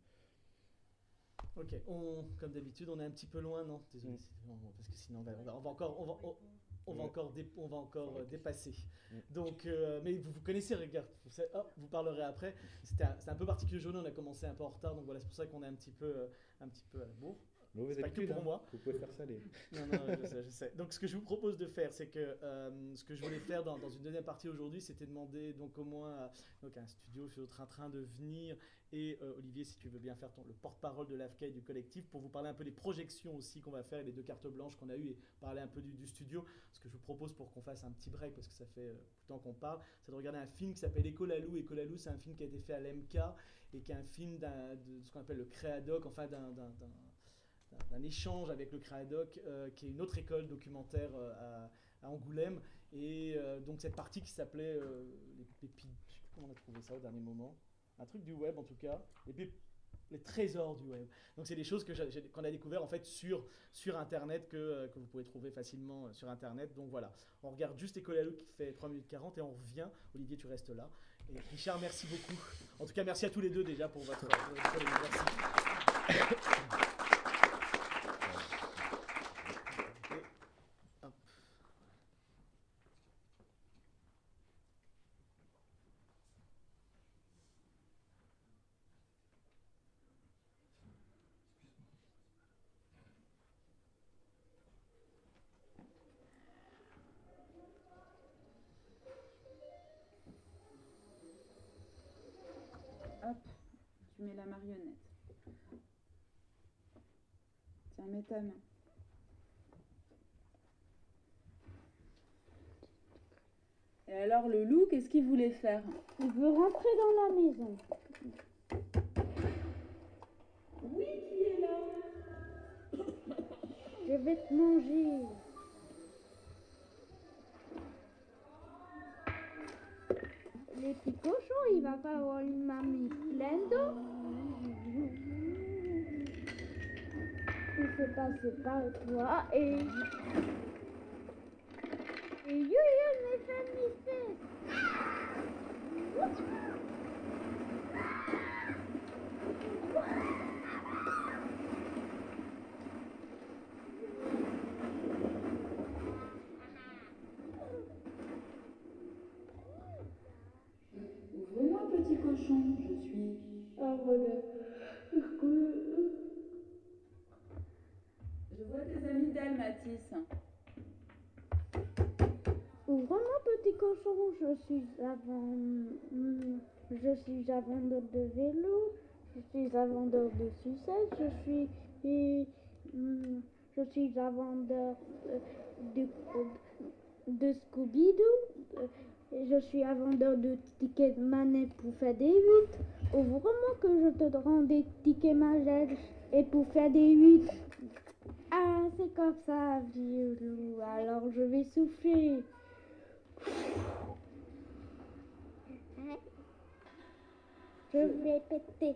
Ok, on, comme d'habitude, on est un petit peu loin, non Désolé, mm. parce que sinon on va, on va, on va encore, on va, on, on va encore, dé, on va encore euh, dépasser. Mm. Donc, euh, mais vous, vous connaissez, regarde, vous, savez, oh, vous parlerez après. C'était un, un peu particulier aujourd'hui, on a commencé un peu en retard, donc voilà, c'est pour ça qu'on est un petit peu, euh, un petit peu à la bourre. C'est pas que pour hein. moi. Vous pouvez faire ça, les... Non, non, je sais, je sais. Donc, ce que je vous propose de faire, c'est que euh, ce que je voulais faire dans, dans une deuxième partie aujourd'hui, c'était demander donc au moins à, donc à un studio sur le train-train de venir. Et euh, Olivier, si tu veux bien faire ton, le porte-parole de l'A F C A et du collectif pour vous parler un peu des projections aussi qu'on va faire et les deux cartes blanches qu'on a eues et parler un peu du, du studio. Ce que je vous propose pour qu'on fasse un petit break, parce que ça fait euh, tout le temps qu'on parle, c'est de regarder un film qui s'appelle Écolalou. Écolalou, c'est un film qui a été fait à l'E M K et qui est un film d'un, de ce qu'on appelle le Créadoc, enfin d'un... d'un, d'un d'un échange avec le Créadoc, euh, qui est une autre école documentaire euh, à, à Angoulême. Et euh, donc cette partie qui s'appelait euh, les pépites, je sais plus comment on a trouvé ça au dernier moment, un truc du web en tout cas, les, pép- les trésors du web. Donc c'est des choses que j'ai, j'ai, qu'on a découvert en fait sur, sur Internet, que, euh, que vous pouvez trouver facilement sur Internet. Donc voilà, on regarde juste Écolalou qui fait trois minutes quarante et on revient. Olivier, tu restes là. Et Richard, merci beaucoup. En tout cas, merci à tous les deux déjà pour votre... Merci. mets ta main. Et alors le loup, qu'est-ce qu'il voulait faire? Il veut rentrer dans la maison. Oui, qui est là? Je vais te manger. Les petits cochons, il va pas avoir une mamie pleine d'eau. Il faut passer par toi et... Et you, you, mes familles, Ouvre-moi, petit cochon, je suis... Ah, voilà. Je vois tes amis Dalmatis. Ouvre-moi, petit cochon, je suis avant... Je suis un vendeur de vélo, je suis un vendeur de sucettes, je suis... et, hum, je suis un vendeur euh, de, de Scooby-Doo, euh, et je suis un vendeur de tickets de manette pour faire des huit. Ouvre-moi que je te rends des tickets manette et pour faire des huit. Ah, c'est comme ça, vieux loup, alors je vais souffler. Je vais péter.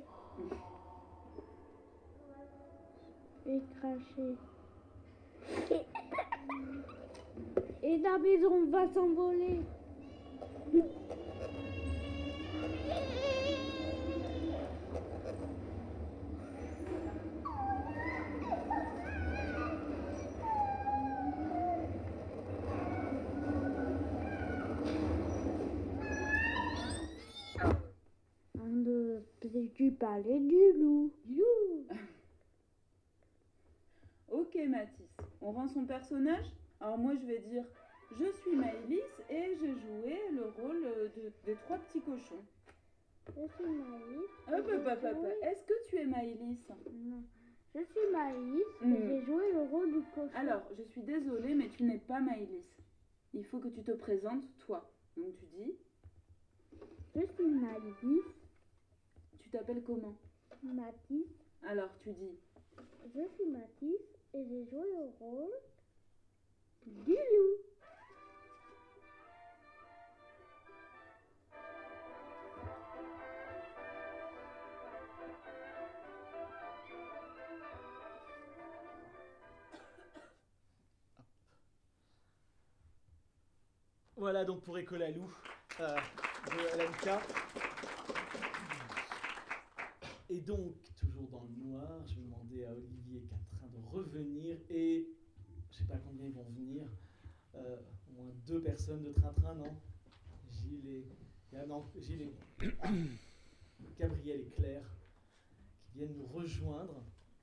Et cracher. Et la maison va s'envoler. On ne peut-tu parler du loup? You. Ok, Mathis, on rend son personnage. Alors moi, je vais dire, je suis Maëlys et j'ai joué le rôle de, des trois petits cochons. Je suis Maïs. Hop, hop, hop, hop. Est-ce que tu es Maëlys? Non. Je suis Maïs Mm. et j'ai joué le rôle du cochon. Alors, je suis désolée, mais tu n'es pas Maëlys. Il faut que tu te présentes, toi. Donc tu dis, Je suis Maïs, tu t'appelles comment? Mathis. Alors, tu dis, Je suis Mathis et j'ai joué le rôle du loup. Voilà donc pour Écolalou euh, de L M K. Et donc, toujours dans le noir, je vais demander à Olivier et Catherine de revenir et je sais pas combien ils vont venir. Euh, au moins deux personnes de train-train, non? Gilles et. Ah, non, Gilles et. Ah, Gabriel et Claire qui viennent nous rejoindre.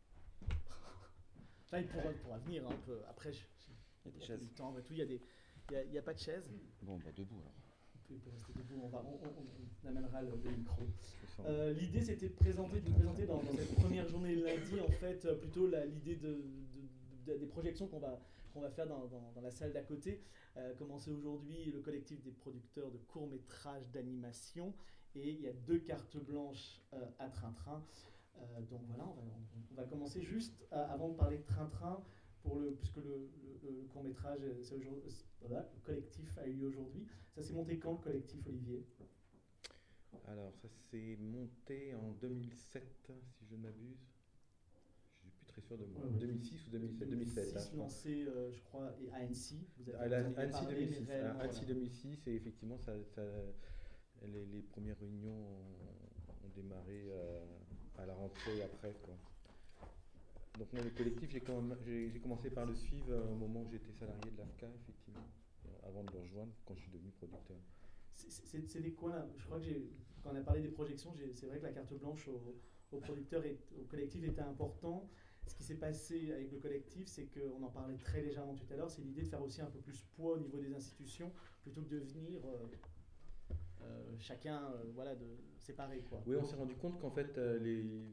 Là, il pourra, il pourra venir un peu. Après, je, je, Il y a des il y a chaises. du temps et tout, il y a des. Il n'y a, a pas de chaise. Bon, bah debout alors. On peut rester debout, on, va, on, on, on amènera le, le micro. C'est ça. Euh, l'idée c'était de présenter, de vous présenter dans, dans cette première journée lundi en fait euh, plutôt la, l'idée de, de, de, des projections qu'on va, qu'on va faire dans, dans, dans la salle d'à côté. Euh, commencer aujourd'hui le collectif des producteurs de courts-métrages d'animation et il y a deux cartes blanches euh, à Train-Train. Euh, donc voilà, on va, on, on va commencer juste à, avant de parler de Train-Train. Pour le, puisque le, le, le court-métrage, c'est aujourd'hui, voilà, le collectif a eu lieu aujourd'hui. Ça s'est monté quand le collectif, Olivier? Alors, ça s'est monté en deux mille sept, si je ne m'abuse. Je suis plus très sûr de moi. Ouais, ouais. deux mille six ou deux mille sept? deux mille sept, hein, je pense. Lancé, euh, je crois, et à Annecy. Vous avez, À la- vous en avez Annecy parlé, deux mille six. mais réellement, À Annecy voilà. deux mille six, et effectivement, ça, ça- les, les premières réunions ont, ont démarré euh, à la rentrée après, quoi. Donc moi, le collectif, j'ai, quand même- j'ai- j'ai commencé par le suivre euh, au moment où j'étais salarié de l'A F C A, effectivement, euh, avant de le rejoindre quand je suis devenu producteur. C'est- C'est c'est des quoi là? Je crois que j'ai, quand on a parlé des projections, j'ai- c'est vrai que la carte blanche au, au producteur et au collectif était important. Ce qui s'est passé avec le collectif, c'est qu'on en parlait très légèrement tout à l'heure, c'est l'idée de faire aussi un peu plus poids au niveau des institutions, plutôt que de venir euh, euh, chacun euh, voilà, de séparer, quoi. Oui, on s'est rendu compte qu'en fait, euh, les...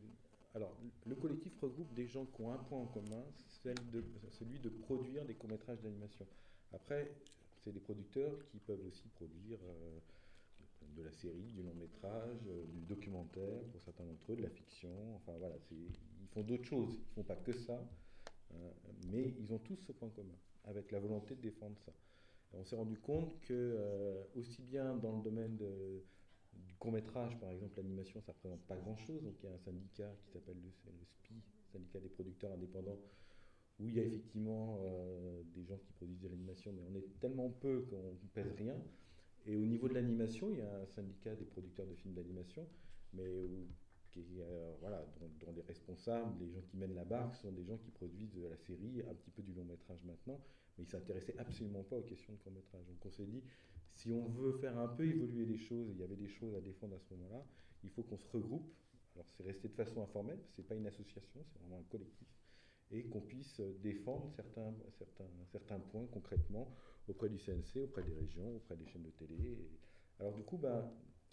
alors, le collectif regroupe des gens qui ont un point en commun, celle de, celui de produire des courts-métrages d'animation. Après, c'est des producteurs qui peuvent aussi produire euh, de la série, du long-métrage, euh, du documentaire pour certains d'entre eux, de la fiction. Enfin voilà, c'est, ils font d'autres choses, ils ne font pas que ça, euh, mais ils ont tous ce point commun, avec la volonté de défendre ça. Et on s'est rendu compte que, euh, aussi bien dans le domaine de, du court-métrage, par exemple, l'animation, ça ne représente pas grand-chose. Donc il y a un syndicat qui s'appelle le, le S P I, syndicat des producteurs indépendants, où il y a effectivement euh, des gens qui produisent de l'animation, mais on est tellement peu qu'on ne pèse rien. Et au niveau de l'animation, il y a un syndicat des producteurs de films d'animation, mais où, qui, euh, voilà, dont, dont les responsables, les gens qui mènent la barque, sont des gens qui produisent de la série, un petit peu du long métrage maintenant, mais ils ne s'intéressaient absolument pas aux questions de court métrage. Donc on s'est dit, si on veut faire un peu évoluer les choses, et il y avait des choses à défendre à ce moment-là, il faut qu'on se regroupe. Alors c'est resté de façon informelle, ce n'est pas une association, c'est vraiment un collectif, et qu'on puisse défendre certains, certains, certains points concrètement auprès du C N C, auprès des régions, auprès des chaînes de télé. Et alors du coup, ben,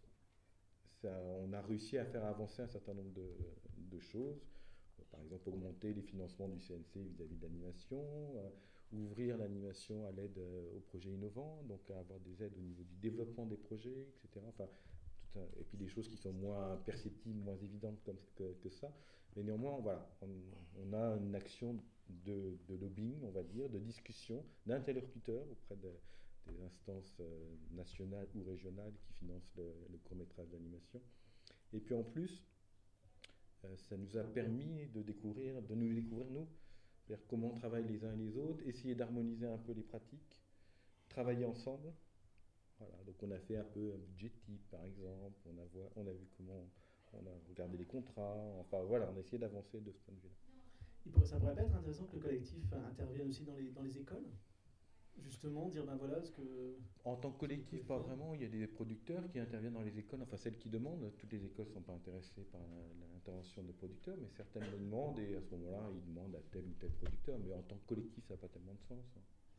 ça, on a réussi à faire avancer un certain nombre de, de choses. Par exemple, augmenter les financements du C N C vis-à-vis de l'animation, euh, ouvrir l'animation à l'aide euh, aux projets innovants, donc à avoir des aides au niveau du développement des projets, et cetera. Enfin, tout un, et puis des choses qui sont moins perceptibles, moins évidentes comme, que, que ça. Mais néanmoins, voilà, on, on a une action de, de lobbying, on va dire, de discussion, d'interlocuteurs auprès de, des instances euh, nationales ou régionales qui financent le, le court-métrage d'animation. Et puis en plus, euh, ça nous a permis de découvrir, de nous découvrir nous, vers comment on travaille les uns et les autres, essayer d'harmoniser un peu les pratiques, travailler ensemble. Voilà, donc on a fait un peu un budget type, par exemple, on a, vo- on a vu comment on a regardé les contrats, enfin voilà, on a essayé d'avancer de ce point de vue-là. Il pourrait, ça pourrait pas être intéressant que le collectif intervienne aussi dans les, dans les écoles, justement, dire ben voilà ce que... En tant que collectif, pas vraiment, il y a des producteurs qui interviennent dans les écoles, enfin celles qui demandent, toutes les écoles ne sont pas intéressées par l'intervention de producteurs, mais certaines le demandent et à ce moment-là, ils demandent à tel ou tel producteur, mais en tant que collectif, ça n'a pas tellement de sens.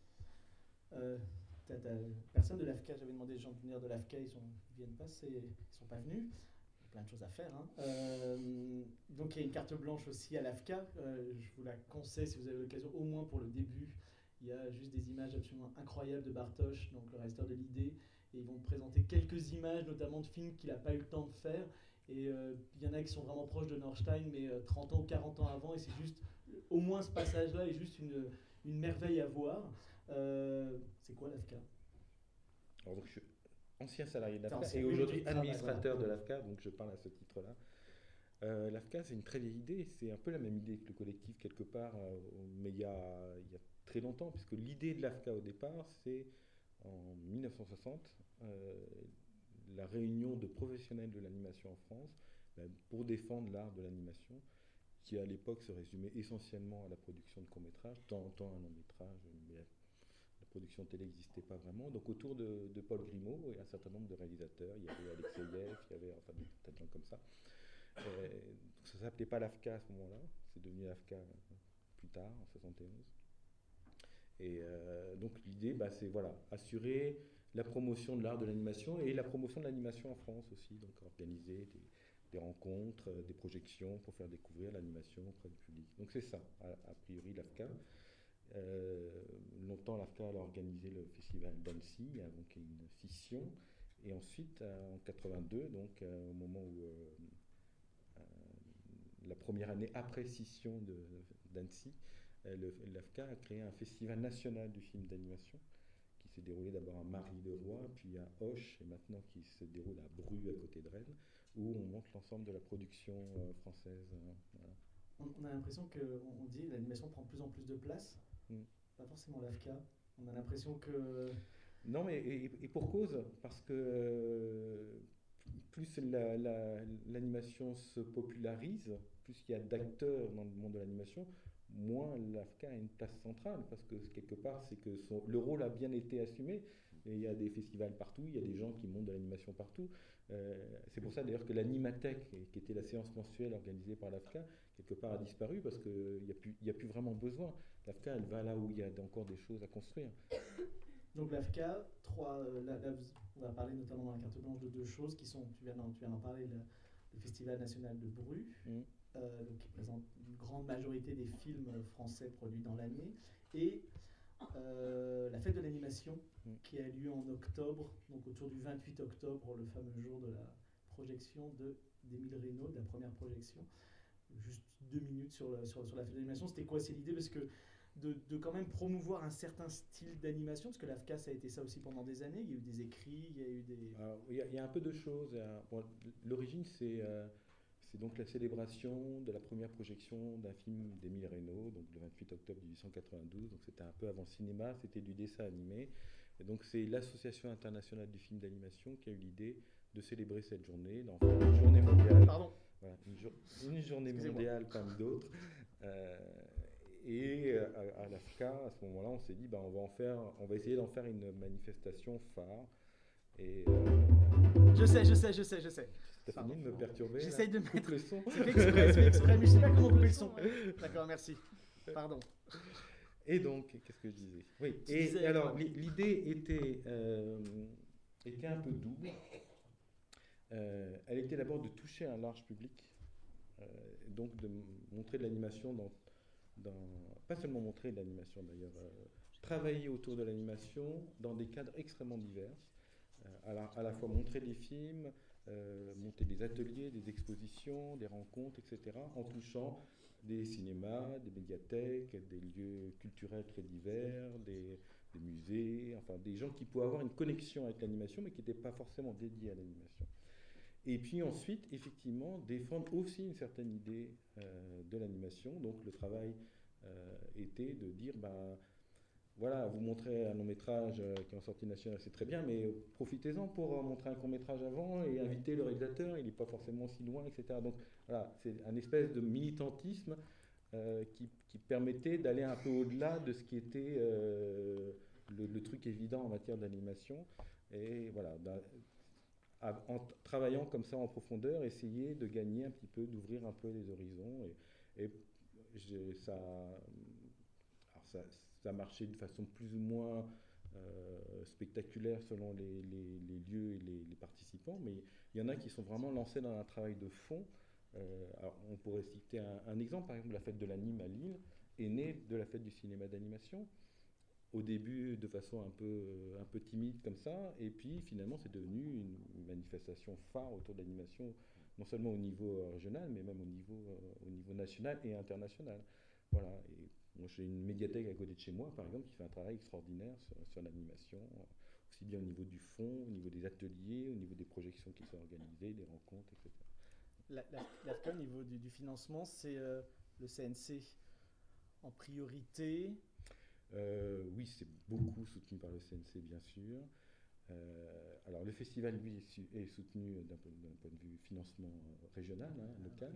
Euh, t'as, t'as, personne de l'A F C A, j'avais demandé aux gens de venir de l'A F C A, ils ne viennent pas, c'est, ils ne sont pas venus. Il y a plein de choses à faire. Hein. Euh, donc il y a une carte blanche aussi à l'A F C A, euh, je vous la conseille si vous avez l'occasion, au moins pour le début. Il y a juste des images absolument incroyables de Bartosz, donc le réalisateur de l'idée, et ils vont présenter quelques images, notamment de films qu'il n'a pas eu le temps de faire. Et euh, il y en a qui sont vraiment proches de Norstein, mais euh, trente ans ou quarante ans avant, et c'est juste, au moins ce passage-là est juste une, une merveille à voir. Euh, c'est quoi l'A F C A ? Alors, donc, je suis ancien salarié de l'A F C A Ancien, et oui, aujourd'hui oui, administrateur voilà. de l'A F C A, donc je parle à ce titre-là. Euh, L'A F C A, c'est une très vieille idée, c'est un peu la même idée que le collectif quelque part, euh, mais il y, a, il y a très longtemps, puisque l'idée de l'A F C A au départ, c'est en mille neuf cent soixante, euh, la réunion de professionnels de l'animation en France, ben, pour défendre l'art de l'animation, qui à l'époque se résumait essentiellement à la production de courts-métrages, tant, tant un long-métrage, mais la production télé n'existait pas vraiment. Donc autour de, de Paul Grimaud et un certain nombre de réalisateurs, il y avait Alexeyev, il y avait enfin, des tas de gens comme ça. Euh, ça ne s'appelait pas l'A F C A à ce moment-là, c'est devenu l'A F C A plus tard, en soixante et onze. Et euh, donc l'idée, bah, c'est voilà, assurer la promotion de l'art de l'animation et la promotion de l'animation en France aussi, donc organiser des, des rencontres, des projections pour faire découvrir l'animation auprès du public. Donc c'est ça, a, a priori l'A F C A. Euh, longtemps, l'A F C A a organisé le festival d'Annecy avant qu'il y ait une scission. Et ensuite, euh, en quatre-vingt-deux, donc euh, au moment où euh, euh, la première année après scission de, d'Annecy, euh, le, l'A F C A a créé un festival national du film d'animation qui s'est déroulé d'abord à Marly-le-Roi, puis à Auch, et maintenant qui se déroule à Bru, à côté de Rennes, où on montre l'ensemble de la production euh, française. Euh, voilà. On, on a l'impression qu'on dit que l'animation prend de plus en plus de place, mm. Pas forcément l'A F C A. On a l'impression que... Non, mais et, et pour cause, parce que euh, plus la, la, l'animation se popularise, plus il y a d'acteurs dans le monde de l'animation, moins l'A F C A a une place centrale, parce que quelque part, c'est que son, le rôle a bien été assumé. Et il y a des festivals partout, il y a des gens qui montent de l'animation partout. Euh, c'est pour ça d'ailleurs que l'Animathèque, qui était la séance mensuelle organisée par l'A F C A, quelque part a disparu, parce qu'il n'y a, a plus vraiment besoin. L'A F C A, elle va là où il y a encore des choses à construire. Donc l'A F C A, trois, là, là, on va parler notamment dans la carte blanche de deux choses qui sont, tu viens d'en, tu viens d'en parler, le, le Festival national de Bru, mmh. euh, donc qui présente une grande majorité des films français produits dans l'année, et euh, la fête de l'animation Mm. qui a lieu en octobre, donc autour du vingt-huit octobre, le fameux jour de la projection de, d'Émile Reynaud, de la première projection. Juste deux minutes sur, le, sur, sur la fête de l'animation. C'était quoi? C'est l'idée parce que de, de quand même promouvoir un certain style d'animation, parce que l'A F C A, ça a été ça aussi pendant des années. Il y a eu des écrits, il y a eu des... Alors, il y, a- il y a un peu de choses. euh, bon, l'origine, c'est euh, c'est donc la célébration de la première projection d'un film d'Émile Reynaud, donc le vingt-huit octobre mille huit cent quatre-vingt-douze. Donc c'était un peu avant le cinéma, c'était du dessin animé. Et donc c'est l'Association internationale du film d'animation qui a eu l'idée de célébrer cette journée, d'en faire une journée mondiale. Pardon. Voilà, une, jour- une journée Excusez-moi. mondiale parmi d'autres. Euh, et euh, à, à l'A F C A, à ce moment-là, on s'est dit, bah, on va en faire, on va essayer d'en faire une manifestation phare. Et euh, Je sais, je sais, je sais, je sais. t'as Pardon. fini de me perturber. J'essaye là de Coupe mettre... le son. C'est fait exprès, c'est fait exprès, mais je sais pas comment couper le son. D'accord, merci. Pardon. Et donc, qu'est-ce que je disais? Oui. Tu Et disais, alors, quoi l'i- l'idée était, euh, était un peu double. Euh, elle était d'abord de toucher un large public, euh, donc de m- montrer de l'animation dans, dans- pas seulement montrer de l'animation d'ailleurs, euh, travailler autour de l'animation dans des cadres extrêmement divers, euh, à, la, à la fois montrer des films, euh, monter des ateliers, des expositions, des rencontres, et cetera, en touchant des cinémas, des médiathèques, des lieux culturels très divers, des, des musées, enfin des gens qui pouvaient avoir une connexion avec l'animation, mais qui n'étaient pas forcément dédiés à l'animation. Et puis ensuite, effectivement, défendre aussi une certaine idée euh, de l'animation. Donc le travail euh, était de dire, ben, voilà, vous montrez un long métrage euh, qui est en sortie nationale, c'est très bien, mais profitez-en pour euh, montrer un court métrage avant et inviter le réalisateur, il n'est pas forcément si loin, et cetera. Donc voilà, c'est un espèce de militantisme euh, qui, qui permettait d'aller un peu au-delà de ce qui était euh, le, le truc évident en matière d'animation. Et voilà, d'un- à- en t- travaillant comme ça en profondeur, essayer de gagner un petit peu, d'ouvrir un peu les horizons. Et, et j'ai- ça, alors ça, ça marchait de façon plus ou moins euh, spectaculaire selon les, les- les lieux et les, les participants, mais il y en a qui sont vraiment lancés dans un travail de fond. Euh, alors on pourrait citer un, un exemple, par exemple la fête de l'anime à Lille est née de la fête du cinéma d'animation. Au début de façon un peu, un peu timide comme ça, et puis finalement c'est devenu une, une manifestation phare autour de l'animation, non seulement au niveau euh, régional, mais même au niveau, euh, au niveau national et international. Voilà. Et moi j'ai une médiathèque à côté de chez moi, par exemple, qui fait un travail extraordinaire sur, sur l'animation, euh, aussi bien au niveau du fond, au niveau des ateliers, au niveau des projections qui sont organisées, des rencontres, et cetera. La, la, l'A F C A, au niveau du, du financement, c'est euh, le C N C en priorité. Euh, oui, c'est beaucoup soutenu par le C N C, bien sûr. Euh, alors, le festival, lui, est, su- est soutenu d'un point, d'un point de vue financement euh, régional, hein, local.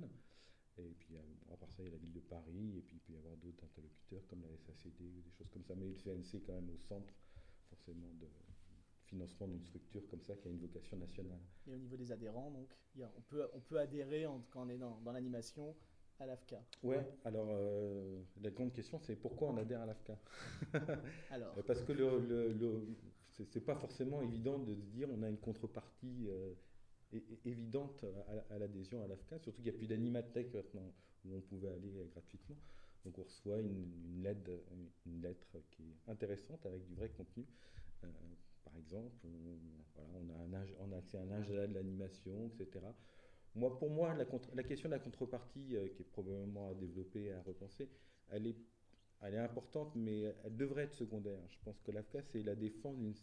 Et puis, euh, bon, à part ça, il y a la ville de Paris, et puis il peut y avoir d'autres interlocuteurs comme la S A C D ou des choses comme ça. Mais le C N C est quand même au centre, forcément, de financement d'une structure comme ça qui a une vocation nationale. Et au niveau des adhérents, donc, il y a- on, peut, on peut adhérer en- quand on est dans, dans l'animation à l'A F C A. Ouais, alors euh, la grande question, c'est pourquoi on adhère à l'A F C A? Alors, Euh, Parce que le, le, le- c'est c'est pas forcément évident de se dire on a une contrepartie euh, é- é- évidente à, à l'adhésion à l'A F C A, surtout qu'il n'y a plus d'animathèque maintenant où on pouvait aller euh, gratuitement. Donc on reçoit une, une, lettre, une lettre qui est intéressante avec du vrai contenu. Euh, par exemple, on, voilà, on, a un âge, on a accès à un agenda de l'animation, et cetera. Moi, pour moi, la, contre, la question de la contrepartie, euh, qui est probablement à développer et à repenser, elle est, elle est importante, mais elle devrait être secondaire. Je pense que l'A F C A, c'est la défense d'une-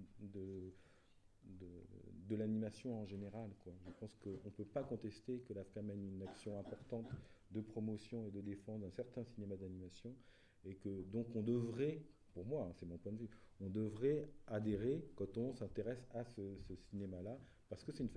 de, de, de l'animation en général, quoi. Je pense qu'on ne peut pas contester que l'A F C A mène une action importante de promotion et de défense d'un certain cinéma d'animation, et que donc on devrait, pour moi, hein, c'est mon point de vue, on devrait adhérer quand on s'intéresse à ce, ce cinéma-là, parce que c'est une